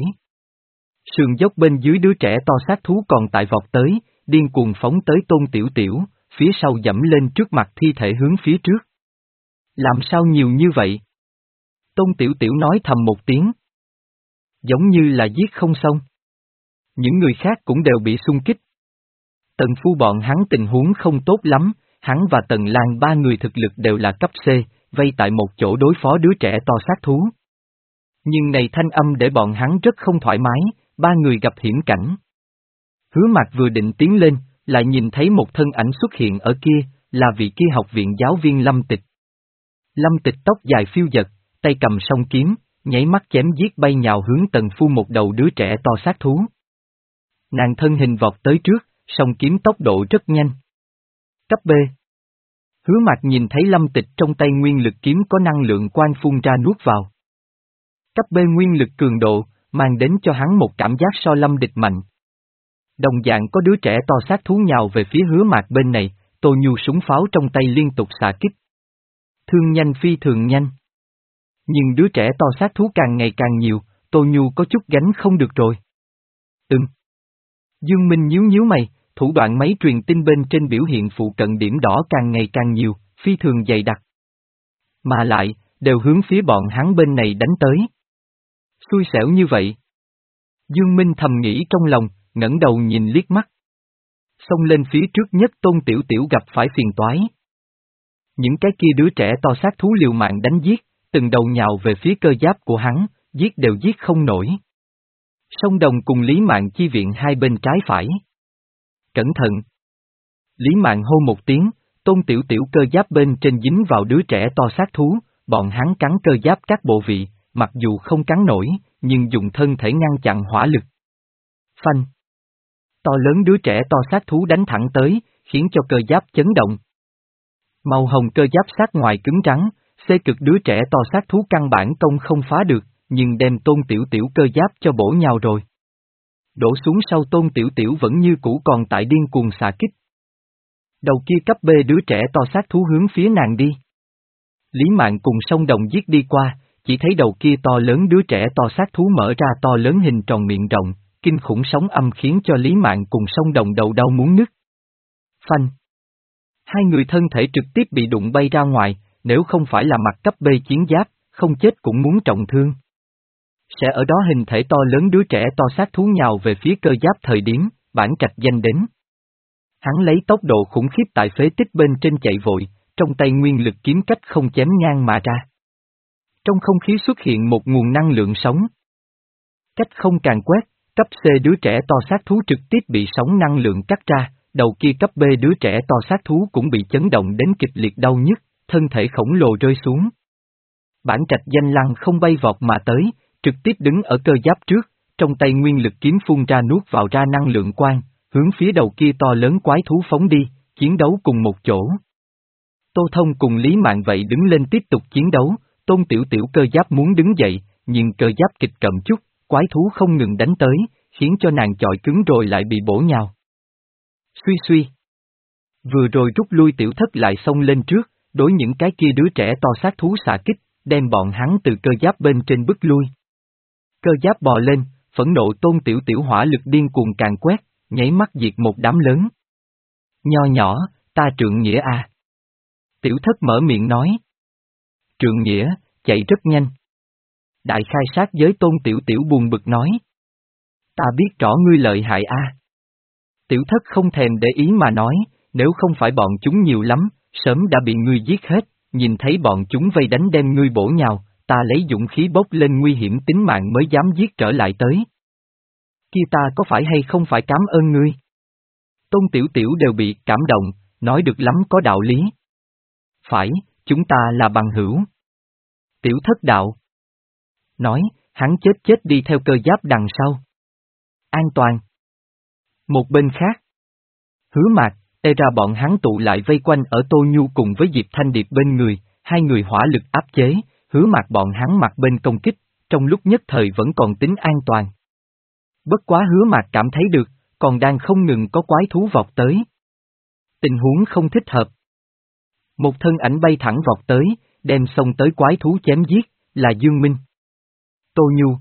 Sườn dốc bên dưới đứa trẻ to sát thú còn tại vọt tới, điên cuồng phóng tới Tôn Tiểu Tiểu, phía sau dẫm lên trước mặt thi thể hướng phía trước. Làm sao nhiều như vậy? Tôn Tiểu Tiểu nói thầm một tiếng. Giống như là giết không xong. Những người khác cũng đều bị xung kích. Tần Phu bọn hắn tình huống không tốt lắm, hắn và Tần Lan ba người thực lực đều là cấp C, vây tại một chỗ đối phó đứa trẻ to sát thú. Nhưng này thanh âm để bọn hắn rất không thoải mái, ba người gặp hiểm cảnh. Hứa Mạc vừa định tiến lên, lại nhìn thấy một thân ảnh xuất hiện ở kia, là vị kia học viện giáo viên Lâm Tịch. Lâm Tịch tóc dài phiêu dật, tay cầm song kiếm, nháy mắt chém giết bay nhào hướng Tần Phu một đầu đứa trẻ to sát thú. Nàng thân hình vọt tới trước, song kiếm tốc độ rất nhanh. Cấp B. Hứa Mạc nhìn thấy Lâm Tịch trong tay nguyên lực kiếm có năng lượng quang phun ra nuốt vào. Cấp B nguyên lực cường độ, mang đến cho hắn một cảm giác so Lâm Địch mạnh. Đồng dạng có đứa trẻ to sát thú nhào về phía Hứa Mạc bên này, Tô Nhu súng pháo trong tay liên tục xạ kích. Thương nhanh phi thường nhanh. Nhưng đứa trẻ to sát thú càng ngày càng nhiều, Tô Nhu có chút gánh không được rồi. Ừm. Dương Minh nhíu nhíu mày, thủ đoạn máy truyền tin bên trên biểu hiện phụ cận điểm đỏ càng ngày càng nhiều, phi thường dày đặc. Mà lại, đều hướng phía bọn hắn bên này đánh tới. Xui xẻo như vậy. Dương Minh thầm nghĩ trong lòng, ngẩng đầu nhìn liếc mắt. Xông lên phía trước nhất Tôn Tiểu Tiểu gặp phải phiền toái. Những cái kia đứa trẻ to sát thú liều mạng đánh giết, từng đầu nhào về phía cơ giáp của hắn, giết đều giết không nổi. Sông Đồng cùng Lý Mạn chi viện hai bên trái phải. Cẩn thận! Lý Mạn hô một tiếng, Tôn Tiểu Tiểu cơ giáp bên trên dính vào đứa trẻ to sát thú, bọn hắn cắn cơ giáp các bộ vị, mặc dù không cắn nổi, nhưng dùng thân thể ngăn chặn hỏa lực. Phanh! To lớn đứa trẻ to sát thú đánh thẳng tới, khiến cho cơ giáp chấn động. Màu hồng cơ giáp sát ngoài cứng rắn, xê cực đứa trẻ to sát thú căn bản công không phá được, nhưng đem Tôn Tiểu Tiểu cơ giáp cho bổ nhào rồi. Đổ xuống sau Tôn Tiểu Tiểu vẫn như cũ còn tại điên cuồng xạ kích. Đầu kia cấp B đứa trẻ to sát thú hướng phía nàng đi. Lý Mạn cùng sông đồng giết đi qua, chỉ thấy đầu kia to lớn đứa trẻ to sát thú mở ra to lớn hình tròn miệng rộng, kinh khủng sóng âm khiến cho Lý Mạn cùng sông đồng đầu đau muốn nứt. Phanh. Hai người thân thể trực tiếp bị đụng bay ra ngoài, nếu không phải là mặt cấp B chiến giáp, không chết cũng muốn trọng thương. Sẽ ở đó hình thể to lớn đứa trẻ to sát thú nhào về phía cơ giáp thời điểm, bản trạch danh đến. Hắn lấy tốc độ khủng khiếp tại phế tích bên trên chạy vội, trong tay nguyên lực kiếm cách không chém ngang mà ra. Trong không khí xuất hiện một nguồn năng lượng sống. Cách không càng quét, cấp C đứa trẻ to sát thú trực tiếp bị sóng năng lượng cắt ra, đầu kia cấp B đứa trẻ to sát thú cũng bị chấn động đến kịch liệt đau nhức, thân thể khổng lồ rơi xuống. Bản trạch danh lăng không bay vọt mà tới, trực tiếp đứng ở cơ giáp trước, trong tay nguyên lực kiếm phun ra nuốt vào ra năng lượng quang, hướng phía đầu kia to lớn quái thú phóng đi, chiến đấu cùng một chỗ. Tô Thông cùng Lý Mạn vậy đứng lên tiếp tục chiến đấu, Tôn Tiểu Tiểu cơ giáp muốn đứng dậy, nhưng cơ giáp kịch cậm chút, quái thú không ngừng đánh tới, khiến cho nàng chọi cứng rồi lại bị bổ nhào. Suy suy. Vừa rồi rút lui Tiểu Thất lại xông lên trước, đối những cái kia đứa trẻ to sát thú xạ kích, đem bọn hắn từ cơ giáp bên trên bức lui. Cơ giáp bò lên, phẫn nộ Tôn Tiểu Tiểu hỏa lực điên cuồng càng quét, nháy mắt diệt một đám lớn. Nho nhỏ, ta trượng nghĩa à. Tiểu Thất mở miệng nói. Trượng nghĩa, chạy rất nhanh. Đại khai sát giới Tôn Tiểu Tiểu buồn bực nói. Ta biết rõ ngươi lợi hại a. À. Tiểu Thất không thèm để ý mà nói, nếu không phải bọn chúng nhiều lắm, sớm đã bị ngươi giết hết, nhìn thấy bọn chúng vây đánh đem ngươi bổ nhào, ta lấy dũng khí bốc lên nguy hiểm tính mạng mới dám giết trở lại tới. Kia ta có phải hay không phải cảm ơn ngươi? Tôn Tiểu Tiểu đều bị cảm động, nói được lắm có đạo lý. Phải, chúng ta là bằng hữu. Tiểu Thất đạo. Nói, hắn chết chết đi theo cơ giáp đằng sau. An toàn. Một bên khác. Hứa Mạc, e ra bọn hắn tụ lại vây quanh ở Tô Nhu cùng với Diệp Thanh Điệp bên người, hai người hỏa lực áp chế, Hứa Mạc bọn hắn mặt bên công kích, trong lúc nhất thời vẫn còn tính an toàn. Bất quá Hứa Mạc cảm thấy được, còn đang không ngừng có quái thú vọt tới. Tình huống không thích hợp. Một thân ảnh bay thẳng vọt tới, đem xông tới quái thú chém giết, là Dương Minh. Tô Nhu.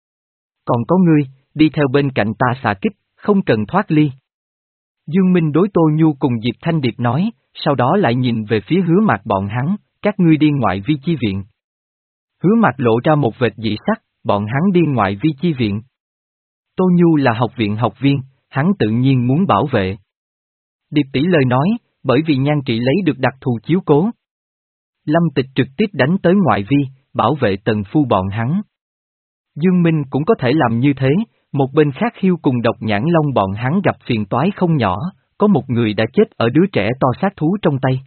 Còn có ngươi, đi theo bên cạnh ta xạ kích, không cần thoát ly. Dương Minh đối Tô Nhu cùng Diệp Thanh Điệp nói, sau đó lại nhìn về phía Hứa Mạc bọn hắn, các ngươi đi ngoại vi chi viện. Hứa Mạc lộ ra một vệt dị sắc, bọn hắn đi ngoại vi chi viện. Tô Nhu là học viện học viên, hắn tự nhiên muốn bảo vệ. Điệp tỷ lời nói, bởi vì Nhan Trị lấy được đặc thù chiếu cố. Lâm Tịch trực tiếp đánh tới ngoại vi, bảo vệ Tần Phu bọn hắn. Dương Minh cũng có thể làm như thế, một bên khác Hiêu cùng Độc Nhãn Long bọn hắn gặp phiền toái không nhỏ, có một người đã chết ở đứa trẻ to sát thú trong tay.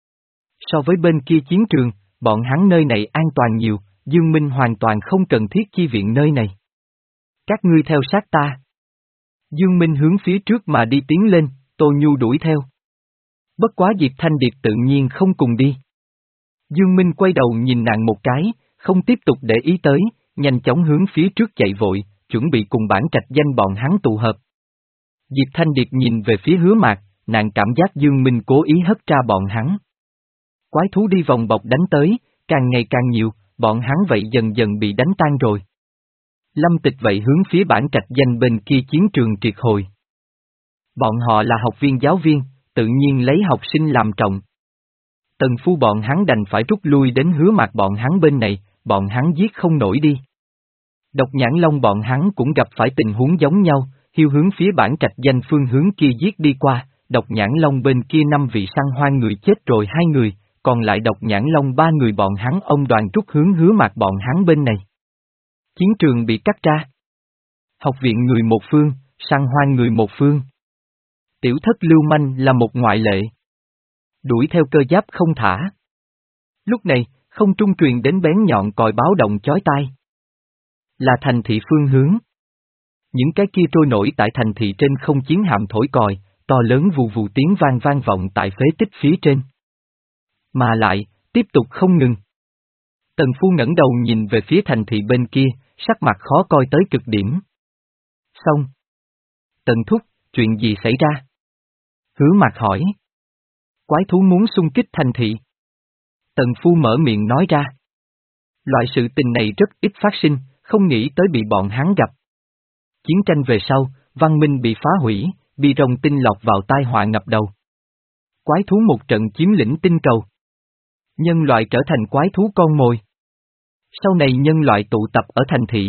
So với bên kia chiến trường, bọn hắn nơi này an toàn nhiều, Dương Minh hoàn toàn không cần thiết chi viện nơi này. Các ngươi theo sát ta. Dương Minh hướng phía trước mà đi tiến lên, Tô Nhu đuổi theo. Bất quá Diệp Thanh Điệp tự nhiên không cùng đi. Dương Minh quay đầu nhìn nàng một cái, không tiếp tục để ý tới, nhanh chóng hướng phía trước chạy vội, chuẩn bị cùng bản trạch danh bọn hắn tụ hợp. Diệp Thanh Điệp nhìn về phía Hứa Mạc, nàng cảm giác Dương Minh cố ý hất ra bọn hắn. Quái thú đi vòng bọc đánh tới, càng ngày càng nhiều, bọn hắn vậy dần dần bị đánh tan rồi. Lâm Tịch vậy hướng phía bản trạch danh bên kia chiến trường triệt hồi. Bọn họ là học viên giáo viên, tự nhiên lấy học sinh làm trọng. Tần Phu bọn hắn đành phải rút lui đến Hứa Mạc bọn hắn bên này, bọn hắn giết không nổi đi. Độc Nhãn Long bọn hắn cũng gặp phải tình huống giống nhau, Hiêu hướng phía bản trạch danh phương hướng kia giết đi qua, Độc Nhãn Long bên kia năm vị săn hoang người chết rồi hai người, còn lại Độc Nhãn Long ba người bọn hắn ông đoàn rút hướng Hứa Mạc bọn hắn bên này. Chiến trường bị cắt ra. Học viện người một phương, săn hoang người một phương. Tiểu Thất lưu manh là một ngoại lệ. Đuổi theo cơ giáp không thả. Lúc này, không trung truyền đến bén nhọn còi báo động chói tai. Là thành thị phương hướng. Những cái kia trôi nổi tại thành thị trên không chiến hạm thổi còi, to lớn vù vù tiếng vang vang vọng tại phế tích phía trên. Mà lại, tiếp tục không ngừng. Tần Phu ngẩng đầu nhìn về phía thành thị bên kia, sắc mặt khó coi tới cực điểm. Xong. Tần Thúc, chuyện gì xảy ra? Hứa Mạc hỏi. Quái thú muốn xung kích thành thị. Tần Phu mở miệng nói ra. Loại sự tình này rất ít phát sinh, không nghĩ tới bị bọn hắn gặp. Chiến tranh về sau, văn minh bị phá hủy, bi rồng tinh lọt vào tai họa ngập đầu. Quái thú một trận chiếm lĩnh tinh cầu. Nhân loại trở thành quái thú con mồi. Sau này nhân loại tụ tập ở thành thị.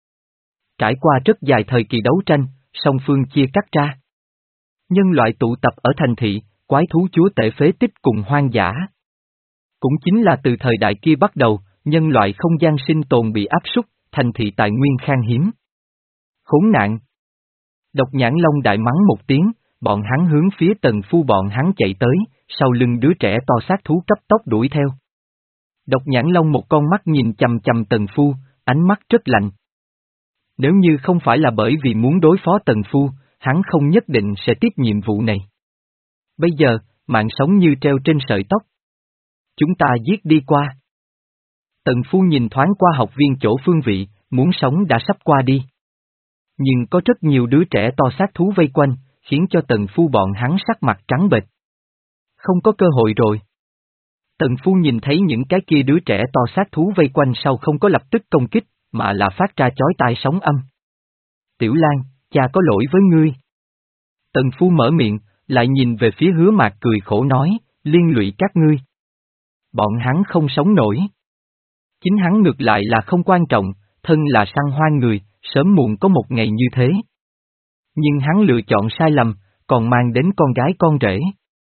Trải qua rất dài thời kỳ đấu tranh, song phương chia cắt ra. Nhân loại tụ tập ở thành thị, quái thú chúa tể phế tích cùng hoang dã. Cũng chính là từ thời đại kia bắt đầu, nhân loại không gian sinh tồn bị áp súc, thành thị tài nguyên khan hiếm. Khốn nạn! Độc Nhãn Long đại mắng một tiếng, bọn hắn hướng phía Tần Phu bọn hắn chạy tới, sau lưng đứa trẻ to sát thú cấp tốc đuổi theo. Độc Nhãn Long một con mắt nhìn chằm chằm Tần Phu, ánh mắt rất lạnh. Nếu như không phải là bởi vì muốn đối phó Tần Phu, hắn không nhất định sẽ tiếp nhiệm vụ này. Bây giờ, mạng sống như treo trên sợi tóc. Chúng ta giết đi qua. Tần Phu nhìn thoáng qua học viên chỗ phương vị, muốn sống đã sắp qua đi. Nhưng có rất nhiều đứa trẻ to sát thú vây quanh, khiến cho Tần Phu bọn hắn sắc mặt trắng bệch. Không có cơ hội rồi. Tần Phu nhìn thấy những cái kia đứa trẻ to sát thú vây quanh sau không có lập tức công kích, mà là phát ra chói tai sóng âm. Tiểu Lan, cha có lỗi với ngươi. Tần Phu mở miệng, lại nhìn về phía Hứa Mạc cười khổ nói, liên lụy các ngươi. Bọn hắn không sống nổi. Chính hắn ngược lại là không quan trọng, thân là săn hoang người, sớm muộn có một ngày như thế. Nhưng hắn lựa chọn sai lầm, còn mang đến con gái con rể.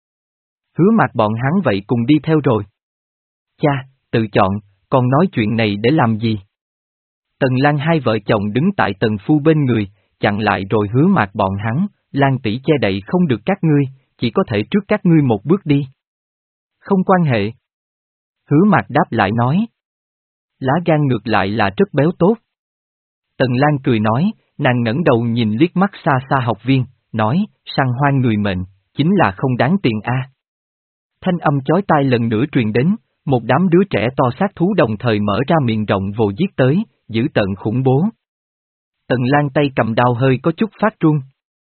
Hứa Mạc bọn hắn vậy cùng đi theo rồi. Cha, tự chọn, còn nói chuyện này để làm gì? Tần Lan hai vợ chồng đứng tại Tần Phu bên người, chặn lại rồi Hứa Mạc bọn hắn, Lan tỷ che đậy không được các ngươi, chỉ có thể trước các ngươi một bước đi. Không quan hệ. Hứa Mạc đáp lại nói. Lá gan ngược lại là rất béo tốt. Tần Lan cười nói, nàng ngẩng đầu nhìn liếc mắt xa xa học viên, nói, săn hoang người mệnh, chính là không đáng tiền a. Thanh âm chói tai lần nữa truyền đến, một đám đứa trẻ to sát thú đồng thời mở ra miệng rộng vồ giết tới, dữ tợn khủng bố. Tần Lan tay cầm đao hơi có chút phát run.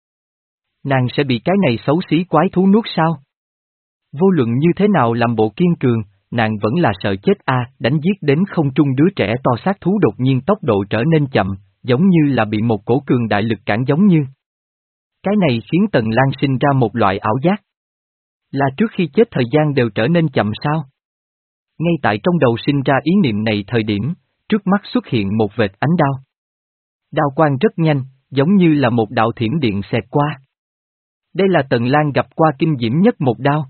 Nàng sẽ bị cái này xấu xí quái thú nuốt sao? Vô luận như thế nào làm bộ kiên cường, nàng vẫn là sợ chết a. Đánh giết đến không trung đứa trẻ to sát thú đột nhiên tốc độ trở nên chậm, giống như là bị một cổ cường đại lực cản giống như. Cái này khiến Tần Lan sinh ra một loại ảo giác. Là trước khi chết thời gian đều trở nên chậm sao? Ngay tại trong đầu sinh ra ý niệm này thời điểm, trước mắt xuất hiện một vệt ánh đao. Đao quang rất nhanh, giống như là một đạo thiểm điện xẹt qua. Đây là Tần Lan gặp qua kinh diễm nhất một đao.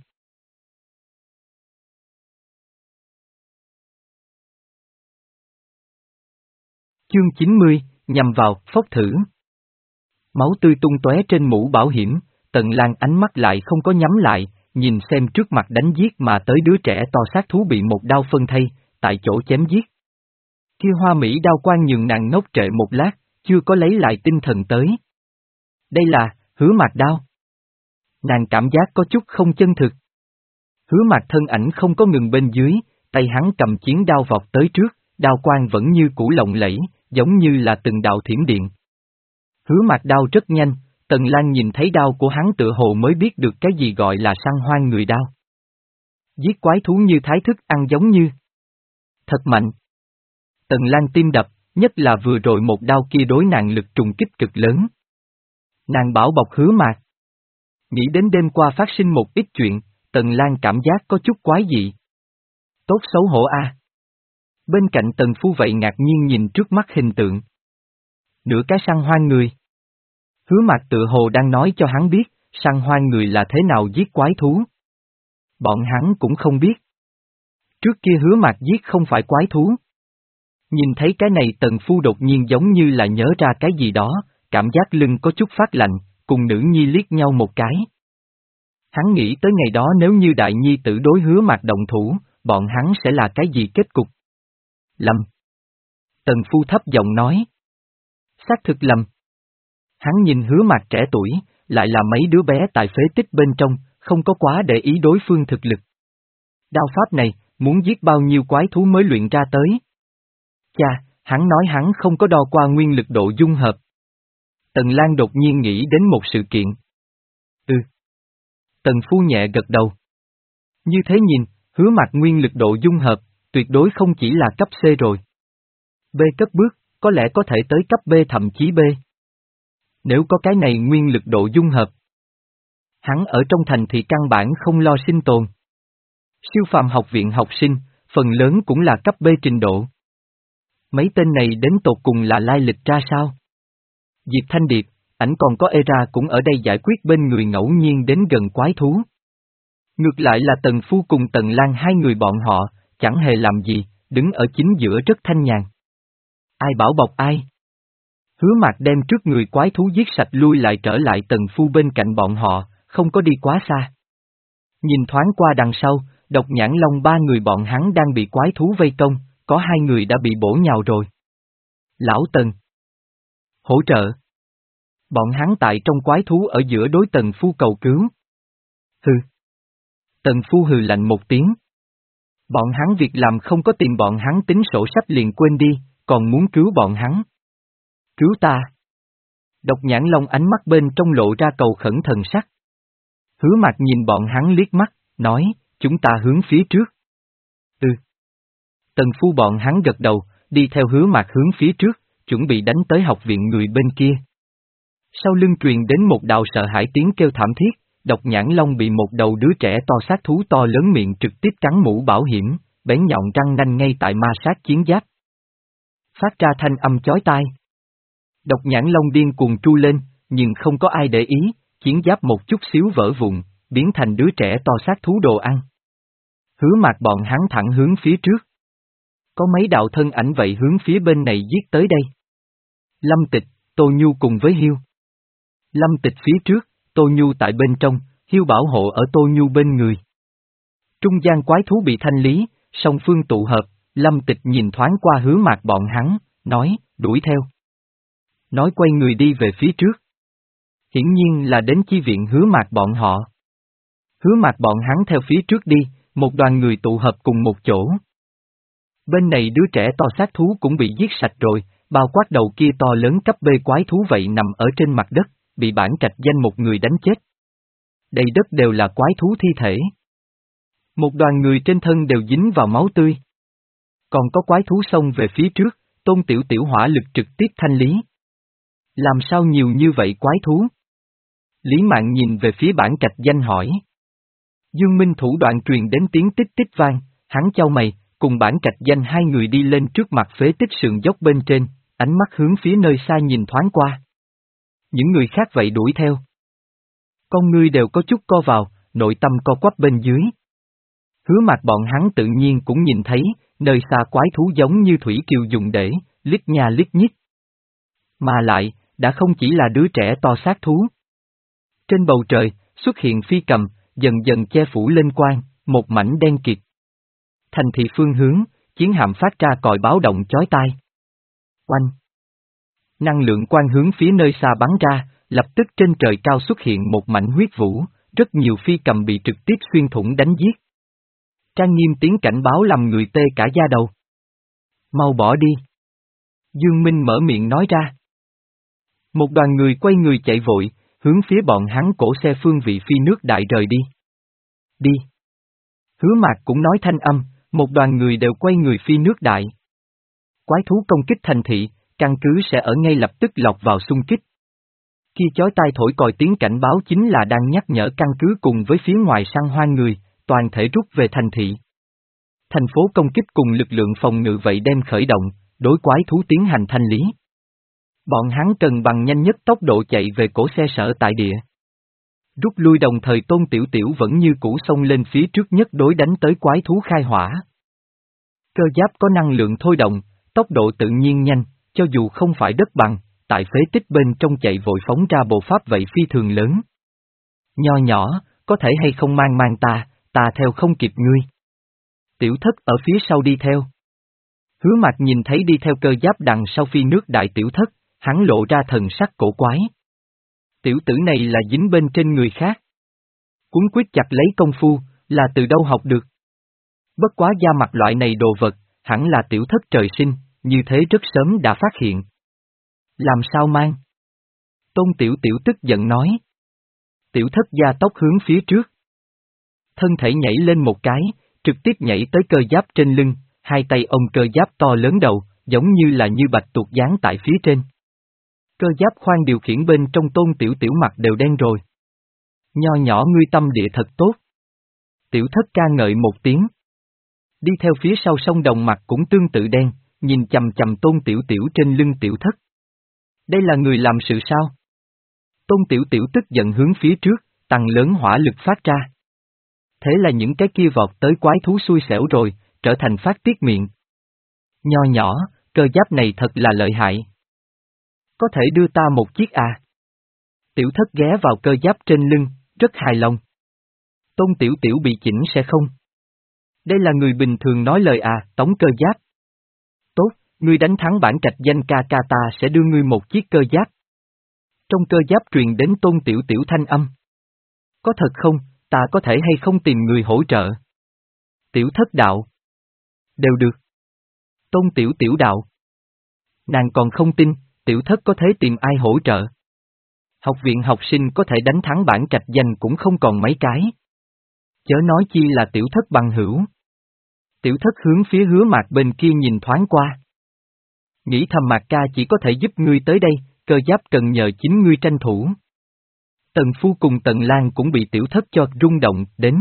Chương chín mươi, nhằm vào, phốc thử. Máu tươi tung tóe trên mũ bảo hiểm, Tần Lan ánh mắt lại không có nhắm lại, nhìn xem trước mặt đánh giết mà tới đứa trẻ to sát thú bị một đao phân thây, tại chỗ chém giết. Kia hoa mỹ đao quang nhường nàng ngốc trệ một lát, chưa có lấy lại tinh thần tới. Đây là, Hứa Mạc đao. Nàng cảm giác có chút không chân thực. Hứa Mạc thân ảnh không có ngừng bên dưới, tay hắn cầm chiến đao vọt tới trước, đao quang vẫn như cũ lộng lẫy, giống như là từng đạo thiểm điện. Hứa Mạc đao rất nhanh, Tần Lan nhìn thấy đao của hắn tựa hồ mới biết được cái gì gọi là săn hoang người đao. Giết quái thú như thái thức ăn giống như. Thật mạnh. Tần Lan tim đập, nhất là vừa rồi một đao kia đối nàng lực trùng kích cực lớn. Nàng bảo bọc Hứa Mạc. Nghĩ đến đêm qua phát sinh một ít chuyện, Tần Lan cảm giác có chút quái dị. Tốt xấu hổ a. Bên cạnh Tần Phu vậy ngạc nhiên nhìn trước mắt hình tượng. Nửa cái săn hoang người. Hứa Mạc tự hồ đang nói cho hắn biết, săn hoang người là thế nào giết quái thú. Bọn hắn cũng không biết. Trước kia Hứa Mạc giết không phải quái thú. Nhìn thấy cái này Tần Phu đột nhiên giống như là nhớ ra cái gì đó, cảm giác lưng có chút phát lạnh, cùng nữ nhi liếc nhau một cái. Hắn nghĩ tới ngày đó nếu như đại nhi tử đối Hứa Mạc động thủ, bọn hắn sẽ là cái gì kết cục? Lầm. Tần Phu thấp giọng nói. Xác thực lầm. Hắn nhìn Hứa Mạc trẻ tuổi, lại là mấy đứa bé tại phế tích bên trong, không có quá để ý đối phương thực lực. Đao pháp này, muốn giết bao nhiêu quái thú mới luyện ra tới? Chà, hắn nói hắn không có đo qua nguyên lực độ dung hợp. Tần Lan đột nhiên nghĩ đến một sự kiện. Ừ. Tần Phu nhẹ gật đầu. Như thế nhìn, Hứa Mạc nguyên lực độ dung hợp, tuyệt đối không chỉ là cấp C rồi. B cấp bước, có lẽ có thể tới cấp B thậm chí B. Nếu có cái này nguyên lực độ dung hợp, hắn ở trong thành thì căn bản không lo sinh tồn. Siêu phàm học viện học sinh, phần lớn cũng là cấp B trình độ. Mấy tên này đến tột cùng là lai lịch ra sao? Diệp Thanh Điệp, ảnh còn có Era cũng ở đây giải quyết bên người ngẫu nhiên đến gần quái thú. Ngược lại là Tần Phu cùng Tần Lan hai người bọn họ, chẳng hề làm gì, đứng ở chính giữa rất thanh nhàn. Ai bảo bọc ai? Hứa Mạc đem trước người quái thú giết sạch lui lại trở lại Tần Phu bên cạnh bọn họ, không có đi quá xa. Nhìn thoáng qua đằng sau, Độc Nhãn Long ba người bọn hắn đang bị quái thú vây công, có hai người đã bị bổ nhào rồi. Lão Tần. Hỗ trợ. Bọn hắn tại trong quái thú ở giữa đối Tần Phu cầu cứu. Hừ. Tần Phu hừ lạnh một tiếng. Bọn hắn việc làm không có tìm bọn hắn tính sổ sách liền quên đi, còn muốn cứu bọn hắn. Cứu ta. Độc Nhãn Long ánh mắt bên trong lộ ra cầu khẩn thần sắc. Hứa Mạc nhìn bọn hắn liếc mắt, nói, chúng ta hướng phía trước. Ừ. Tần Phu bọn hắn gật đầu, đi theo Hứa Mạc hướng phía trước, chuẩn bị đánh tới học viện người bên kia. Sau lưng truyền đến một đạo sợ hãi tiếng kêu thảm thiết, Độc Nhãn Long bị một đầu đứa trẻ to sát thú to lớn miệng trực tiếp cắn mũ bảo hiểm, bén nhọn răng nanh ngay tại ma sát chiến giáp. Phát ra thanh âm chói tai. Độc Nhãn Long điên cuồng tru lên, nhưng không có ai để ý, chiến giáp một chút xíu vỡ vụn, biến thành đứa trẻ to sát thú đồ ăn. Hứa Mạc bọn hắn thẳng hướng phía trước. Có mấy đạo thân ảnh vậy hướng phía bên này giết tới đây. Lâm Tịch, Tô Nhu cùng với Hiêu. Lâm Tịch phía trước, Tô Nhu tại bên trong, Hiêu bảo hộ ở Tô Nhu bên người. Trung gian quái thú bị thanh lý, song phương tụ hợp, Lâm Tịch nhìn thoáng qua Hứa Mạc bọn hắn, nói, đuổi theo. Nói quay người đi về phía trước. Hiển nhiên là đến chi viện Hứa Mạc bọn họ. Hứa Mạc bọn hắn theo phía trước đi, một đoàn người tụ hợp cùng một chỗ. Bên này đứa trẻ to sát thú cũng bị giết sạch rồi, bao quát đầu kia to lớn cấp B quái thú vậy nằm ở trên mặt đất, bị bản trạch danh một người đánh chết. Đầy đất đều là quái thú thi thể. Một đoàn người trên thân đều dính vào máu tươi. Còn có quái thú xông về phía trước, Tôn Tiểu Tiểu hỏa lực trực tiếp thanh lý. Làm sao nhiều như vậy quái thú? Lý Mạn nhìn về phía bản trạch danh hỏi. Dương Minh thủ đoạn truyền đến tiếng tích tích vang, hắn chau mày, cùng bản trạch danh hai người đi lên trước mặt phế tích sườn dốc bên trên, ánh mắt hướng phía nơi xa nhìn thoáng qua. Những người khác vậy đuổi theo. Con ngươi đều có chút co vào, nội tâm co quắp bên dưới. Hứa Mạc bọn hắn tự nhiên cũng nhìn thấy, nơi xa quái thú giống như thủy kiều dùng để, lít nha lít nhít. Mà lại, đã không chỉ là đứa trẻ to sát thú. Trên bầu trời, xuất hiện phi cầm, dần dần che phủ lên quang, một mảnh đen kịt. Thành thị phương hướng, chiến hạm phát ra còi báo động chói tai. Oanh! Năng lượng quang hướng phía nơi xa bắn ra, lập tức trên trời cao xuất hiện một mảnh huyết vũ, rất nhiều phi cầm bị trực tiếp xuyên thủng đánh giết. Trang nghiêm tiếng cảnh báo làm người tê cả da đầu. Mau bỏ đi! Dương Minh mở miệng nói ra. Một đoàn người quay người chạy vội, hướng phía bọn hắn cổ xe phương vị phi nước đại rời đi. Đi! Hứa Mạc cũng nói thanh âm, một đoàn người đều quay người phi nước đại. Quái thú công kích thành thị, căn cứ sẽ ở ngay lập tức lọt vào xung kích. Khi chói tai thổi còi tiếng cảnh báo chính là đang nhắc nhở căn cứ cùng với phía ngoài săn hoang người, toàn thể rút về thành thị. Thành phố công kích cùng lực lượng phòng ngự vậy đem khởi động, đối quái thú tiến hành thanh lý. Bọn hắn cần bằng nhanh nhất tốc độ chạy về cổ xe sở tại địa. Rút lui đồng thời Tôn Tiểu Tiểu vẫn như cũ xông lên phía trước nhất đối đánh tới quái thú khai hỏa. Cơ giáp có năng lượng thôi động, tốc độ tự nhiên nhanh, cho dù không phải đất bằng, tại phế tích bên trong chạy vội phóng ra bộ pháp vậy phi thường lớn. Nho nhỏ, có thể hay không mang mang ta, ta theo không kịp ngươi. Tiểu Thất ở phía sau đi theo. Hứa Mạc nhìn thấy đi theo cơ giáp đằng sau phi nước đại Tiểu Thất, hắn lộ ra thần sắc cổ quái. Tiểu tử này là dính bên trên người khác. Cuốn quyết chặt lấy công phu, là từ đâu học được. Bất quá da mặt loại này đồ vật, hẳn là tiểu thất trời sinh, như thế rất sớm đã phát hiện. Làm sao mang? Tôn Tiểu Tiểu tức giận nói. Tiểu thất gia tốc hướng phía trước. Thân thể nhảy lên một cái, trực tiếp nhảy tới cơ giáp trên lưng, hai tay ôm cơ giáp to lớn đầu, giống như là như bạch tuộc dán tại phía trên. Cơ giáp khoan điều khiển bên trong Tôn Tiểu Tiểu mặt đều đen rồi. Nho nhỏ ngươi tâm địa thật tốt. Tiểu thất ca ngợi một tiếng. Đi theo phía sau sông đồng mặt cũng tương tự đen, nhìn chầm chầm Tôn Tiểu Tiểu trên lưng Tiểu thất. Đây là người làm sự sao? Tôn Tiểu Tiểu tức giận hướng phía trước, tăng lớn hỏa lực phát ra. Thế là những cái kia vọt tới quái thú xui xẻo rồi, trở thành phát tiết miệng. Nho nhỏ, cơ giáp này thật là lợi hại. Có thể đưa ta một chiếc à? Tiểu thất ghé vào cơ giáp trên lưng, rất hài lòng. Tôn Tiểu Tiểu bị chỉnh sẽ không? Đây là người bình thường nói lời à, tống cơ giáp. Tốt, ngươi đánh thắng bản trạch danh ca ca ta sẽ đưa ngươi một chiếc cơ giáp. Trong cơ giáp truyền đến Tôn Tiểu Tiểu thanh âm. Có thật không, ta có thể hay không tìm người hỗ trợ? Tiểu thất đạo. Đều được. Tôn Tiểu Tiểu đạo. Nàng còn không tin, tiểu thất có thể tìm ai hỗ trợ. Học viện học sinh có thể đánh thắng bản trạch danh cũng không còn mấy cái. Chớ nói chi là tiểu thất bằng hữu. Tiểu thất hướng phía Hứa Mạc bên kia nhìn thoáng qua. Nghĩ thầm Mạc ca chỉ có thể giúp ngươi tới đây, cơ giáp cần nhờ chính ngươi tranh thủ. Tần Phu cùng Tần Lan cũng bị tiểu thất cho rung động đến.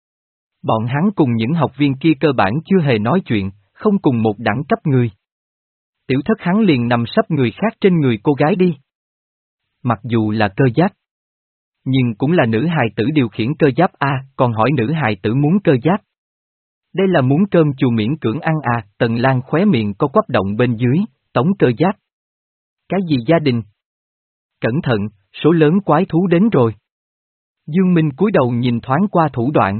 Bọn hắn cùng những học viên kia cơ bản chưa hề nói chuyện, không cùng một đẳng cấp người. Tiểu thất hắn liền nằm sấp người khác trên người cô gái đi. Mặc dù là cơ giáp, nhưng cũng là nữ hài tử điều khiển cơ giáp a, còn hỏi nữ hài tử muốn cơ giáp. Đây là muốn cơm chùa miễn cưỡng ăn à, Tần Lan khóe miệng có quắp động bên dưới, tống cơ giáp. Cái gì gia đình? Cẩn thận, số lớn quái thú đến rồi. Dương Minh cúi đầu nhìn thoáng qua thủ đoạn.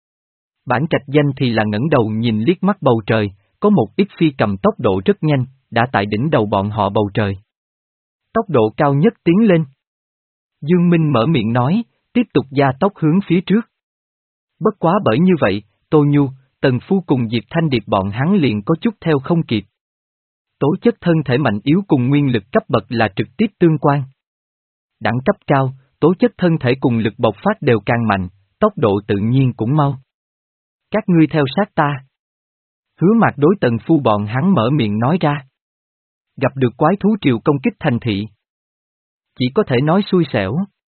Bản trạch danh thì là ngẩng đầu nhìn liếc mắt bầu trời, có một ít phi cầm tốc độ rất nhanh, đã tại đỉnh đầu bọn họ bầu trời. Tốc độ cao nhất tiến lên. Dương Minh mở miệng nói, tiếp tục gia tốc hướng phía trước. Bất quá bởi như vậy, Tô Nhu, Tần Phu cùng Diệp Thanh Điệp bọn hắn liền có chút theo không kịp. Tố chất thân thể mạnh yếu cùng nguyên lực cấp bậc là trực tiếp tương quan. Đẳng cấp cao, tố chất thân thể cùng lực bộc phát đều càng mạnh, tốc độ tự nhiên cũng mau. Các ngươi theo sát ta. Hứa Mạc đối Tần Phu bọn hắn mở miệng nói ra. Gặp được quái thú triều công kích thành thị. Chỉ có thể nói xui xẻo.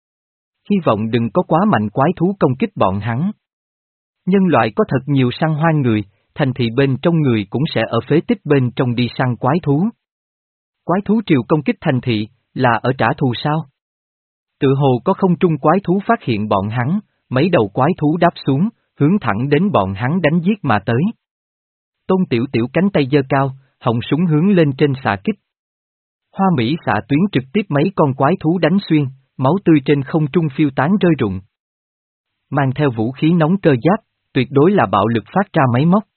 Hy vọng đừng có quá mạnh quái thú công kích bọn hắn. Nhân loại có thật nhiều săn hoang người, thành thị bên trong người cũng sẽ ở phế tích bên trong đi săn quái thú. Quái thú triều công kích thành thị, là ở trả thù sao? Tự hồ có không trung quái thú phát hiện bọn hắn, mấy đầu quái thú đáp xuống, hướng thẳng đến bọn hắn đánh giết mà tới. Tôn Tiểu Tiểu cánh tay giơ cao, họng súng hướng lên trên xạ kích. Hoa Mỹ xạ tuyến trực tiếp mấy con quái thú đánh xuyên, máu tươi trên không trung phiêu tán rơi rụng. Mang theo vũ khí nóng cơ giáp, tuyệt đối là bạo lực phát ra máy móc.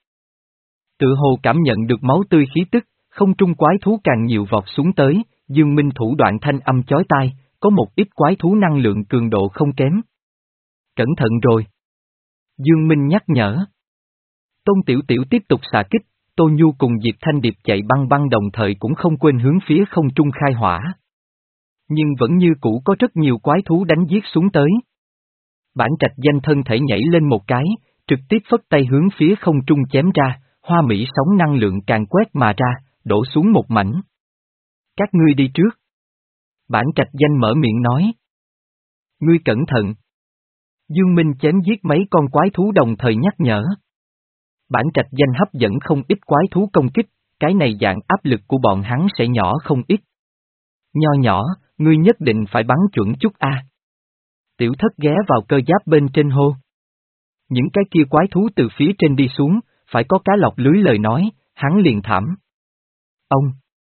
Tự hồ cảm nhận được máu tươi khí tức, không trung quái thú càng nhiều vọt xuống tới, Dương Minh thủ đoạn thanh âm chói tai, có một ít quái thú năng lượng cường độ không kém. Cẩn thận rồi. Dương Minh nhắc nhở. Tôn Tiểu Tiểu tiếp tục xạ kích, Tô Nhu cùng Diệp Thanh Điệp chạy băng băng đồng thời cũng không quên hướng phía không trung khai hỏa. Nhưng vẫn như cũ có rất nhiều quái thú đánh giết xuống tới. Bản trạch danh thân thể nhảy lên một cái, trực tiếp phất tay hướng phía không trung chém ra, hoa mỹ sóng năng lượng càng quét mà ra, đổ xuống một mảnh. Các ngươi đi trước. Bản trạch danh mở miệng nói. Ngươi cẩn thận. Dương Minh chém giết mấy con quái thú đồng thời nhắc nhở. Bản trạch danh hấp dẫn không ít quái thú công kích, cái này dạng áp lực của bọn hắn sẽ nhỏ không ít. Nho nhỏ, ngươi nhất định phải bắn chuẩn chút a. Tiểu thất ghé vào cơ giáp bên trên hô. Những cái kia quái thú từ phía trên đi xuống, phải có cá lọc lưới lời nói, hắn liền thảm. Ông!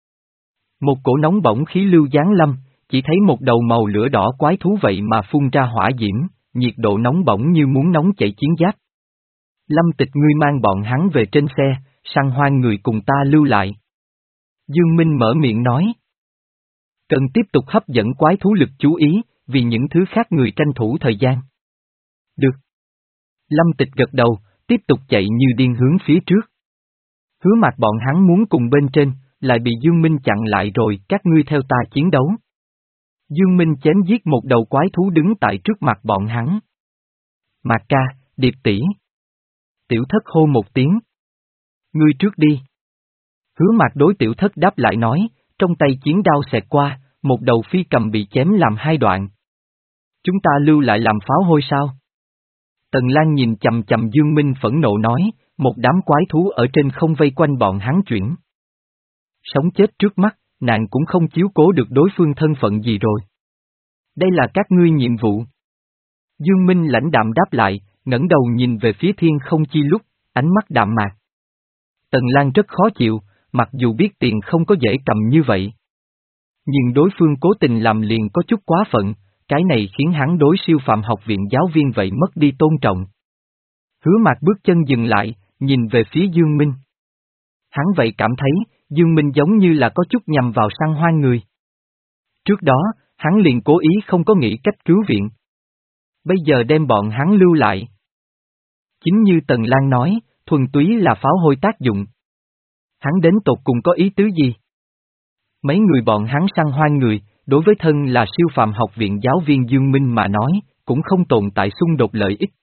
Một cổ nóng bỏng khí lưu giáng lâm, chỉ thấy một đầu màu lửa đỏ quái thú vậy mà phun ra hỏa diễm, nhiệt độ nóng bỏng như muốn nóng chảy chiến giáp. Lâm Tịch ngươi mang bọn hắn về trên xe, săn hoang người cùng ta lưu lại. Dương Minh mở miệng nói. Cần tiếp tục hấp dẫn quái thú lực chú ý, vì những thứ khác người tranh thủ thời gian. Được. Lâm Tịch gật đầu, tiếp tục chạy như điên hướng phía trước. Hứa Mạc bọn hắn muốn cùng bên trên, lại bị Dương Minh chặn lại rồi, các ngươi theo ta chiến đấu. Dương Minh chém giết một đầu quái thú đứng tại trước mặt bọn hắn. Mạc ca, Điệp tỷ. Tiểu Thất hô một tiếng. Ngươi trước đi. Hứa Mạc đối Tiểu Thất đáp lại nói, trong tay chiến đao xẹt qua, một đầu phi cầm bị chém làm hai đoạn. Chúng ta lưu lại làm pháo hôi sao? Tần Lan nhìn chầm chầm Dương Minh phẫn nộ nói, một đám quái thú ở trên không vây quanh bọn hắn chuyển. Sống chết trước mắt, nàng cũng không chiếu cố được đối phương thân phận gì rồi. Đây là các ngươi nhiệm vụ. Dương Minh lãnh đạm đáp lại, ngẩng đầu nhìn về phía thiên không chi lúc, ánh mắt đạm mạc. Tần Lan rất khó chịu, mặc dù biết tiền không có dễ cầm như vậy. Nhưng đối phương cố tình làm liền có chút quá phận, cái này khiến hắn đối siêu phàm học viện giáo viên vậy mất đi tôn trọng. Hứa Mạc bước chân dừng lại, nhìn về phía Dương Minh. Hắn vậy cảm thấy, Dương Minh giống như là có chút nhằm vào săn hoang người. Trước đó, hắn liền cố ý không có nghĩ cách cứu viện. Bây giờ đem bọn hắn lưu lại. Chính như Tần Lan nói, thuần túy là pháo hôi tác dụng. Hắn đến tột cùng có ý tứ gì? Mấy người bọn hắn săn hoang người, đối với thân là siêu phàm học viện giáo viên Dương Minh mà nói, cũng không tồn tại xung đột lợi ích.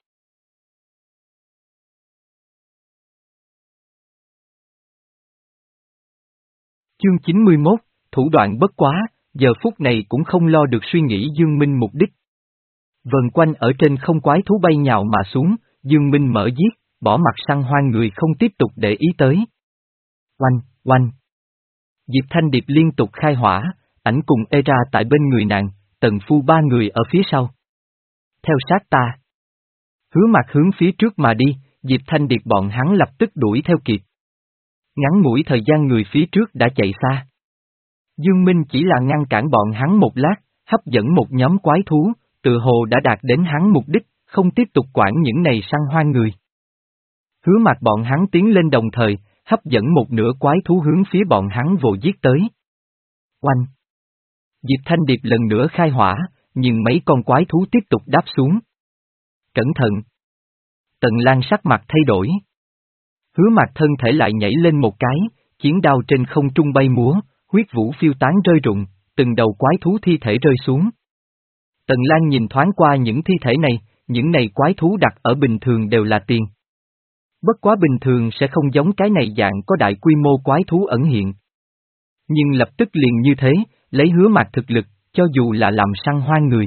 Chương chín mươi mốt, thủ đoạn bất quá, giờ phút này cũng không lo được suy nghĩ Dương Minh mục đích. Vần quanh ở trên không quái thú bay nhào mà xuống, Dương Minh mở giết, bỏ mặt săn hoang người không tiếp tục để ý tới. Oanh, oanh. Diệp Thanh Điệp liên tục khai hỏa, ảnh cùng ê ra tại bên người nàng, Tần Phu ba người ở phía sau. Theo sát ta. Hứa Mạc hướng phía trước mà đi, Diệp Thanh Điệp bọn hắn lập tức đuổi theo kịp. Ngắn ngủi thời gian người phía trước đã chạy xa. Dương Minh chỉ là ngăn cản bọn hắn một lát, hấp dẫn một nhóm quái thú, tự hồ đã đạt đến hắn mục đích, không tiếp tục quản những này săn hoang người. Hứa Mạc bọn hắn tiến lên đồng thời, hấp dẫn một nửa quái thú hướng phía bọn hắn vồ giết tới. Oanh! Diệp Thanh Điệp lần nữa khai hỏa, nhưng mấy con quái thú tiếp tục đáp xuống. Cẩn thận! Tần Lan sắc mặt thay đổi. Hứa Mạc thân thể lại nhảy lên một cái, chiến đao trên không trung bay múa, huyết vũ phiêu tán rơi rụng, từng đầu quái thú thi thể rơi xuống. Tần Lan nhìn thoáng qua những thi thể này, những này quái thú đặt ở bình thường đều là tiền. Bất quá bình thường sẽ không giống cái này dạng có đại quy mô quái thú ẩn hiện. Nhưng lập tức liền như thế, lấy Hứa Mạc thực lực, cho dù là làm săn hoang người.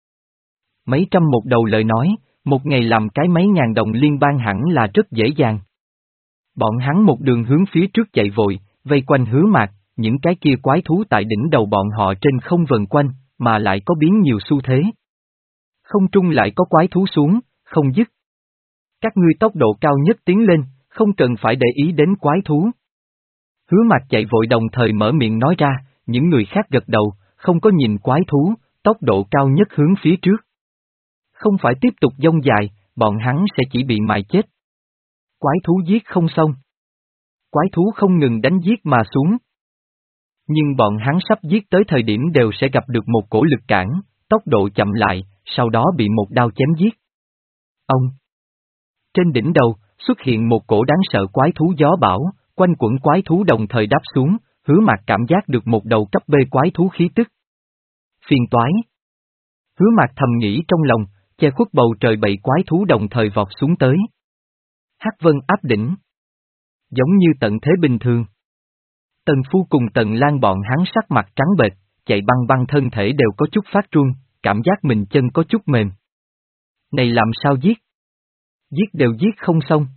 Mấy trăm một đầu lời nói, một ngày làm cái mấy ngàn đồng liên bang hẳn là rất dễ dàng. Bọn hắn một đường hướng phía trước chạy vội, vây quanh Hứa Mạc, những cái kia quái thú tại đỉnh đầu bọn họ trên không vần quanh, mà lại có biến nhiều xu thế. Không trung lại có quái thú xuống, không dứt. Các ngươi tốc độ cao nhất tiến lên, không cần phải để ý đến quái thú. Hứa Mạc chạy vội đồng thời mở miệng nói ra, những người khác gật đầu, không có nhìn quái thú, tốc độ cao nhất hướng phía trước. Không phải tiếp tục dông dài, bọn hắn sẽ chỉ bị mài chết. Quái thú giết không xong. Quái thú không ngừng đánh giết mà xuống. Nhưng bọn hắn sắp giết tới thời điểm đều sẽ gặp được một cổ lực cản, tốc độ chậm lại, sau đó bị một đao chém giết. Ông! Trên đỉnh đầu, xuất hiện một cổ đáng sợ quái thú gió bão, quanh quẩn quái thú đồng thời đáp xuống, Hứa Mạc cảm giác được một đầu cấp B quái thú khí tức. Phiền toái! Hứa Mạc thầm nghĩ trong lòng, che khuất bầu trời bảy quái thú đồng thời vọt xuống tới. Hắc Vân áp đỉnh. Giống như tận thế bình thường. Tần Phu cùng Tần Lan bọn hắn sắc mặt trắng bệch, chạy băng băng thân thể đều có chút phát run, cảm giác mình chân có chút mềm. Này làm sao giết? Giết đều giết không xong.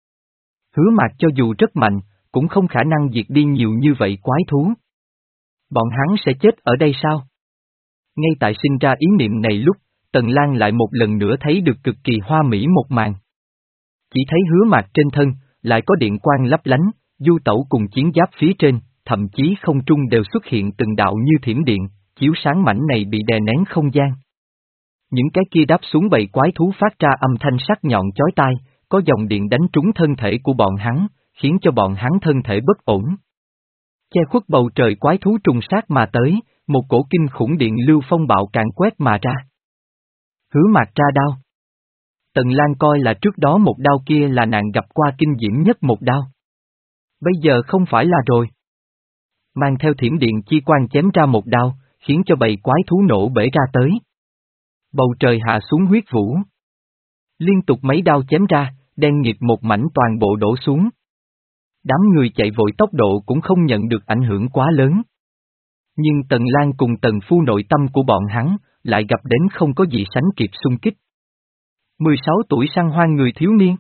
Hứa Mạc cho dù rất mạnh, cũng không khả năng diệt đi nhiều như vậy quái thú. Bọn hắn sẽ chết ở đây sao? Ngay tại sinh ra ý niệm này lúc, Tần Lan lại một lần nữa thấy được cực kỳ hoa mỹ một màn. Chỉ thấy Hứa Mạc trên thân, lại có điện quang lấp lánh, du tẩu cùng chiến giáp phía trên, thậm chí không trung đều xuất hiện từng đạo như thiểm điện, chiếu sáng mảnh này bị đè nén không gian. Những cái kia đáp xuống bầy quái thú phát ra âm thanh sắc nhọn chói tai, có dòng điện đánh trúng thân thể của bọn hắn, khiến cho bọn hắn thân thể bất ổn. Che khuất bầu trời quái thú trùng sát mà tới, một cổ kinh khủng điện lưu phong bạo càn quét mà ra. Hứa Mạc ra đao. Tần Lan coi là trước đó một đao kia là nàng gặp qua kinh diễm nhất một đao. Bây giờ không phải là rồi. Mang theo thiểm điện chi quang chém ra một đao, khiến cho bầy quái thú nổ bể ra tới. Bầu trời hạ xuống huyết vũ. Liên tục mấy đao chém ra, đen nghịt một mảnh toàn bộ đổ xuống. Đám người chạy vội tốc độ cũng không nhận được ảnh hưởng quá lớn. Nhưng Tần Lan cùng Tần Phu nội tâm của bọn hắn, lại gặp đến không có gì sánh kịp xung kích. mười sáu tuổi săn hoang người thiếu niên.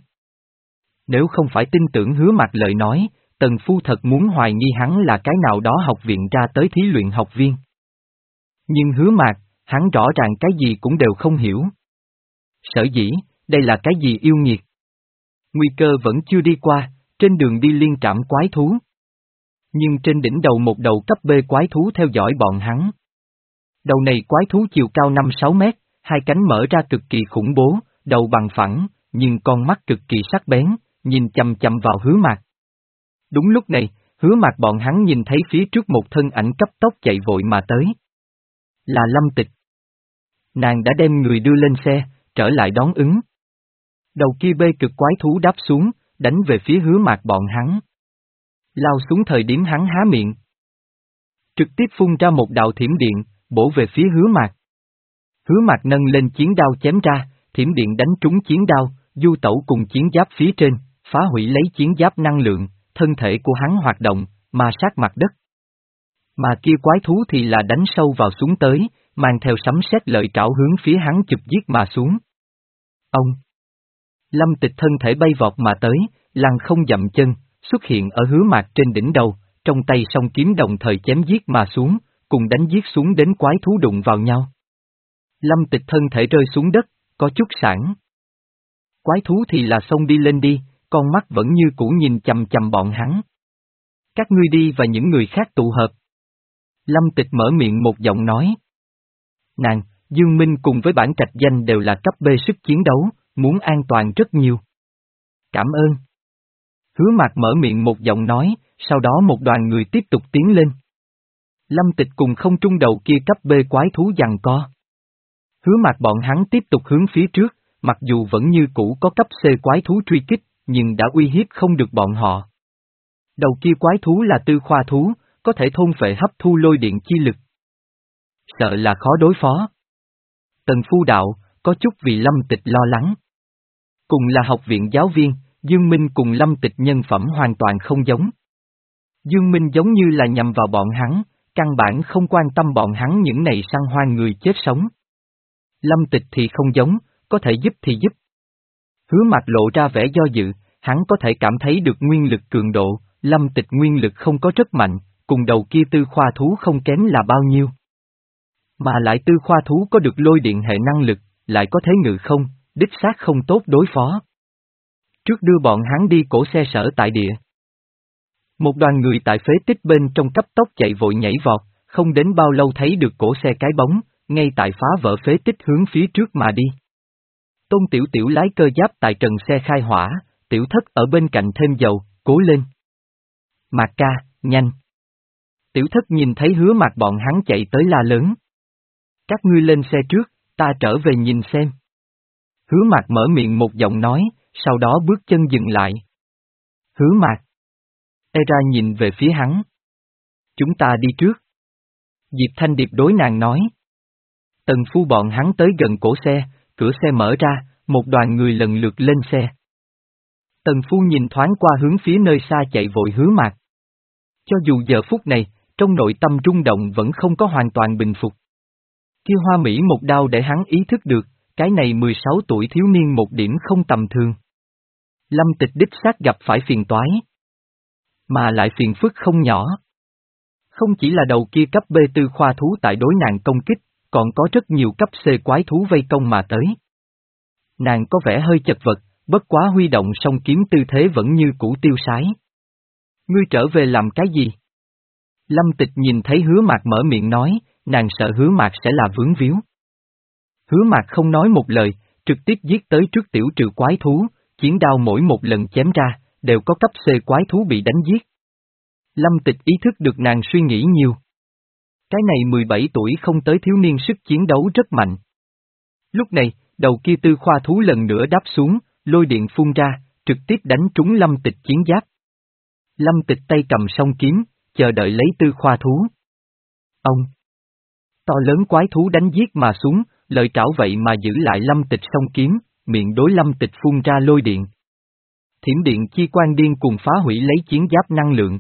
Nếu không phải tin tưởng Hứa Mạc lời nói, Tần Phu thật muốn hoài nghi hắn là cái nào đó học viện ra tới thí luyện học viên. Nhưng Hứa Mạc, hắn rõ ràng cái gì cũng đều không hiểu. Sở dĩ, đây là cái gì yêu nghiệt? Nguy cơ vẫn chưa đi qua, trên đường đi liên trảm quái thú. Nhưng trên đỉnh đầu một đầu cấp B quái thú theo dõi bọn hắn. Đầu này quái thú chiều cao năm sáu mét, hai cánh mở ra cực kỳ khủng bố, đầu bằng phẳng, nhưng con mắt cực kỳ sắc bén, nhìn chằm chằm vào Hứa Mạc. Đúng lúc này, Hứa Mạc bọn hắn nhìn thấy phía trước một thân ảnh cấp tốc chạy vội mà tới. Là Lâm Tịch. Nàng đã đem người đưa lên xe, trở lại đón ứng. Đầu kia bê cực quái thú đáp xuống, đánh về phía Hứa Mạc bọn hắn. Lao xuống thời điểm hắn há miệng. Trực tiếp phun ra một đạo thiểm điện, bổ về phía Hứa Mạc. Hứa Mạc nâng lên chiến đao chém ra, thiểm điện đánh trúng chiến đao, du tẩu cùng chiến giáp phía trên, phá hủy lấy chiến giáp năng lượng, thân thể của hắn hoạt động, ma sát mặt đất. Mà kia quái thú thì là đánh sâu vào xuống tới, mang theo sấm sét lợi trảo hướng phía hắn chụp giết mà xuống. Ông! Lâm Tịch thân thể bay vọt mà tới, lăng không dậm chân, xuất hiện ở Hứa Mạc trên đỉnh đầu, trong tay song kiếm đồng thời chém giết mà xuống, cùng đánh giết xuống đến quái thú đụng vào nhau. Lâm Tịch thân thể rơi xuống đất, có chút sảng. Quái thú thì là xông đi lên đi, con mắt vẫn như cũ nhìn chằm chằm bọn hắn. Các ngươi đi và những người khác tụ hợp. Lâm Tịch mở miệng một giọng nói. Nàng, Dương Minh cùng với bản trạch danh đều là cấp B sức chiến đấu, muốn an toàn rất nhiều. Cảm ơn. Hứa Mạc mở miệng một giọng nói, sau đó một đoàn người tiếp tục tiến lên. Lâm Tịch cùng không trung đầu kia cấp B quái thú giằng co. Hứa Mạc bọn hắn tiếp tục hướng phía trước, mặc dù vẫn như cũ có cấp C quái thú truy kích, nhưng đã uy hiếp không được bọn họ. Đầu kia quái thú là tư khoa thú, có thể thôn phệ hấp thu lôi điện chi lực. Sợ là khó đối phó. Tần Phu đạo, có chút vì Lâm Tịch lo lắng. Cùng là học viện giáo viên, Dương Minh cùng Lâm Tịch nhân phẩm hoàn toàn không giống. Dương Minh giống như là nhằm vào bọn hắn, căn bản không quan tâm bọn hắn những này săn hoang người chết sống. Lâm Tịch thì không giống, có thể giúp thì giúp. Hứa Mạc lộ ra vẻ do dự, hắn có thể cảm thấy được nguyên lực cường độ, Lâm Tịch nguyên lực không có rất mạnh, cùng đầu kia tư khoa thú không kém là bao nhiêu. Mà lại tư khoa thú có được lôi điện hệ năng lực, lại có thế ngự không, đích xác không tốt đối phó. Trước đưa bọn hắn đi cổ xe sở tại địa. Một đoàn người tại phế tích bên trong cấp tốc chạy vội nhảy vọt, không đến bao lâu thấy được cổ xe cái bóng, ngay tại phá vỡ phế tích hướng phía trước mà đi. Tôn Tiểu Tiểu lái cơ giáp tại trần xe khai hỏa, Tiểu Thất ở bên cạnh thêm dầu, cố lên. Mạc ca, nhanh. Tiểu Thất nhìn thấy Hứa Mạc bọn hắn chạy tới la lớn. Các ngươi lên xe trước, ta trở về nhìn xem. Hứa Mạc mở miệng một giọng nói, sau đó bước chân dừng lại. Hứa Mạc. Era nhìn về phía hắn. Chúng ta đi trước. Diệp Thanh Điệp đối nàng nói. Tần Phu bọn hắn tới gần cổ xe, cửa xe mở ra, một đoàn người lần lượt lên xe. Tần Phu nhìn thoáng qua hướng phía nơi xa chạy vội Hứa Mạc. Cho dù giờ phút này, trong nội tâm rung động vẫn không có hoàn toàn bình phục. Kia Hoa Mỹ một đao để hắn ý thức được, cái này mười sáu tuổi thiếu niên một điểm không tầm thường. Lâm Tịch đích xác gặp phải phiền toái. Mà lại phiền phức không nhỏ. Không chỉ là đầu kia cấp B tư khoa thú tại đối nàng công kích, còn có rất nhiều cấp C quái thú vây công mà tới. Nàng có vẻ hơi chật vật, bất quá huy động song kiếm tư thế vẫn như cũ tiêu sái. Ngươi trở về làm cái gì? Lâm Tịch nhìn thấy Hứa Mạc mở miệng nói, nàng sợ Hứa Mạc sẽ là vướng víu. Hứa Mạc không nói một lời, trực tiếp giết tới trước tiểu trừ quái thú, chiến đao mỗi một lần chém ra, đều có cấp C quái thú bị đánh giết. Lâm Tịch ý thức được nàng suy nghĩ nhiều. Cái này mười bảy tuổi không tới thiếu niên sức chiến đấu rất mạnh. Lúc này, đầu kia tư khoa thú lần nữa đáp xuống, lôi điện phun ra, trực tiếp đánh trúng Lâm Tịch chiến giáp. Lâm Tịch tay cầm song kiếm, chờ đợi lấy tư khoa thú. Ông! To lớn quái thú đánh giết mà xuống, lợi trảo vậy mà giữ lại Lâm Tịch song kiếm, miệng đối Lâm Tịch phun ra lôi điện. Thiểm điện chi quan điên cuồng phá hủy lấy chiến giáp năng lượng.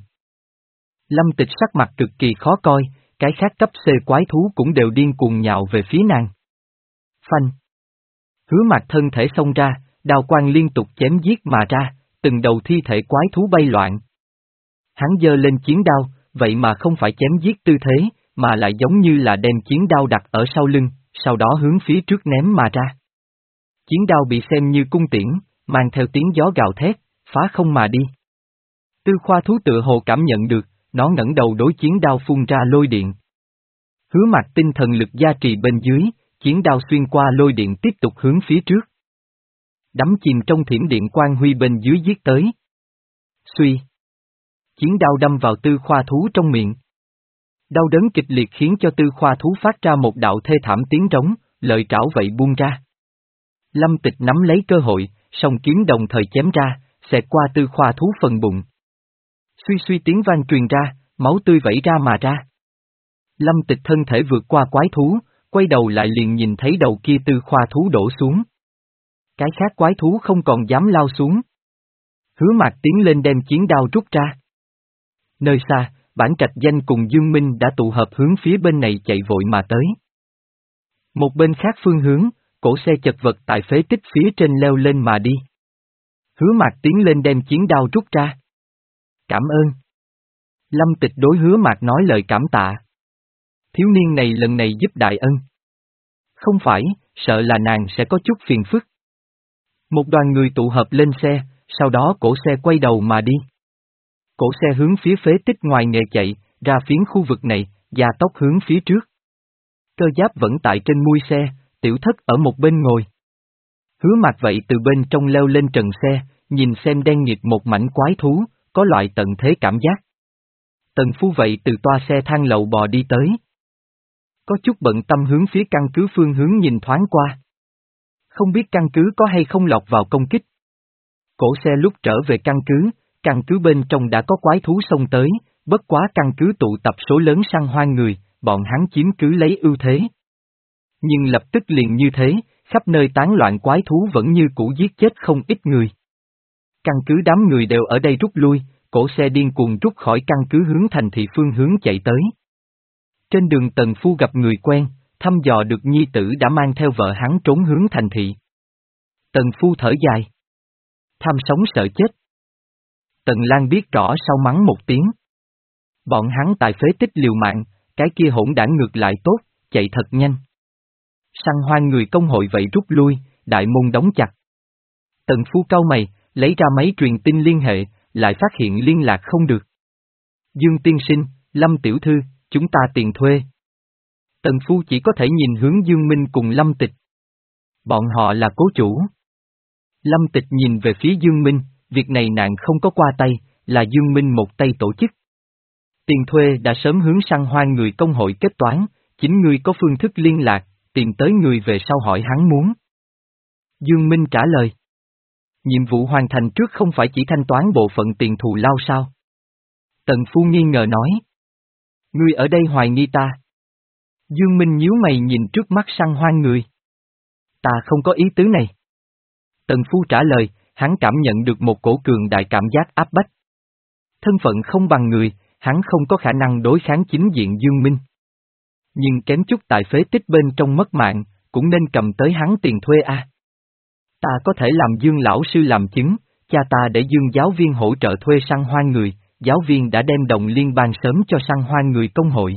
Lâm Tịch sắc mặt cực kỳ khó coi, cái khác cấp C quái thú cũng đều điên cuồng nhào về phía nàng. Phanh! Hứa Mạc thân thể xông ra, đao quang liên tục chém giết mà ra, từng đầu thi thể quái thú bay loạn. Hắn giơ lên chiến đao, vậy mà không phải chém giết tư thế, mà lại giống như là đem chiến đao đặt ở sau lưng, sau đó hướng phía trước ném mà ra. Chiến đao bị xem như cung tiễn, mang theo tiếng gió gào thét, phá không mà đi. Tư khoa thú tựa hồ cảm nhận được, nó ngẩng đầu đối chiến đao phun ra lôi điện. Hứa Mạc tinh thần lực gia trì bên dưới, chiến đao xuyên qua lôi điện tiếp tục hướng phía trước. Đắm chìm trong thiểm điện quang huy bên dưới giết tới. Suy! Chiến đao đâm vào tư khoa thú trong miệng. Đau đớn kịch liệt khiến cho tư khoa thú phát ra một đạo thê thảm tiếng trống, lợi trảo vậy buông ra. Lâm Tịch nắm lấy cơ hội, song kiếm đồng thời chém ra, xẹt qua tư khoa thú phần bụng. Suy suy tiếng vang truyền ra, máu tươi vẩy ra mà ra. Lâm Tịch thân thể vượt qua quái thú, quay đầu lại liền nhìn thấy đầu kia tư khoa thú đổ xuống. Cái khác quái thú không còn dám lao xuống. Hứa Mạc tiến lên đem chiến đao rút ra. Nơi xa, Bản Trạch Danh cùng Dương Minh đã tụ hợp hướng phía bên này chạy vội mà tới. Một bên khác phương hướng, cổ xe chật vật tại phế tích phía trên leo lên mà đi. Hứa Mạc tiến lên đem chiến đao rút ra. Cảm ơn. Lâm Tịch đối Hứa Mạc nói lời cảm tạ. Thiếu niên này lần này giúp đại ân. Không phải, sợ là nàng sẽ có chút phiền phức. Một đoàn người tụ hợp lên xe, sau đó cổ xe quay đầu mà đi. Cổ xe hướng phía phế tích ngoài nghề chạy, ra phiến khu vực này, gia tốc hướng phía trước. Cơ giáp vẫn tại trên mui xe, Tiểu Thất ở một bên ngồi. Hứa Mạc vậy từ bên trong leo lên trần xe, nhìn xem đen nghịt một mảnh quái thú, có loại tận thế cảm giác. Tần Phu vậy từ toa xe thang lầu bò đi tới. Có chút bận tâm hướng phía căn cứ phương hướng nhìn thoáng qua. Không biết căn cứ có hay không lọt vào công kích. Cổ xe lúc trở về căn cứ, căn cứ bên trong đã có quái thú xông tới, bất quá căn cứ tụ tập số lớn săn hoang người, bọn hắn chiếm cứ lấy ưu thế. Nhưng lập tức liền như thế, khắp nơi tán loạn quái thú vẫn như cũ giết chết không ít người. Căn cứ đám người đều ở đây rút lui, cổ xe điên cuồng rút khỏi căn cứ hướng thành thị phương hướng chạy tới. Trên đường Tần Phu gặp người quen, thăm dò được nhi tử đã mang theo vợ hắn trốn hướng thành thị. Tần Phu thở dài. Tham sống sợ chết. Tần Lan biết rõ sau mắng một tiếng. Bọn hắn tại phế tích liều mạng, cái kia hỗn đảng ngược lại tốt, chạy thật nhanh. Săn hoang người công hội vậy rút lui, đại môn đóng chặt. Tần Phu cau mày, lấy ra máy truyền tin liên hệ, lại phát hiện liên lạc không được. Dương tiên sinh, Lâm tiểu thư, chúng ta tiền thuê. Tần Phu chỉ có thể nhìn hướng Dương Minh cùng Lâm Tịch. Bọn họ là cố chủ. Lâm Tịch nhìn về phía Dương Minh, việc này nàng không có qua tay, là Dương Minh một tay tổ chức. Tiền thuê đã sớm hướng săn hoang người công hội kết toán, chính ngươi có phương thức liên lạc, tìm tới người về sau hỏi hắn muốn. Dương Minh trả lời. Nhiệm vụ hoàn thành trước không phải chỉ thanh toán bộ phận tiền thù lao sao? Tần Phu nghi ngờ nói. Ngươi ở đây hoài nghi ta. Dương Minh nhíu mày nhìn trước mắt săn hoang người. Ta không có ý tứ này. Tần Phu trả lời, hắn cảm nhận được một cổ cường đại cảm giác áp bách. Thân phận không bằng người, hắn không có khả năng đối kháng chính diện Dương Minh. Nhưng kém chút tại phế tích bên trong mất mạng, cũng nên cầm tới hắn tiền thuê a. À. Ta có thể làm Dương lão sư làm chứng, cha ta để Dương giáo viên hỗ trợ thuê săn hoang người, giáo viên đã đem đồng liên bang sớm cho săn hoang người công hội.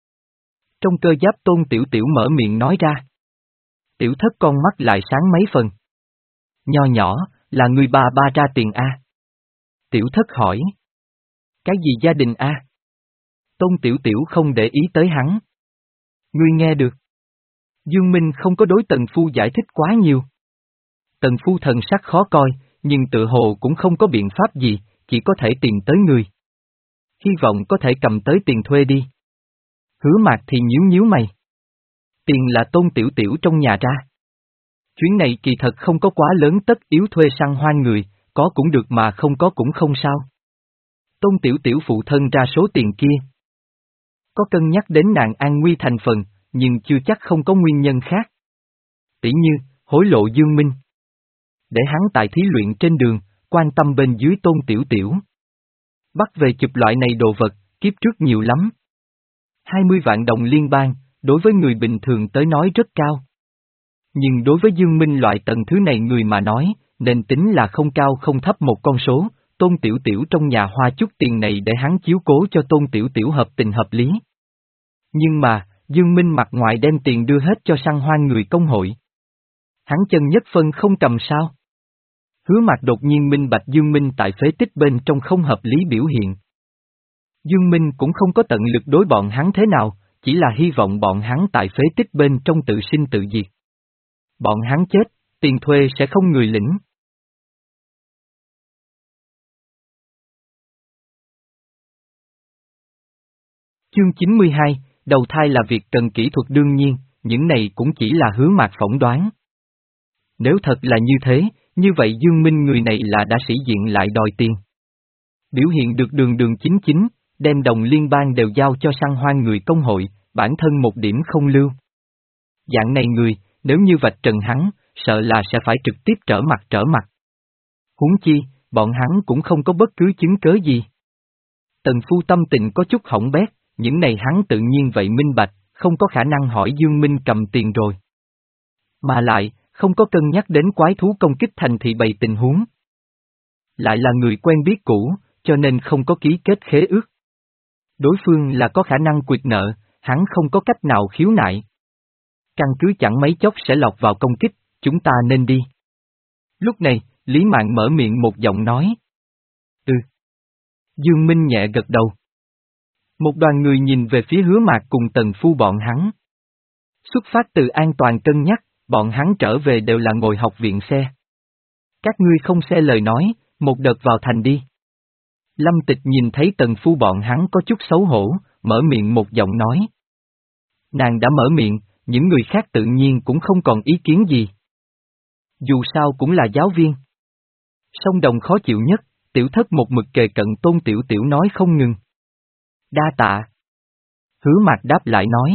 Trong cơ giáp Tôn Tiểu Tiểu mở miệng nói ra. Tiểu Thất con mắt lại sáng mấy phần. Nho nhỏ, là người bà ba ra tiền a. Tiểu Thất hỏi. Cái gì gia đình a? Tôn Tiểu Tiểu không để ý tới hắn. Ngươi nghe được. Dương Minh không có đối Tần Phu giải thích quá nhiều. Tần Phu thần sắc khó coi, nhưng tự hồ cũng không có biện pháp gì, chỉ có thể tìm tới người. Hy vọng có thể cầm tới tiền thuê đi. Hứa Mạc thì nhíu nhíu mày. Tiền là Tôn Tiểu Tiểu trong nhà ra. Chuyến này kỳ thật không có quá lớn tất yếu thuê săn hoang người, có cũng được mà không có cũng không sao. Tôn Tiểu Tiểu phụ thân ra số tiền kia. Có cân nhắc đến nàng an nguy thành phần, nhưng chưa chắc không có nguyên nhân khác. Tỉ như, hối lộ Dương Minh. Để hắn tại thí luyện trên đường, quan tâm bên dưới Tôn Tiểu Tiểu. Bắt về chụp loại này đồ vật, kiếp trước nhiều lắm. hai mươi vạn đồng liên bang, đối với người bình thường tới nói rất cao. Nhưng đối với Dương Minh loại tầng thứ này người mà nói, nên tính là không cao không thấp một con số, Tôn Tiểu Tiểu trong nhà hoa chút tiền này để hắn chiếu cố cho Tôn Tiểu Tiểu hợp tình hợp lý. Nhưng mà, Dương Minh mặt ngoài đem tiền đưa hết cho săn hoang người công hội. Hắn chân nhất phân không cầm sao? Hứa Mạc đột nhiên minh bạch Dương Minh tại phế tích bên trong không hợp lý biểu hiện. Dương Minh cũng không có tận lực đối bọn hắn thế nào, chỉ là hy vọng bọn hắn tại phế tích bên trong tự sinh tự diệt. Bọn hắn chết, tiền thuê sẽ không người lĩnh. Chương chín mươi hai, đầu thai là việc cần kỹ thuật đương nhiên, những này cũng chỉ là Hứa Mạc phỏng đoán. Nếu thật là như thế, như vậy Dương Minh người này là đã sĩ diện lại đòi tiền. Biểu hiện được đường đường chính chính, đem đồng liên bang đều giao cho săn hoang người công hội, bản thân một điểm không lưu. Dạng này người, nếu như vạch trần hắn, sợ là sẽ phải trực tiếp trở mặt trở mặt. Huống chi, bọn hắn cũng không có bất cứ chứng cớ gì. Tần Phu tâm tình có chút hỏng bét, những này hắn tự nhiên vậy minh bạch, không có khả năng hỏi Dương Minh cầm tiền rồi. Mà lại, không có cân nhắc đến quái thú công kích thành thị bày tình huống. Lại là người quen biết cũ, cho nên không có ký kết khế ước. Đối phương là có khả năng quyệt nợ, hắn không có cách nào khiếu nại. Căn cứ chẳng mấy chốc sẽ lọt vào công kích, chúng ta nên đi. Lúc này, Lý Mạn mở miệng một giọng nói. Ừ. Dương Minh nhẹ gật đầu. Một đoàn người nhìn về phía Hứa Mạc cùng Tần Phu bọn hắn. Xuất phát từ an toàn cân nhắc, bọn hắn trở về đều là ngồi học viện xe. Các ngươi không xe lời nói, một đợt vào thành đi. Lâm Tịch nhìn thấy Tần Phu bọn hắn có chút xấu hổ, mở miệng một giọng nói. Nàng đã mở miệng, những người khác tự nhiên cũng không còn ý kiến gì. Dù sao cũng là giáo viên. Song Đồng khó chịu nhất, Tiểu Thất một mực kề cận Tôn Tiểu Tiểu nói không ngừng. Đa tạ. Hứa Mạc đáp lại nói.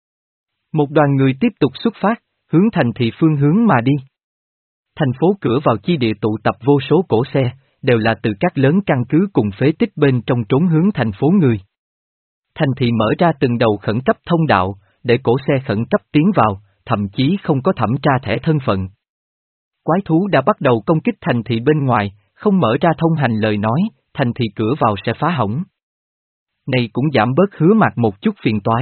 Một đoàn người tiếp tục xuất phát, hướng thành thị phương hướng mà đi. Thành phố cửa vào chi địa tụ tập vô số cổ xe, đều là từ các lớn căn cứ cùng phế tích bên trong trốn hướng thành phố người. Thành thị mở ra từng đầu khẩn cấp thông đạo, để cổ xe khẩn cấp tiến vào, thậm chí không có thẩm tra thẻ thân phận. Quái thú đã bắt đầu công kích thành thị bên ngoài, không mở ra thông hành lời nói, thành thị cửa vào sẽ phá hỏng. Này cũng giảm bớt Hứa Mạc một chút phiền toái.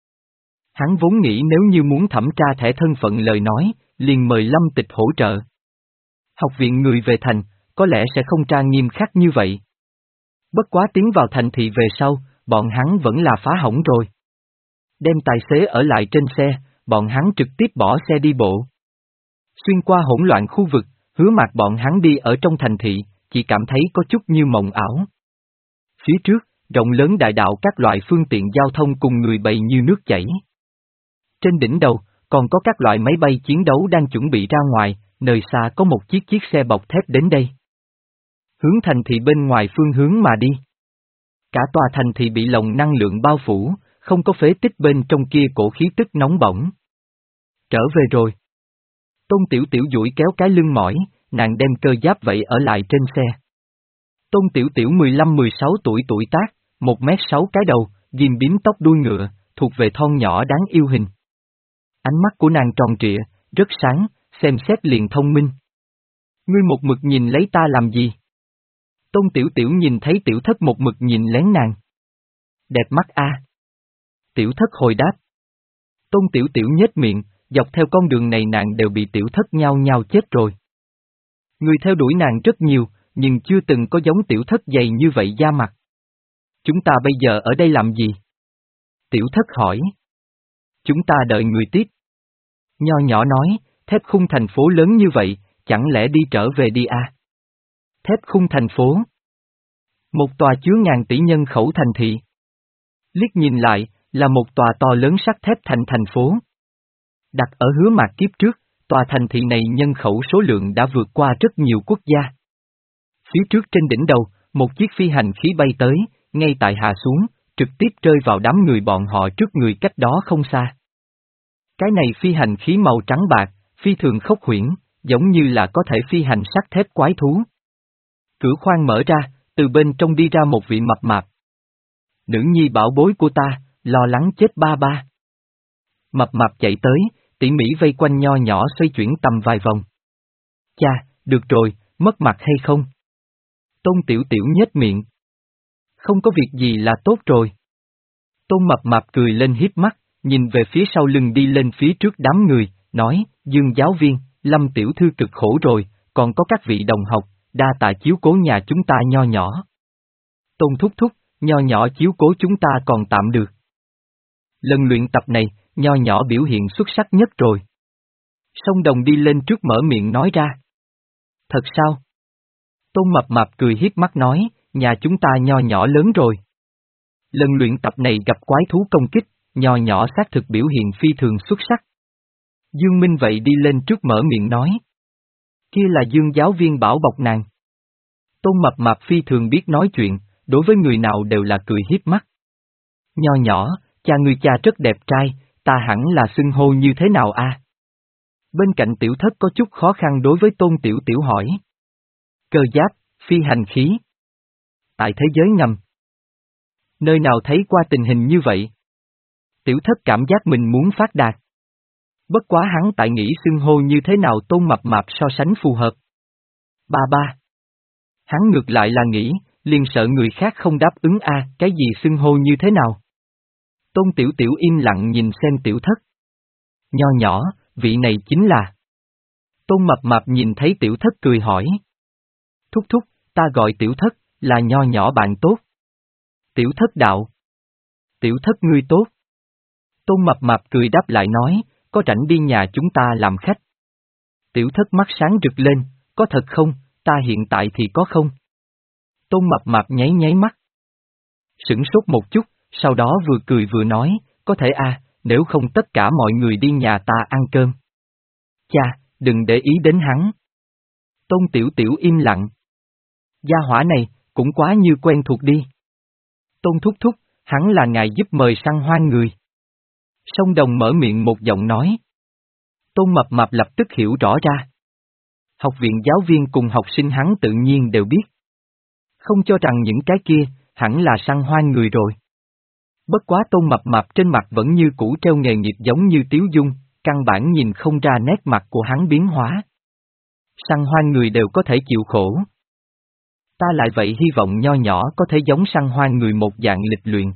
Hắn vốn nghĩ nếu như muốn thẩm tra thẻ thân phận lời nói, liền mời Lâm Tịch hỗ trợ. Học viện người về thành, có lẽ sẽ không tra nghiêm khắc như vậy. Bất quá tiến vào thành thị về sau, bọn hắn vẫn là phá hỏng rồi. Đem tài xế ở lại trên xe, bọn hắn trực tiếp bỏ xe đi bộ. Xuyên qua hỗn loạn khu vực, Hứa Mạc bọn hắn đi ở trong thành thị, chỉ cảm thấy có chút như mộng ảo. Phía trước, rộng lớn đại đạo các loại phương tiện giao thông cùng người bầy như nước chảy. Trên đỉnh đầu, còn có các loại máy bay chiến đấu đang chuẩn bị ra ngoài, nơi xa có một chiếc chiếc xe bọc thép đến đây. Hướng thành thị bên ngoài phương hướng mà đi. Cả tòa thành thị bị lồng năng lượng bao phủ, không có phế tích bên trong kia cổ khí tức nóng bỏng. Trở về rồi. Tôn Tiểu Tiểu duỗi kéo cái lưng mỏi, nàng đem cơ giáp vậy ở lại trên xe. Tôn Tiểu Tiểu mười lăm mười sáu tuổi tuổi tác, một mét sáu cái đầu, ghim bím tóc đuôi ngựa, thuộc về thon nhỏ đáng yêu hình. Ánh mắt của nàng tròn trịa, rất sáng, xem xét liền thông minh. Ngươi một mực nhìn lấy ta làm gì? Tôn Tiểu Tiểu nhìn thấy Tiểu Thất một mực nhìn lén nàng. Đẹp mắt a. Tiểu Thất hồi đáp. Tôn Tiểu Tiểu nhếch miệng, dọc theo con đường này nàng đều bị Tiểu Thất nhao nhao chết rồi. Người theo đuổi nàng rất nhiều, nhưng chưa từng có giống Tiểu Thất dày như vậy da mặt. Chúng ta bây giờ ở đây làm gì? Tiểu Thất hỏi. Chúng ta đợi người tiếp. Nho nhỏ nói, thép khung thành phố lớn như vậy, chẳng lẽ đi trở về đi à? Thép khung thành phố. Một tòa chứa ngàn tỷ nhân khẩu thành thị. Liếc nhìn lại, là một tòa to lớn sắt thép thành thành phố. Đặt ở Hứa Mạc kiếp trước, tòa thành thị này nhân khẩu số lượng đã vượt qua rất nhiều quốc gia. Phía trước trên đỉnh đầu, một chiếc phi hành khí bay tới, ngay tại hạ xuống, trực tiếp rơi vào đám người bọn họ trước người cách đó không xa. Cái này phi hành khí màu trắng bạc, phi thường khốc huyễn, giống như là có thể phi hành sắt thép quái thú. Cửa khoang mở ra, từ bên trong đi ra một vị mập mạp. Nữ nhi bảo bối của ta, lo lắng chết ba ba. Mập mạp chạy tới, tỉ mỉ vây quanh nho nhỏ xoay chuyển tầm vài vòng. Cha, được rồi, mất mặt hay không? Tôn Tiểu Tiểu nhếch miệng. Không có việc gì là tốt rồi. Tôn mập mạp cười lên híp mắt, nhìn về phía sau lưng đi lên phía trước đám người, nói, Dương giáo viên, Lâm tiểu thư cực khổ rồi, còn có các vị đồng học, đa tạ chiếu cố nhà chúng ta nho nhỏ. Tôn thúc thúc, nho nhỏ chiếu cố chúng ta còn tạm được. Lần luyện tập này, nho nhỏ biểu hiện xuất sắc nhất rồi. Song Đồng đi lên trước mở miệng nói ra. Thật sao? Tôn mập mạp cười hiếp mắt nói, nhà chúng ta nho nhỏ lớn rồi. Lần luyện tập này gặp quái thú công kích, nho nhỏ xác thực biểu hiện phi thường xuất sắc. Dương Minh vậy đi lên trước mở miệng nói. Kia là Dương giáo viên bảo bọc nàng. Tôn mập mạp phi thường biết nói chuyện, đối với người nào đều là cười hiếp mắt. Nho nhỏ, cha ngươi cha rất đẹp trai, ta hẳn là xưng hô như thế nào a? Bên cạnh tiểu thất có chút khó khăn đối với Tôn Tiểu Tiểu hỏi. Cơ giáp, phi hành khí. Tại thế giới ngầm. Nơi nào thấy qua tình hình như vậy? Tiểu thất cảm giác mình muốn phát đạt. Bất quá hắn tại nghĩ xưng hô như thế nào Tôn mập mạp so sánh phù hợp. Ba ba. Hắn ngược lại là nghĩ, liền sợ người khác không đáp ứng a, cái gì xưng hô như thế nào? Tôn Tiểu Tiểu im lặng nhìn xem tiểu thất. Nho nhỏ, vị này chính là. Tôn mập mạp nhìn thấy tiểu thất cười hỏi. Thúc thúc, ta gọi tiểu thất, là nho nhỏ bạn tốt. Tiểu thất đạo. Tiểu thất ngươi tốt. Tôn mập mạp cười đáp lại nói, có rảnh đi nhà chúng ta làm khách. Tiểu thất mắt sáng rực lên, có thật không, ta hiện tại thì có không? Tôn mập mạp nháy nháy mắt. Sửng sốt một chút, sau đó vừa cười vừa nói, có thể a, nếu không tất cả mọi người đi nhà ta ăn cơm. Cha, đừng để ý đến hắn. Tôn Tiểu Tiểu im lặng. Gia hỏa này, cũng quá như quen thuộc đi. Tôn thúc thúc, hắn là ngài giúp mời săn hoan người. Song Đồng mở miệng một giọng nói. Tôn mập mạp lập tức hiểu rõ ra. Học viện giáo viên cùng học sinh hắn tự nhiên đều biết. Không cho rằng những cái kia, hẳn là săn hoan người rồi. Bất quá Tôn mập mạp trên mặt vẫn như cũ treo nghề nghiệp giống như Tiếu Dung, căn bản nhìn không ra nét mặt của hắn biến hóa. Săn hoan người đều có thể chịu khổ. Ta lại vậy hy vọng nho nhỏ có thể giống săn hoan người một dạng lịch luyện.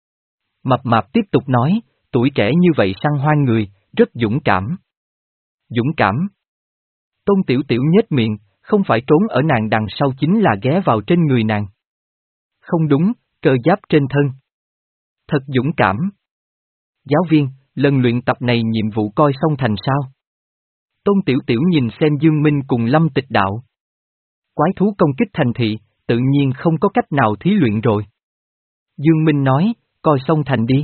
Mập mạp tiếp tục nói, tuổi trẻ như vậy săn hoan người, rất dũng cảm. Dũng cảm. Tôn Tiểu Tiểu nhếch miệng, không phải trốn ở nàng đằng sau chính là ghé vào trên người nàng. Không đúng, cơ giáp trên thân. Thật dũng cảm. Giáo viên, lần luyện tập này nhiệm vụ coi xong thành sao? Tôn Tiểu Tiểu nhìn xem Dương Minh cùng Lâm Tịch Đạo. Quái thú công kích thành thị, tự nhiên không có cách nào thí luyện rồi. Dương Minh nói, coi xong thành đi.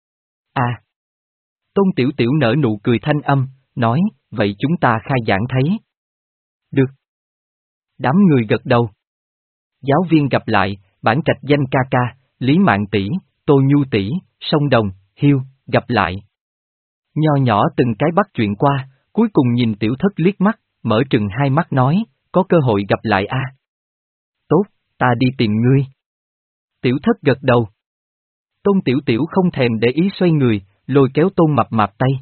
À. Tôn Tiểu Tiểu nở nụ cười thanh âm, nói, vậy chúng ta khai giảng thấy. Được. Đám người gật đầu. Giáo viên gặp lại, bản trạch danh ca ca, Lý Mạn tỷ, Tô Nhu tỷ, Song Đồng, Hiêu, gặp lại. Nho nhỏ từng cái bắt chuyện qua, cuối cùng nhìn tiểu thất liếc mắt, mở trừng hai mắt nói, có cơ hội gặp lại a. À? Tốt, ta đi tìm ngươi. Tiểu thất gật đầu. Tôn Tiểu Tiểu không thèm để ý xoay người, lôi kéo Tôn mập mạp tay.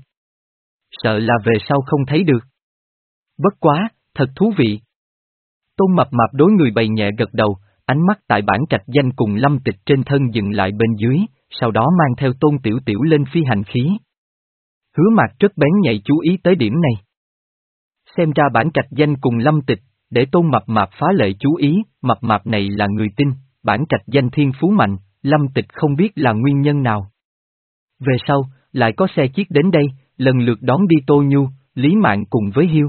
Sợ là về sau không thấy được. Bất quá, thật thú vị. Tôn mập mạp đối người bày nhẹ gật đầu, ánh mắt tại bản trạch danh cùng Lâm Tịch trên thân dừng lại bên dưới, sau đó mang theo Tôn Tiểu Tiểu lên phi hành khí. Hứa Mạc rất bén nhạy chú ý tới điểm này. Xem ra bản trạch danh cùng Lâm Tịch, để Tôn mập mạp phá lệ chú ý, mập mạp này là người tin, bản trạch danh thiên phú mạnh, Lâm Tịch không biết là nguyên nhân nào. Về sau, lại có xe chiếc đến đây, lần lượt đón đi Tô Nhu, Lý Mạn cùng với Hiêu.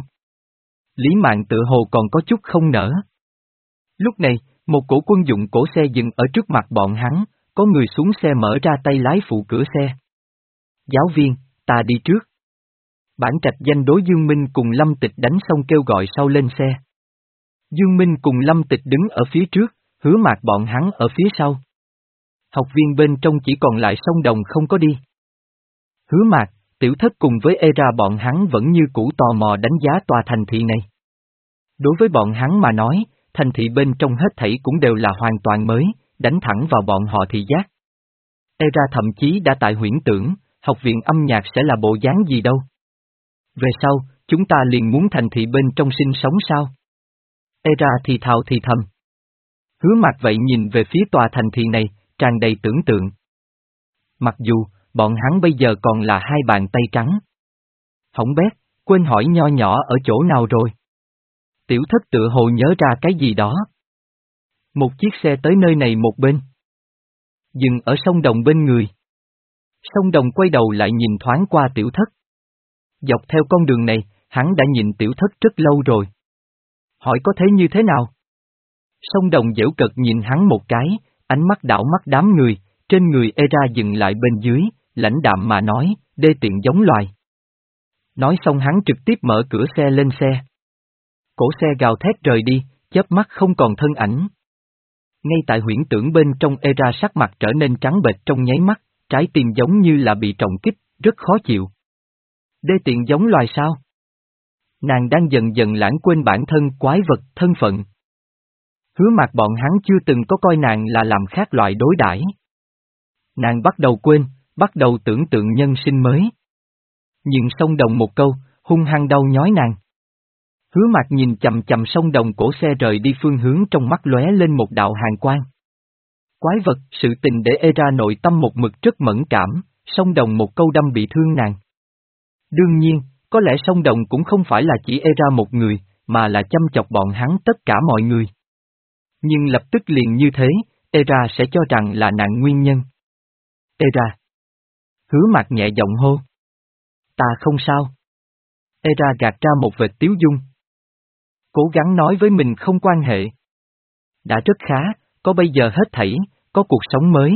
Lý Mạn tự hồ còn có chút không nỡ. Lúc này, một cổ quân dụng cổ xe dừng ở trước mặt bọn hắn, có người xuống xe mở ra tay lái phụ cửa xe. Giáo viên, ta đi trước. Bản trạch danh đối Dương Minh cùng Lâm Tịch đánh xong kêu gọi sau lên xe. Dương Minh cùng Lâm Tịch đứng ở phía trước, Hứa Mạc bọn hắn ở phía sau. Học viên bên trong chỉ còn lại Song Đồng không có đi. Hứa Mạc, Tiểu Thất cùng với Era bọn hắn vẫn như cũ tò mò đánh giá tòa thành thị này. Đối với bọn hắn mà nói, thành thị bên trong hết thảy cũng đều là hoàn toàn mới, đánh thẳng vào bọn họ thị giác. Era thậm chí đã tại huyễn tưởng, học viện âm nhạc sẽ là bộ dáng gì đâu. Về sau, chúng ta liền muốn thành thị bên trong sinh sống sao? Era thì thào thì thầm. Hứa Mạc vậy nhìn về phía tòa thành thị này, tràn đầy tưởng tượng. Mặc dù, bọn hắn bây giờ còn là hai bàn tay trắng. Hỏng bét, quên hỏi nho nhỏ ở chỗ nào rồi. Tiểu Thất tựa hồ nhớ ra cái gì đó. Một chiếc xe tới nơi này một bên. Dừng ở Song Đồng bên người. Song Đồng quay đầu lại nhìn thoáng qua Tiểu Thất. Dọc theo con đường này, hắn đã nhìn Tiểu Thất rất lâu rồi. Hỏi có thế như thế nào? Song Đồng giễu cợt nhìn hắn một cái, ánh mắt đảo mắt đám người, trên người Era dừng lại bên dưới, lãnh đạm mà nói, đê tiện giống loài. Nói xong hắn trực tiếp mở cửa xe lên xe. Cổ xe gào thét rời đi, chớp mắt không còn thân ảnh. Ngay tại huyễn tưởng bên trong Era sắc mặt trở nên trắng bệch trong nháy mắt, trái tim giống như là bị trọng kích, rất khó chịu. Đê tiện giống loài sao? Nàng đang dần dần lãng quên bản thân quái vật thân phận. Hứa Mạc bọn hắn chưa từng có coi nàng là làm khác loại đối đãi. Nàng bắt đầu quên, bắt đầu tưởng tượng nhân sinh mới. Nhưng Song Đồng một câu, hung hăng đau nhói nàng. Hứa Mạc nhìn chầm chầm Song Đồng cổ xe rời đi phương hướng trong mắt lóe lên một đạo hàn quang. Quái vật, sự tình để Era nội tâm một mực rất mẫn cảm, Song Đồng một câu đâm bị thương nàng. Đương nhiên, có lẽ Song Đồng cũng không phải là chỉ Era một người, mà là chăm chọc bọn hắn tất cả mọi người. Nhưng lập tức liền như thế, Era sẽ cho rằng là nạn nguyên nhân. Era. Hứa Mạc nhẹ giọng hô. Ta không sao. Era gạt ra một vệt tiếu dung. Cố gắng nói với mình không quan hệ. Đã rất khá, có bây giờ hết thảy, có cuộc sống mới.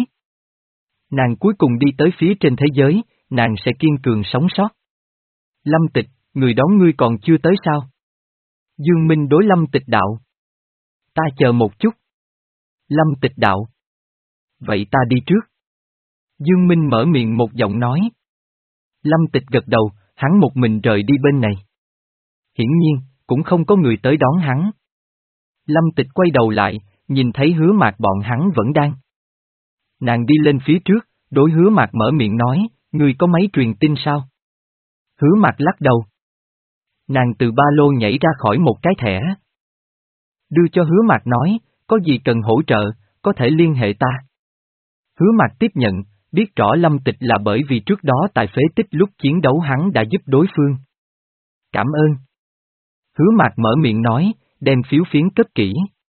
Nàng cuối cùng đi tới phía trên thế giới, nàng sẽ kiên cường sống sót. Lâm Tịch, người đón ngươi còn chưa tới sao? Dương Minh đối Lâm Tịch đạo. Ta chờ một chút. Lâm Tịch đạo. Vậy ta đi trước. Dương Minh mở miệng một giọng nói. Lâm Tịch gật đầu, hắn một mình rời đi bên này. Hiển nhiên, cũng không có người tới đón hắn. Lâm Tịch quay đầu lại, nhìn thấy Hứa Mạc bọn hắn vẫn đang. Nàng đi lên phía trước, đối Hứa Mạc mở miệng nói, ngươi có máy truyền tin sao? Hứa Mạc lắc đầu. Nàng từ ba lô nhảy ra khỏi một cái thẻ. Đưa cho Hứa Mạc nói, có gì cần hỗ trợ, có thể liên hệ ta. Hứa Mạc tiếp nhận, biết rõ Lâm Tịch là bởi vì trước đó tại phế tích lúc chiến đấu hắn đã giúp đối phương. Cảm ơn. Hứa Mạc mở miệng nói, đem phiếu phiến cất kỹ.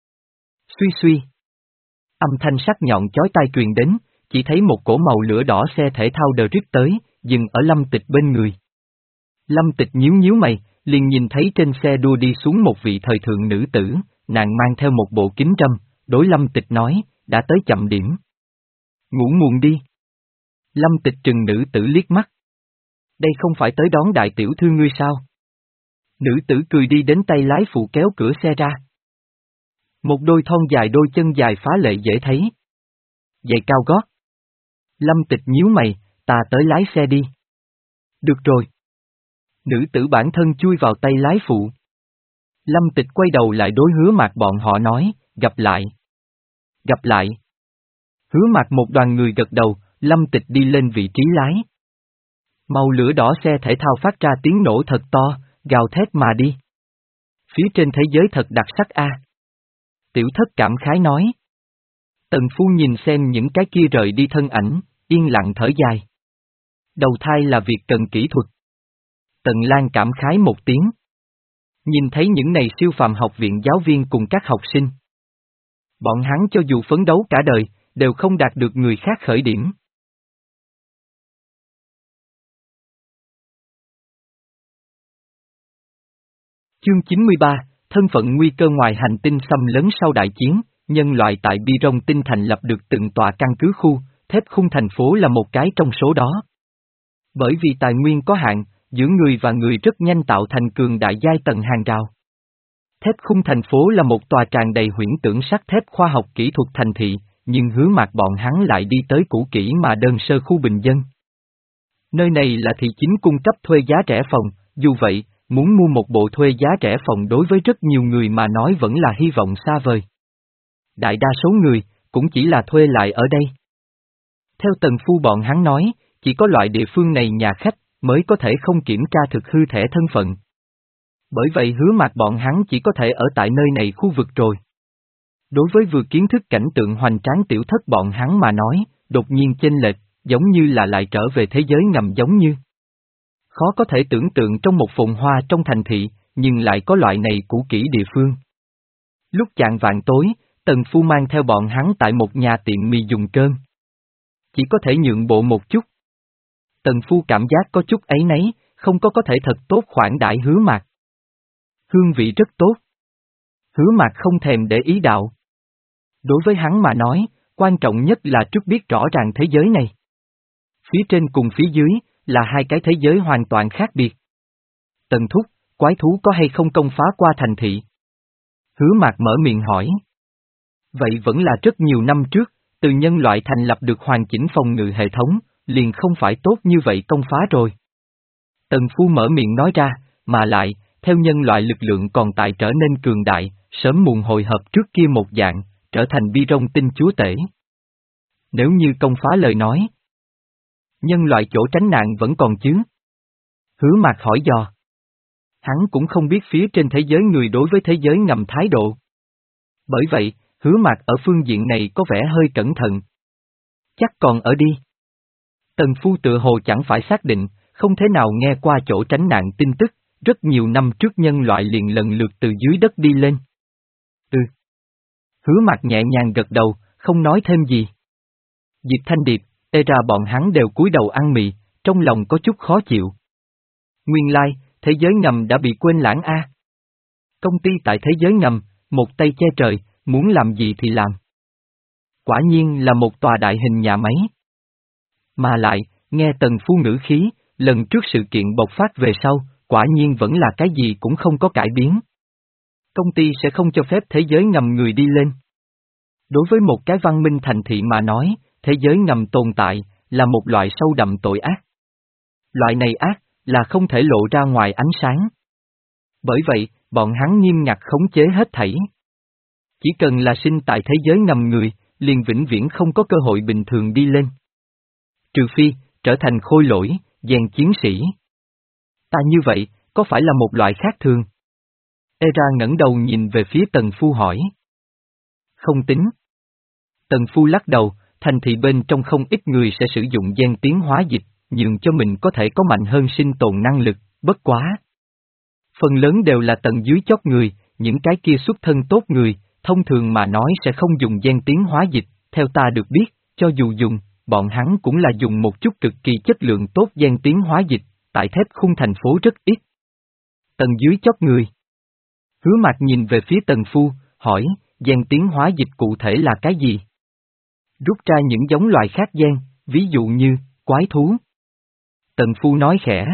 Suy suy. Âm thanh sắc nhọn chói tai truyền đến, chỉ thấy một cổ màu lửa đỏ xe thể thao đờ rít tới, dừng ở Lâm Tịch bên người. Lâm Tịch nhíu nhíu mày, liền nhìn thấy trên xe đua đi xuống một vị thời thượng nữ tử, nàng mang theo một bộ kính râm, đối Lâm Tịch nói, đã tới chậm điểm. Ngủ muộn đi. Lâm Tịch trừng nữ tử liếc mắt. Đây không phải tới đón đại tiểu thư ngươi sao? Nữ tử cười đi đến tay lái phụ kéo cửa xe ra. Một đôi thon dài đôi chân dài phá lệ dễ thấy. Giày cao gót. Lâm Tịch nhíu mày, ta tới lái xe đi. Được rồi. Nữ tử bản thân chui vào tay lái phụ. Lâm Tịch quay đầu lại đối Hứa Mạc bọn họ nói, gặp lại. Gặp lại. Hứa Mạc một đoàn người gật đầu, Lâm Tịch đi lên vị trí lái. Màu lửa đỏ xe thể thao phát ra tiếng nổ thật to, gào thét mà đi. Phía trên thế giới thật đặc sắc a. Tiểu Thất cảm khái nói. Tần Phu nhìn xem những cái kia rời đi thân ảnh, yên lặng thở dài. Đầu thai là việc cần kỹ thuật. Tần Lan cảm khái một tiếng. Nhìn thấy những này siêu phàm học viện giáo viên cùng các học sinh. Bọn hắn cho dù phấn đấu cả đời, đều không đạt được người khác khởi điểm. Chương chín mươi ba, thân phận nguy cơ ngoài hành tinh xâm lấn sau đại chiến, nhân loại tại Bi Rong Tinh thành lập được từng tòa căn cứ khu, thép khung thành phố là một cái trong số đó. Bởi vì tài nguyên có hạn, giữa người và người rất nhanh tạo thành cường đại giai tầng hàng rào. Thép khung thành phố là một tòa tràn đầy huyễn tưởng sắt thép khoa học kỹ thuật thành thị, nhưng Hứa Mạc bọn hắn lại đi tới cũ kỹ mà đơn sơ khu bình dân. Nơi này là thị chính cung cấp thuê giá rẻ phòng, dù vậy, muốn mua một bộ thuê giá rẻ phòng đối với rất nhiều người mà nói vẫn là hy vọng xa vời. Đại đa số người, cũng chỉ là thuê lại ở đây. Theo Tần Phu bọn hắn nói, chỉ có loại địa phương này nhà khách, mới có thể không kiểm tra thực hư thẻ thân phận. Bởi vậy Hứa Mạc bọn hắn chỉ có thể ở tại nơi này khu vực rồi. Đối với vừa kiến thức cảnh tượng hoành tráng tiểu thất bọn hắn mà nói, đột nhiên chênh lệch, giống như là lại trở về thế giới ngầm giống như. Khó có thể tưởng tượng trong một phồn hoa trong thành thị, nhưng lại có loại này cũ kỹ địa phương. Lúc chạng vạng tối, Tần Phu mang theo bọn hắn tại một nhà tiệm mì dùng cơm. Chỉ có thể nhượng bộ một chút. Tần Phu cảm giác có chút áy náy, không có có thể thật tốt khoản đãi Hứa Mạc. Hương vị rất tốt. Hứa Mạc không thèm để ý đạo. Đối với hắn mà nói, quan trọng nhất là trước biết rõ ràng thế giới này. Phía trên cùng phía dưới, là hai cái thế giới hoàn toàn khác biệt. Tần Thúc, quái thú có hay không công phá qua thành thị? Hứa Mạc mở miệng hỏi. Vậy vẫn là rất nhiều năm trước, từ nhân loại thành lập được hoàn chỉnh phòng ngự hệ thống, liền không phải tốt như vậy công phá rồi. Tần Phu mở miệng nói ra, mà lại, theo nhân loại lực lượng còn tại trở nên cường đại, sớm muộn hội hợp trước kia một dạng, trở thành Bi Rong Tinh chúa tể. Nếu như công phá lời nói, nhân loại chỗ tránh nạn vẫn còn chứ? Hứa Mạc hỏi dò. Hắn cũng không biết phía trên thế giới người đối với thế giới ngầm thái độ. Bởi vậy, Hứa Mạc ở phương diện này có vẻ hơi cẩn thận. Chắc còn ở đi. Tần Phu tự hồ chẳng phải xác định, không thể nào nghe qua chỗ tránh nạn tin tức, rất nhiều năm trước nhân loại liền lần lượt từ dưới đất đi lên. Ừ. Hứa Mạc nhẹ nhàng gật đầu, không nói thêm gì. Diệp Thanh Điệp, ê ra bọn hắn đều cúi đầu ăn mì, trong lòng có chút khó chịu. Nguyên lai, thế giới ngầm đã bị quên lãng a. Công ty tại thế giới ngầm, một tay che trời, muốn làm gì thì làm. Quả nhiên là một tòa đại hình nhà máy. Mà lại, nghe Tần Phu ngữ khí, lần trước sự kiện bộc phát về sau, quả nhiên vẫn là cái gì cũng không có cải biến. Công ty sẽ không cho phép thế giới ngầm người đi lên. Đối với một cái văn minh thành thị mà nói, thế giới ngầm tồn tại, là một loại sâu đậm tội ác. Loại này ác, là không thể lộ ra ngoài ánh sáng. Bởi vậy, bọn hắn nghiêm ngặt khống chế hết thảy. Chỉ cần là sinh tại thế giới ngầm người, liền vĩnh viễn không có cơ hội bình thường đi lên. Trừ phi, trở thành khôi lỗi, rèn chiến sĩ. Ta như vậy, có phải là một loại khác thường? Era ngẩng đầu nhìn về phía Tần Phu hỏi. Không tính. Tần Phu lắc đầu, thành thị bên trong không ít người sẽ sử dụng gen tiến hóa dịch, nhường cho mình có thể có mạnh hơn sinh tồn năng lực, bất quá. Phần lớn đều là tầng dưới chót người, những cái kia xuất thân tốt người, thông thường mà nói sẽ không dùng gen tiến hóa dịch, theo ta được biết, cho dù dùng, bọn hắn cũng là dùng một chút cực kỳ chất lượng tốt gen tiến hóa dịch, tại thép khung thành phố rất ít. Tầng dưới chót người. Hứa Mạc nhìn về phía Tần Phu, hỏi, gen tiến hóa dịch cụ thể là cái gì? Rút ra những giống loài khác gen, ví dụ như, quái thú. Tần Phu nói khẽ.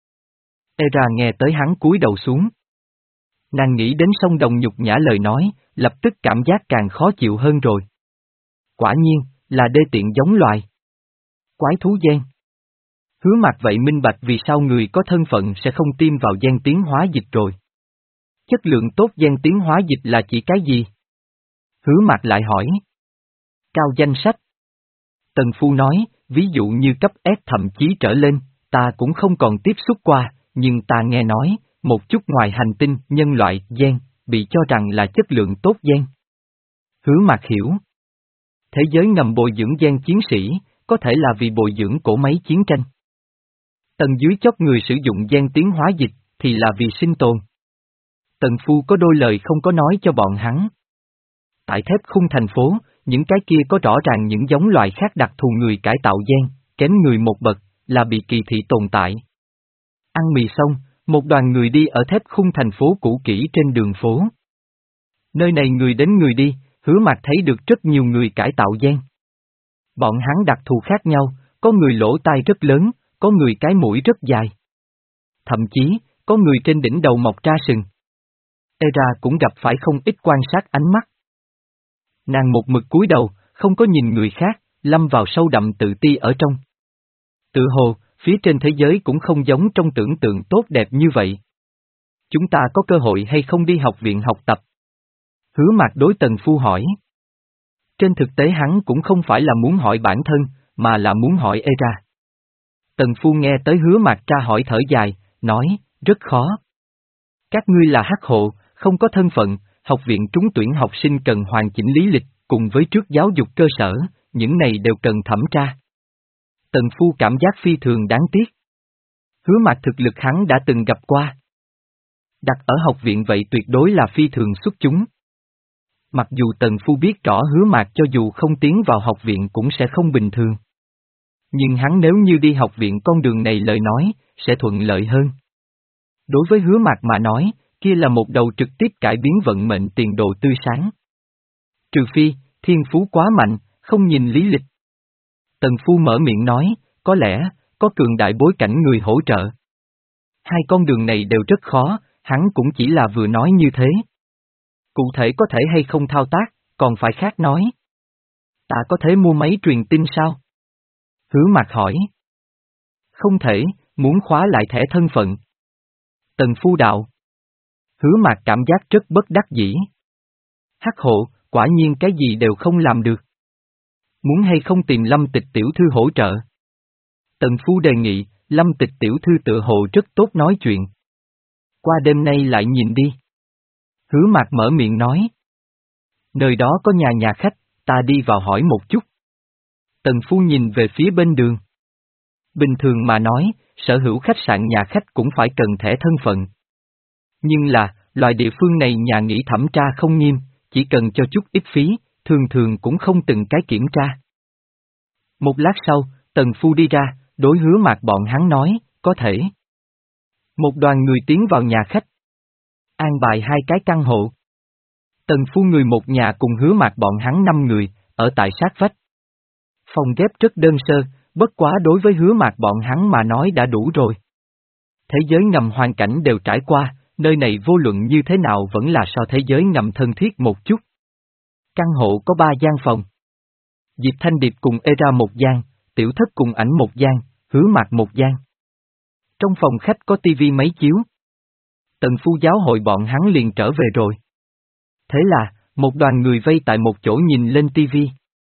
Era nghe tới hắn cúi đầu xuống. Nàng nghĩ đến sông đồng nhục nhã lời nói, lập tức cảm giác càng khó chịu hơn rồi. Quả nhiên, là đê tiện giống loài. Quái thú gen. Hứa Mạc vậy minh bạch vì sao người có thân phận sẽ không tiêm vào gen tiến hóa dịch rồi. Chất lượng tốt gen tiến hóa dịch là chỉ cái gì? Hứa Mạc lại hỏi. Cao danh sách. Tần Phu nói, ví dụ như cấp S thậm chí trở lên, ta cũng không còn tiếp xúc qua, nhưng ta nghe nói, một chút ngoài hành tinh, nhân loại, gen, bị cho rằng là chất lượng tốt gen. Hứa Mạc hiểu. Thế giới ngầm bồi dưỡng gen chiến sĩ, có thể là vì bồi dưỡng cỗ máy chiến tranh. Tầng dưới chót người sử dụng gen tiến hóa dịch, thì là vì sinh tồn. Tần Phu có đôi lời không có nói cho bọn hắn. Tại thép khung thành phố, những cái kia có rõ ràng những giống loài khác đặc thù người cải tạo gen, kém người một bậc, là bị kỳ thị tồn tại. Ăn mì xong, một đoàn người đi ở thép khung thành phố cũ kỹ trên đường phố. Nơi này người đến người đi, Hứa Mạc thấy được rất nhiều người cải tạo gen. Bọn hắn đặc thù khác nhau, có người lỗ tai rất lớn, có người cái mũi rất dài. Thậm chí, có người trên đỉnh đầu mọc ra sừng. Era cũng gặp phải không ít quan sát ánh mắt. Nàng một mực cúi đầu, không có nhìn người khác, lâm vào sâu đậm tự ti ở trong. Tự hồ, phía trên thế giới cũng không giống trong tưởng tượng tốt đẹp như vậy. Chúng ta có cơ hội hay không đi học viện học tập? Hứa Mạc đối Tần Phu hỏi. Trên thực tế hắn cũng không phải là muốn hỏi bản thân, mà là muốn hỏi Era. Tần Phu nghe tới Hứa Mạc tra hỏi thở dài, nói, rất khó. Các ngươi là hắc hộ, không có thân phận, học viện trúng tuyển học sinh cần hoàn chỉnh lý lịch, cùng với trước giáo dục cơ sở, những này đều cần thẩm tra. Tần Phu cảm giác phi thường đáng tiếc. Hứa Mạc thực lực hắn đã từng gặp qua. Đặt ở học viện vậy tuyệt đối là phi thường xuất chúng. Mặc dù Tần Phu biết rõ Hứa Mạc cho dù không tiến vào học viện cũng sẽ không bình thường. Nhưng hắn nếu như đi học viện con đường này lời nói, sẽ thuận lợi hơn. Đối với Hứa Mạc mà nói, kia là một đầu trực tiếp cải biến vận mệnh tiền đồ tươi sáng. Trừ phi, thiên phú quá mạnh, không nhìn lý lịch. Tần Phu mở miệng nói, có lẽ, có cường đại bối cảnh người hỗ trợ. Hai con đường này đều rất khó, hắn cũng chỉ là vừa nói như thế. Cụ thể có thể hay không thao tác, còn phải khác nói. Ta có thể mua máy truyền tin sao? Hứa Mạc hỏi. Không thể, muốn khóa lại thẻ thân phận. Tần Phu đạo. Hứa Mạc cảm giác rất bất đắc dĩ. Hắc hộ, quả nhiên cái gì đều không làm được. Muốn hay không tìm Lâm Tịch tiểu thư hỗ trợ? Tần Phu đề nghị, Lâm Tịch tiểu thư tự hồ rất tốt nói chuyện. Qua đêm nay lại nhìn đi. Hứa Mạc mở miệng nói. Nơi đó có nhà nhà khách, ta đi vào hỏi một chút. Tần Phu nhìn về phía bên đường. Bình thường mà nói, sở hữu khách sạn nhà khách cũng phải cần thẻ thân phận. Nhưng là, loại địa phương này nhà nghỉ thẩm tra không nghiêm, chỉ cần cho chút ít phí, thường thường cũng không từng cái kiểm tra. Một lát sau, Tần Phu đi ra, đối Hứa Mạc bọn hắn nói, có thể. Một đoàn người tiến vào nhà khách. An bài hai cái căn hộ. Tần Phu người một nhà cùng Hứa Mạc bọn hắn năm người, ở tại sát vách. Phòng ghép rất đơn sơ, bất quá đối với Hứa Mạc bọn hắn mà nói đã đủ rồi. Thế giới ngầm hoàn cảnh đều trải qua, nơi này vô luận như thế nào vẫn là so thế giới ngầm thân thiết một chút. Căn hộ có ba gian phòng. Diệp Thanh Điệp cùng Era một gian, Tiểu Thất cùng ảnh một gian, Hứa Mạc một gian. Trong phòng khách có tivi máy chiếu. Tần Phu giáo hội bọn hắn liền trở về rồi. Thế là, một đoàn người vây tại một chỗ nhìn lên tivi.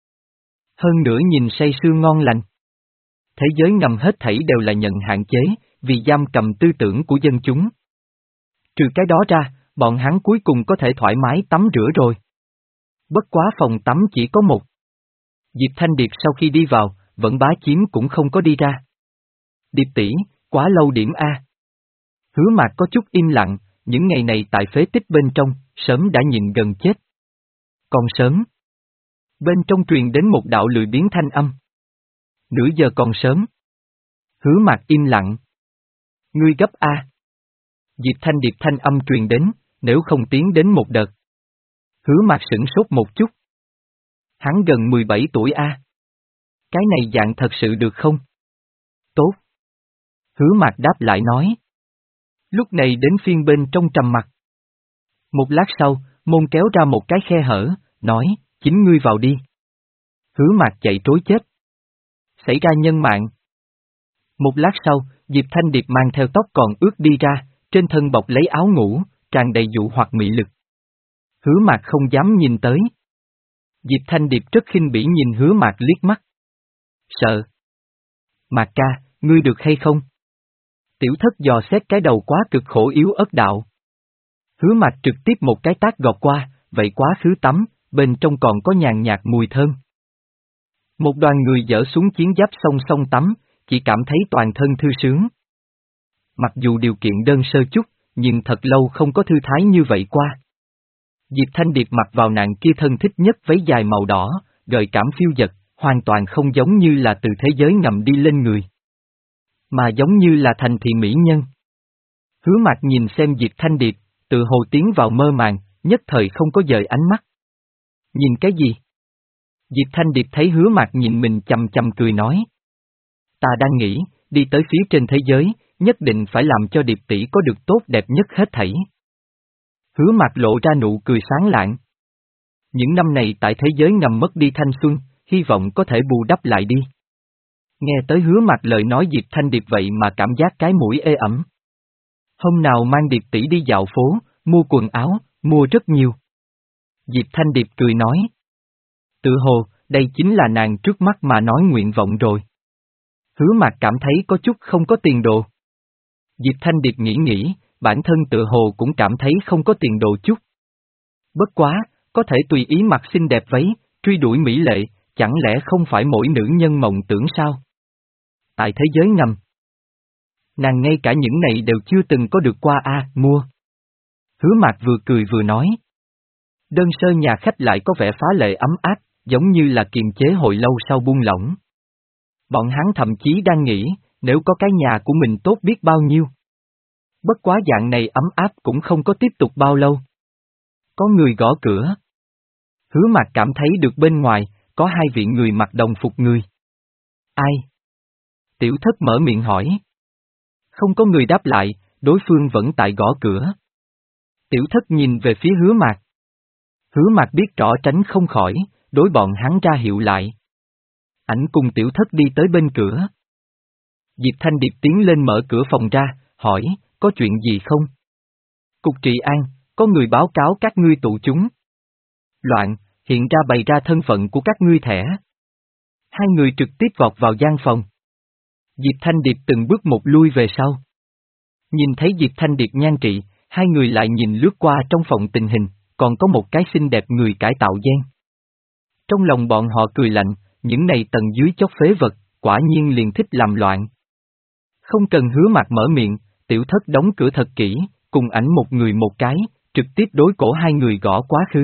Hơn nữa nhìn say sưa ngon lành. Thế giới ngầm hết thảy đều là nhận hạn chế, vì giam cầm tư tưởng của dân chúng. Trừ cái đó ra, bọn hắn cuối cùng có thể thoải mái tắm rửa rồi. Bất quá phòng tắm chỉ có một. Diệp Thanh Điệp sau khi đi vào, vẫn bá chiếm cũng không có đi ra. Điệp tỷ, quá lâu điểm A. Hứa Mạc có chút im lặng, những ngày này tại phế tích bên trong, sớm đã nhìn gần chết. Còn sớm. Bên trong truyền đến một đạo lười biếng thanh âm. Nửa giờ còn sớm. Hứa Mạc im lặng. Ngươi gấp A. Diệp Thanh Điệp thanh âm truyền đến, nếu không tiến đến một đợt. Hứa Mạc sửng sốt một chút. Hắn gần mười bảy tuổi A. Cái này dạng thật sự được không? Tốt. Hứa Mạc đáp lại nói. Lúc này đến phiên bên trong trầm mặt. Một lát sau, môn kéo ra một cái khe hở, nói, chính ngươi vào đi. Hứa Mạc chạy trối chết. Xảy ra nhân mạng. Một lát sau, Diệp Thanh Điệp mang theo tóc còn ướt đi ra, trên thân bọc lấy áo ngủ, tràn đầy dụ hoặc mị lực. Hứa Mạc không dám nhìn tới. Diệp Thanh Điệp rất khinh bỉ nhìn Hứa Mạc liếc mắt. Sợ. Mạc ca, ngươi được hay không? Tiểu Thất dò xét cái đầu quá cực khổ yếu ớt đạo. Hứa Mạc trực tiếp một cái tát gọt qua, vậy quá khứ tắm, bên trong còn có nhàn nhạt mùi thơm. Một đoàn người dỡ xuống chiến giáp song song tắm, chỉ cảm thấy toàn thân thư sướng. Mặc dù điều kiện đơn sơ chút, nhưng thật lâu không có thư thái như vậy qua. Diệp Thanh Điệp mặc vào nàng kia thân thích nhất váy dài màu đỏ, gợi cảm phiêu dật, hoàn toàn không giống như là từ thế giới ngầm đi lên người. Mà giống như là thành thị mỹ nhân. Hứa Mạc nhìn xem Diệp Thanh Điệp, tự hồ tiến vào mơ màng, nhất thời không có dời ánh mắt. Nhìn cái gì? Diệp Thanh Điệp thấy Hứa Mạc nhìn mình chằm chằm cười nói. Ta đang nghĩ, đi tới phía trên thế giới, nhất định phải làm cho Điệp tỷ có được tốt đẹp nhất hết thảy. Hứa Mạc lộ ra nụ cười sáng lạng. Những năm này tại thế giới ngầm mất đi thanh xuân, hy vọng có thể bù đắp lại đi. Nghe tới Hứa Mạc lời nói Diệp Thanh Điệp vậy mà cảm giác cái mũi ê ẩm. Hôm nào mang Điệp tỷ đi dạo phố, mua quần áo, mua rất nhiều. Diệp Thanh Điệp cười nói. Tự hồ, đây chính là nàng trước mắt mà nói nguyện vọng rồi. Hứa Mạc cảm thấy có chút không có tiền đồ. Diệp Thanh Điệp nghĩ nghĩ, bản thân tự hồ cũng cảm thấy không có tiền đồ chút. Bất quá, có thể tùy ý mặc xinh đẹp váy, truy đuổi mỹ lệ, chẳng lẽ không phải mỗi nữ nhân mộng tưởng sao? Tại thế giới ngầm, nàng ngay cả những này đều chưa từng có được qua a à, mua. Hứa Mạc vừa cười vừa nói. Đơn sơ nhà khách lại có vẻ phá lệ ấm áp, giống như là kiềm chế hồi lâu sau buông lỏng. Bọn hắn thậm chí đang nghĩ, nếu có cái nhà của mình tốt biết bao nhiêu. Bất quá dạng này ấm áp cũng không có tiếp tục bao lâu. Có người gõ cửa. Hứa Mạc cảm thấy được bên ngoài, có hai vị người mặc đồng phục người. Ai? Tiểu Thất mở miệng hỏi. Không có người đáp lại, đối phương vẫn tại gõ cửa. Tiểu Thất nhìn về phía Hứa Mạc. Hứa Mạc biết rõ tránh không khỏi, đối bọn hắn ra hiệu lại. Ảnh cùng Tiểu Thất đi tới bên cửa. Diệp Thanh Điệp tiến lên mở cửa phòng ra, hỏi, có chuyện gì không? Cục trị an, có người báo cáo các ngươi tụ chúng. Loạn, hiện ra bày ra thân phận của các ngươi thẻ. Hai người trực tiếp vọt vào gian phòng. Diệp Thanh Điệp từng bước một lui về sau. Nhìn thấy Diệp Thanh Điệp nhan trị, hai người lại nhìn lướt qua trong phòng tình hình, còn có một cái xinh đẹp người cải tạo gen. Trong lòng bọn họ cười lạnh, những này tầng dưới chót phế vật, quả nhiên liền thích làm loạn. Không cần Hứa Mạc mở miệng, Tiểu Thất đóng cửa thật kỹ, cùng ảnh một người một cái, trực tiếp đối cổ hai người gõ quá khứ.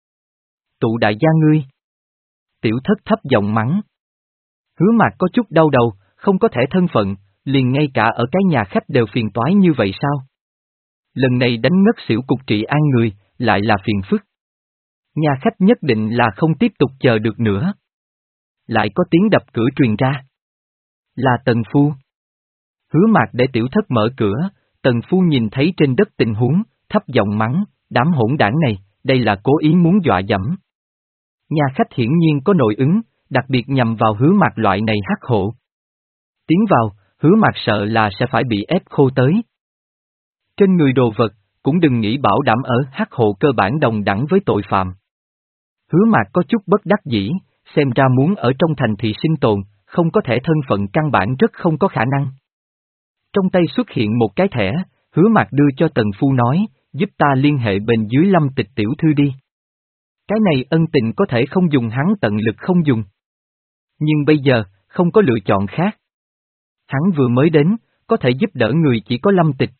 Tụ đại gia ngươi. Tiểu Thất thấp giọng mắng. Hứa Mạc có chút đau đầu, không có thể thân phận, liền ngay cả ở cái nhà khách đều phiền toái như vậy sao? Lần này đánh ngất xỉu cục trị an người, lại là phiền phức. Nhà khách nhất định là không tiếp tục chờ được nữa. Lại có tiếng đập cửa truyền ra. Là Tần Phu. Hứa Mạc để Tiểu Thất mở cửa, Tần Phu nhìn thấy trên đất tình huống, thấp giọng mắng, đám hỗn đảng này, đây là cố ý muốn dọa dẫm. Nhà khách hiển nhiên có nội ứng, đặc biệt nhằm vào Hứa Mạc loại này hắc hộ. Tiến vào, Hứa Mạc sợ là sẽ phải bị ép khô tới. Trên người đồ vật, cũng đừng nghĩ bảo đảm ở hắc hộ cơ bản đồng đẳng với tội phạm. Hứa Mạc có chút bất đắc dĩ, xem ra muốn ở trong thành thị sinh tồn, không có thể thân phận căn bản rất không có khả năng. Trong tay xuất hiện một cái thẻ, Hứa Mạc đưa cho Tần Phu nói, giúp ta liên hệ bên dưới Lâm Tịch tiểu thư đi. Cái này ân tình có thể không dùng hắn tận lực không dùng. Nhưng bây giờ, không có lựa chọn khác. Hắn vừa mới đến, có thể giúp đỡ người chỉ có Lâm Tịch,